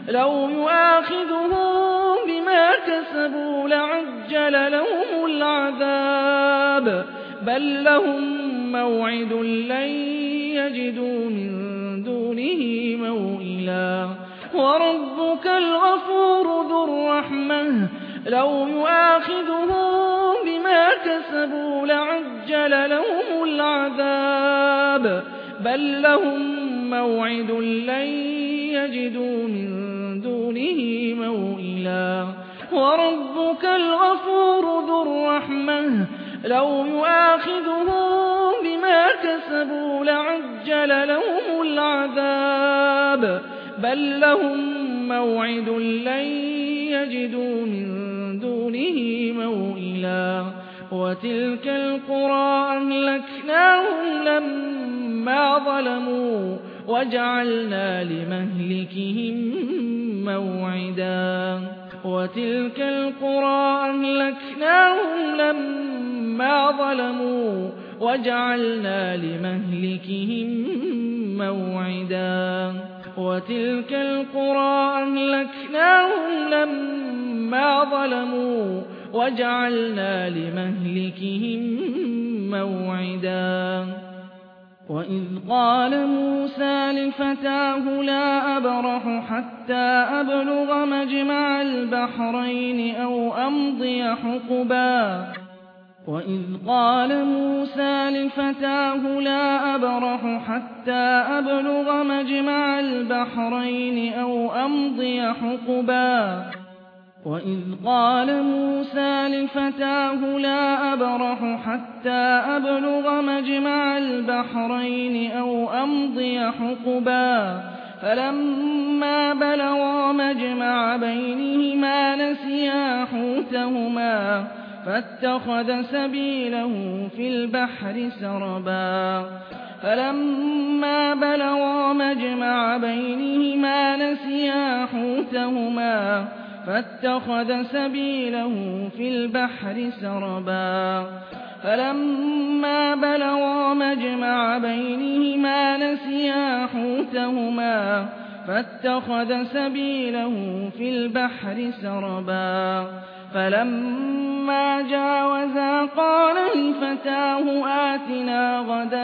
لو يؤاخذهم بما كسبوا لعجل لهم العذاب بل لهم موعد لن يجدوا من دونه موئلا وربك الغفور ذو الرحمة لو يؤاخذهم بما كسبوا لعجل لهم العذاب بل لهم موعد لن يجدوا من دونه موئلا وربك الغفور ذو الرحمة لو يؤاخذهم بما كسبوا لعجل لهم العذاب بل لهم موعد لن يجدوا من دونه موئلا وتلك القرى أهلكناهم لما ظلموا وجعلنا لمهلكهم موعدا وتلك القرى أهلكناهم لما ظلموا وجعلنا لمهلكهم موعدا وتلك القرى أهلكناهم لما ظلموا وجعلنا لمهلكهم موعدا وإذ قال موسى لفتاه لا أبرح حتى أبلغ مجمع البحرين أو أمضي حقبا وإذ قال موسى لفتاه لا أبرح حتى أبلغ مجمع البحرين أو أمضي حقبا وإذ قال موسى لفتاه لا أبرح حتى أبلغ مجمع البحرين أو أمضي حقبا فلما بلغا مجمع بينهما نسيا حوتهما فاتخذ سبيله في البحر سربا فلما بلغا مجمع بينهما نسيا حوتهما فاتخذ سبيله في البحر سربا فلما بلغا مجمع بينهما نسيا حوتهما فاتخذ سبيله في البحر سربا فلما جاوزا قال لفتاه آتنا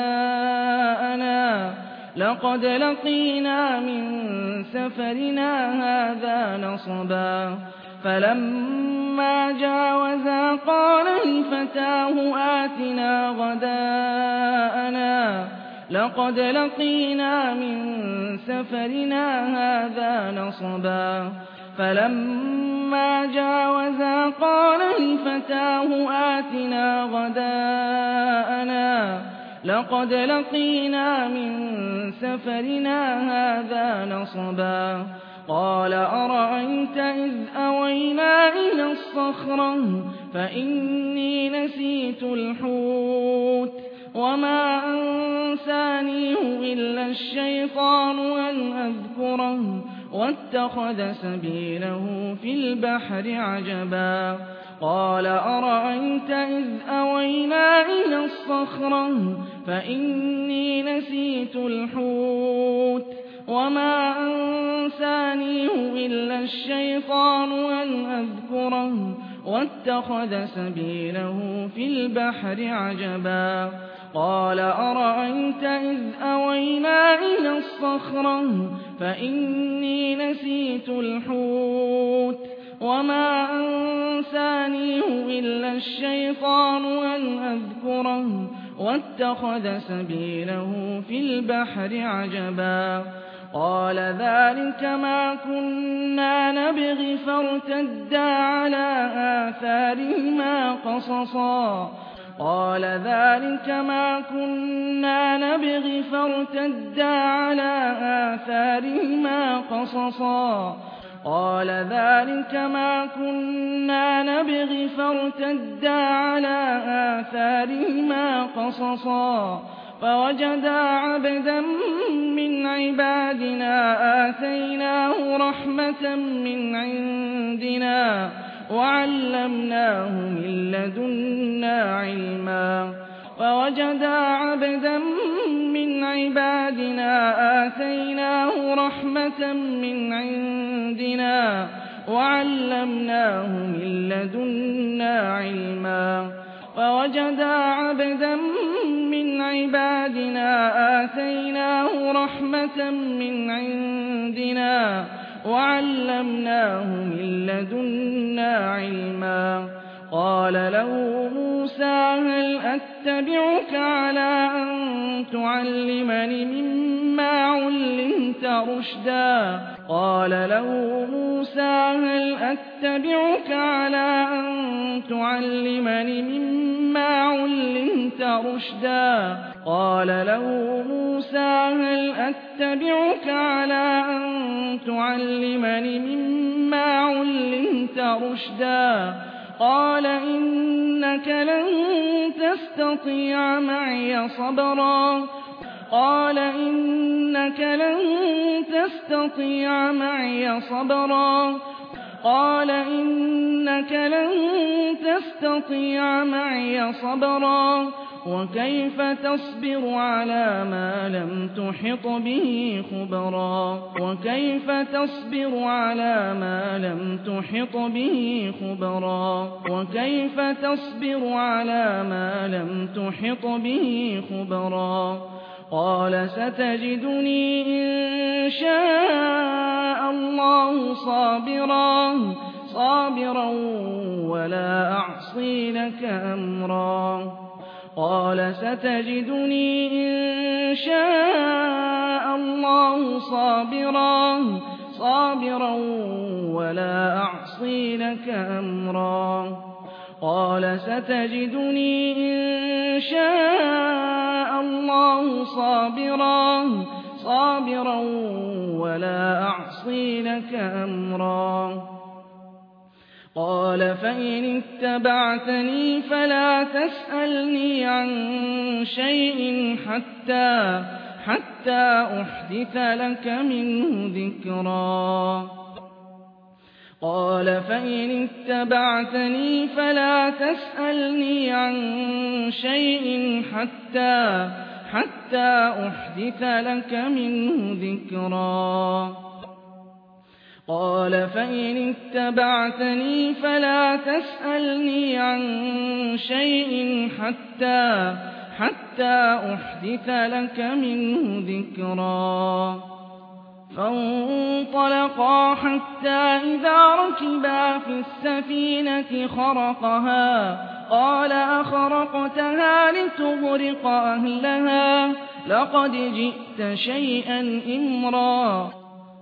غداءنا لقد لقينا من سفرنا هذا نصبا فلما جاوزا قال لفتاه آتنا غداءنا لقد لقينا من سفرنا هذا نصبا فلما جاوزا قال لفتاه آتنا غداءنا لقد لقينا من سفرنا هذا نصبا قال أرأيت إذ أوينا إلى الصخرة فإني نسيت الحوت وما أنسانيه إلا الشيطان أن أذكره واتخذ سبيله في البحر عجبا قال أرأيت إذ أوينا إلى الصخرة فإني نسيت الحوت وما أنسانيه إلا الشيطان أن أذكره واتخذ سبيله في البحر عجبا قال أرأيت إذ أوينا إلى الصخرة فإني نسيت الحوت وما أنسانيه إلا الشيطان أن أذكره واتخذ سبيله في البحر عجبا قال ذلك ما كنا نبغي فارتدا على آثارهما قصصا قال ذلك ما كنا نبغي فارتدا على آثارهما قصصا قال ذلك ما كنا نبغي فارتدا على آثارهما قصصا فوجدا عبدا من عبادنا آتيناه رحمة من عندنا وعلمناه من لدنا علما فوجدا عبدا من عبادنا آتيناه رحمة من عندنا وعلمناه من لدنا علما فوجدا عبدا من عبادنا آتيناه رحمة من عندنا وعلمناه من لدنا علما قال له موسى هل أتبعك على أن تعلمني مما علمت رشدا قال له موسى هل أتبعك على أن تعلمني مما علمت رشدا قال له موسى هل أتبعك على أن تعلمني مما علمت رشدا قال إنك لن تستطيع معي صبرا قال إنك لن تستطيع معي صبرا قال إنك لن تستطيع معي صبرا وكيف تصبر على ما لم تحط به خبرا وكيف تصبر على ما لم تحط به خبرا وكيف تصبر على ما لم تحط به خبرا قال ستجدني إن شاء الله صابرا ولا أعصي لك أمرا قال ستجدني إن شاء الله صابرا ولا أعصي لك أمرا قال ستجدني إن شاء الله صابرا ولا أعصي لك أمرا قال فإن اتبعتني فلا تسألني عن شيء حتى أحدث لك منه ذكرا قال فإن اتبعتني فلا تسألني عن شيء حتى أحدث لك منه ذكرا قال فإن اتبعتني فلا تسألني عن شيء حتى أحدث لك منه ذكرا فانطلقا حتى إذا ركبا في السفينة خرقها قال أخرقتها لتغرق أهلها لقد جئت شيئا إمرا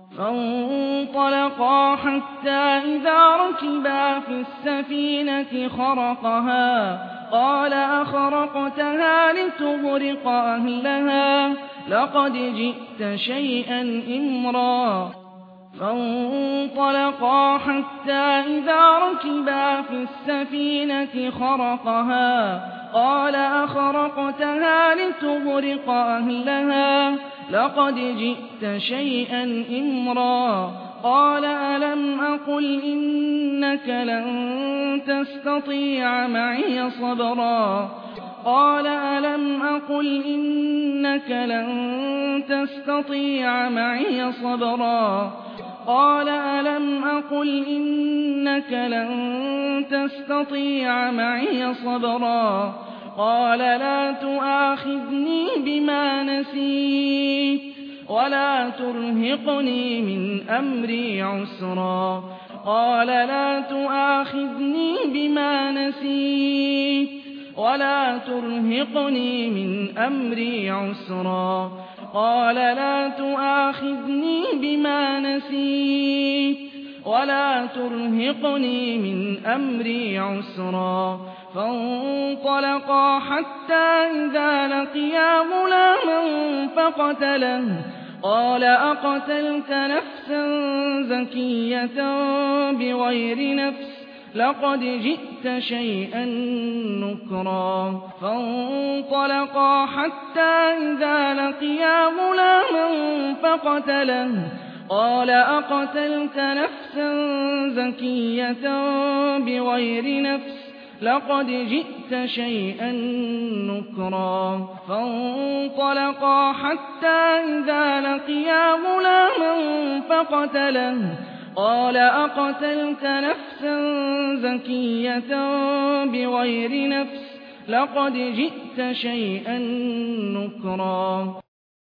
فانطلقا حتى إذا ركبا في السفينة خرقها قال أخرقتها لتغرق أهلها لقد جئت شيئا إمرا فانطلقا حتى إذا ركبا في السفينة خرقها قال أخرقتها لتغرق أهلها لقد جئت شيئا إمرا قال ألم أقل إنك لن تستطيع معي صبرا قال ألم أقل إنك لن تستطيع معي صبرا قال ألم أقل إنك لن تستطيع معي صبرا قال لا تؤاخذني بما نسيت ولا ترهقني من أمري عسرا قال لا تؤاخذني بما نسيت ولا ترهقني من أمري عسرا قال لا تؤاخذني بما نسيت ولا ترهقني من أمري عسرا فانطلقا حتى إذا لقيا غلاما فقتله قال أقتلت نفسا زكية بغير نفس لقد جئت شيئا نكرا فانطلقا حتى إذا لقيا غلاما فقتله قال أقتلت نفسا زكية بغير نفس لقد جئت شيئا نكرا فانطلقا حتى إذا لقيا غلاما فقتله قال أقتلت نفسا زكية بغير نفس لقد جئت شيئا نكرا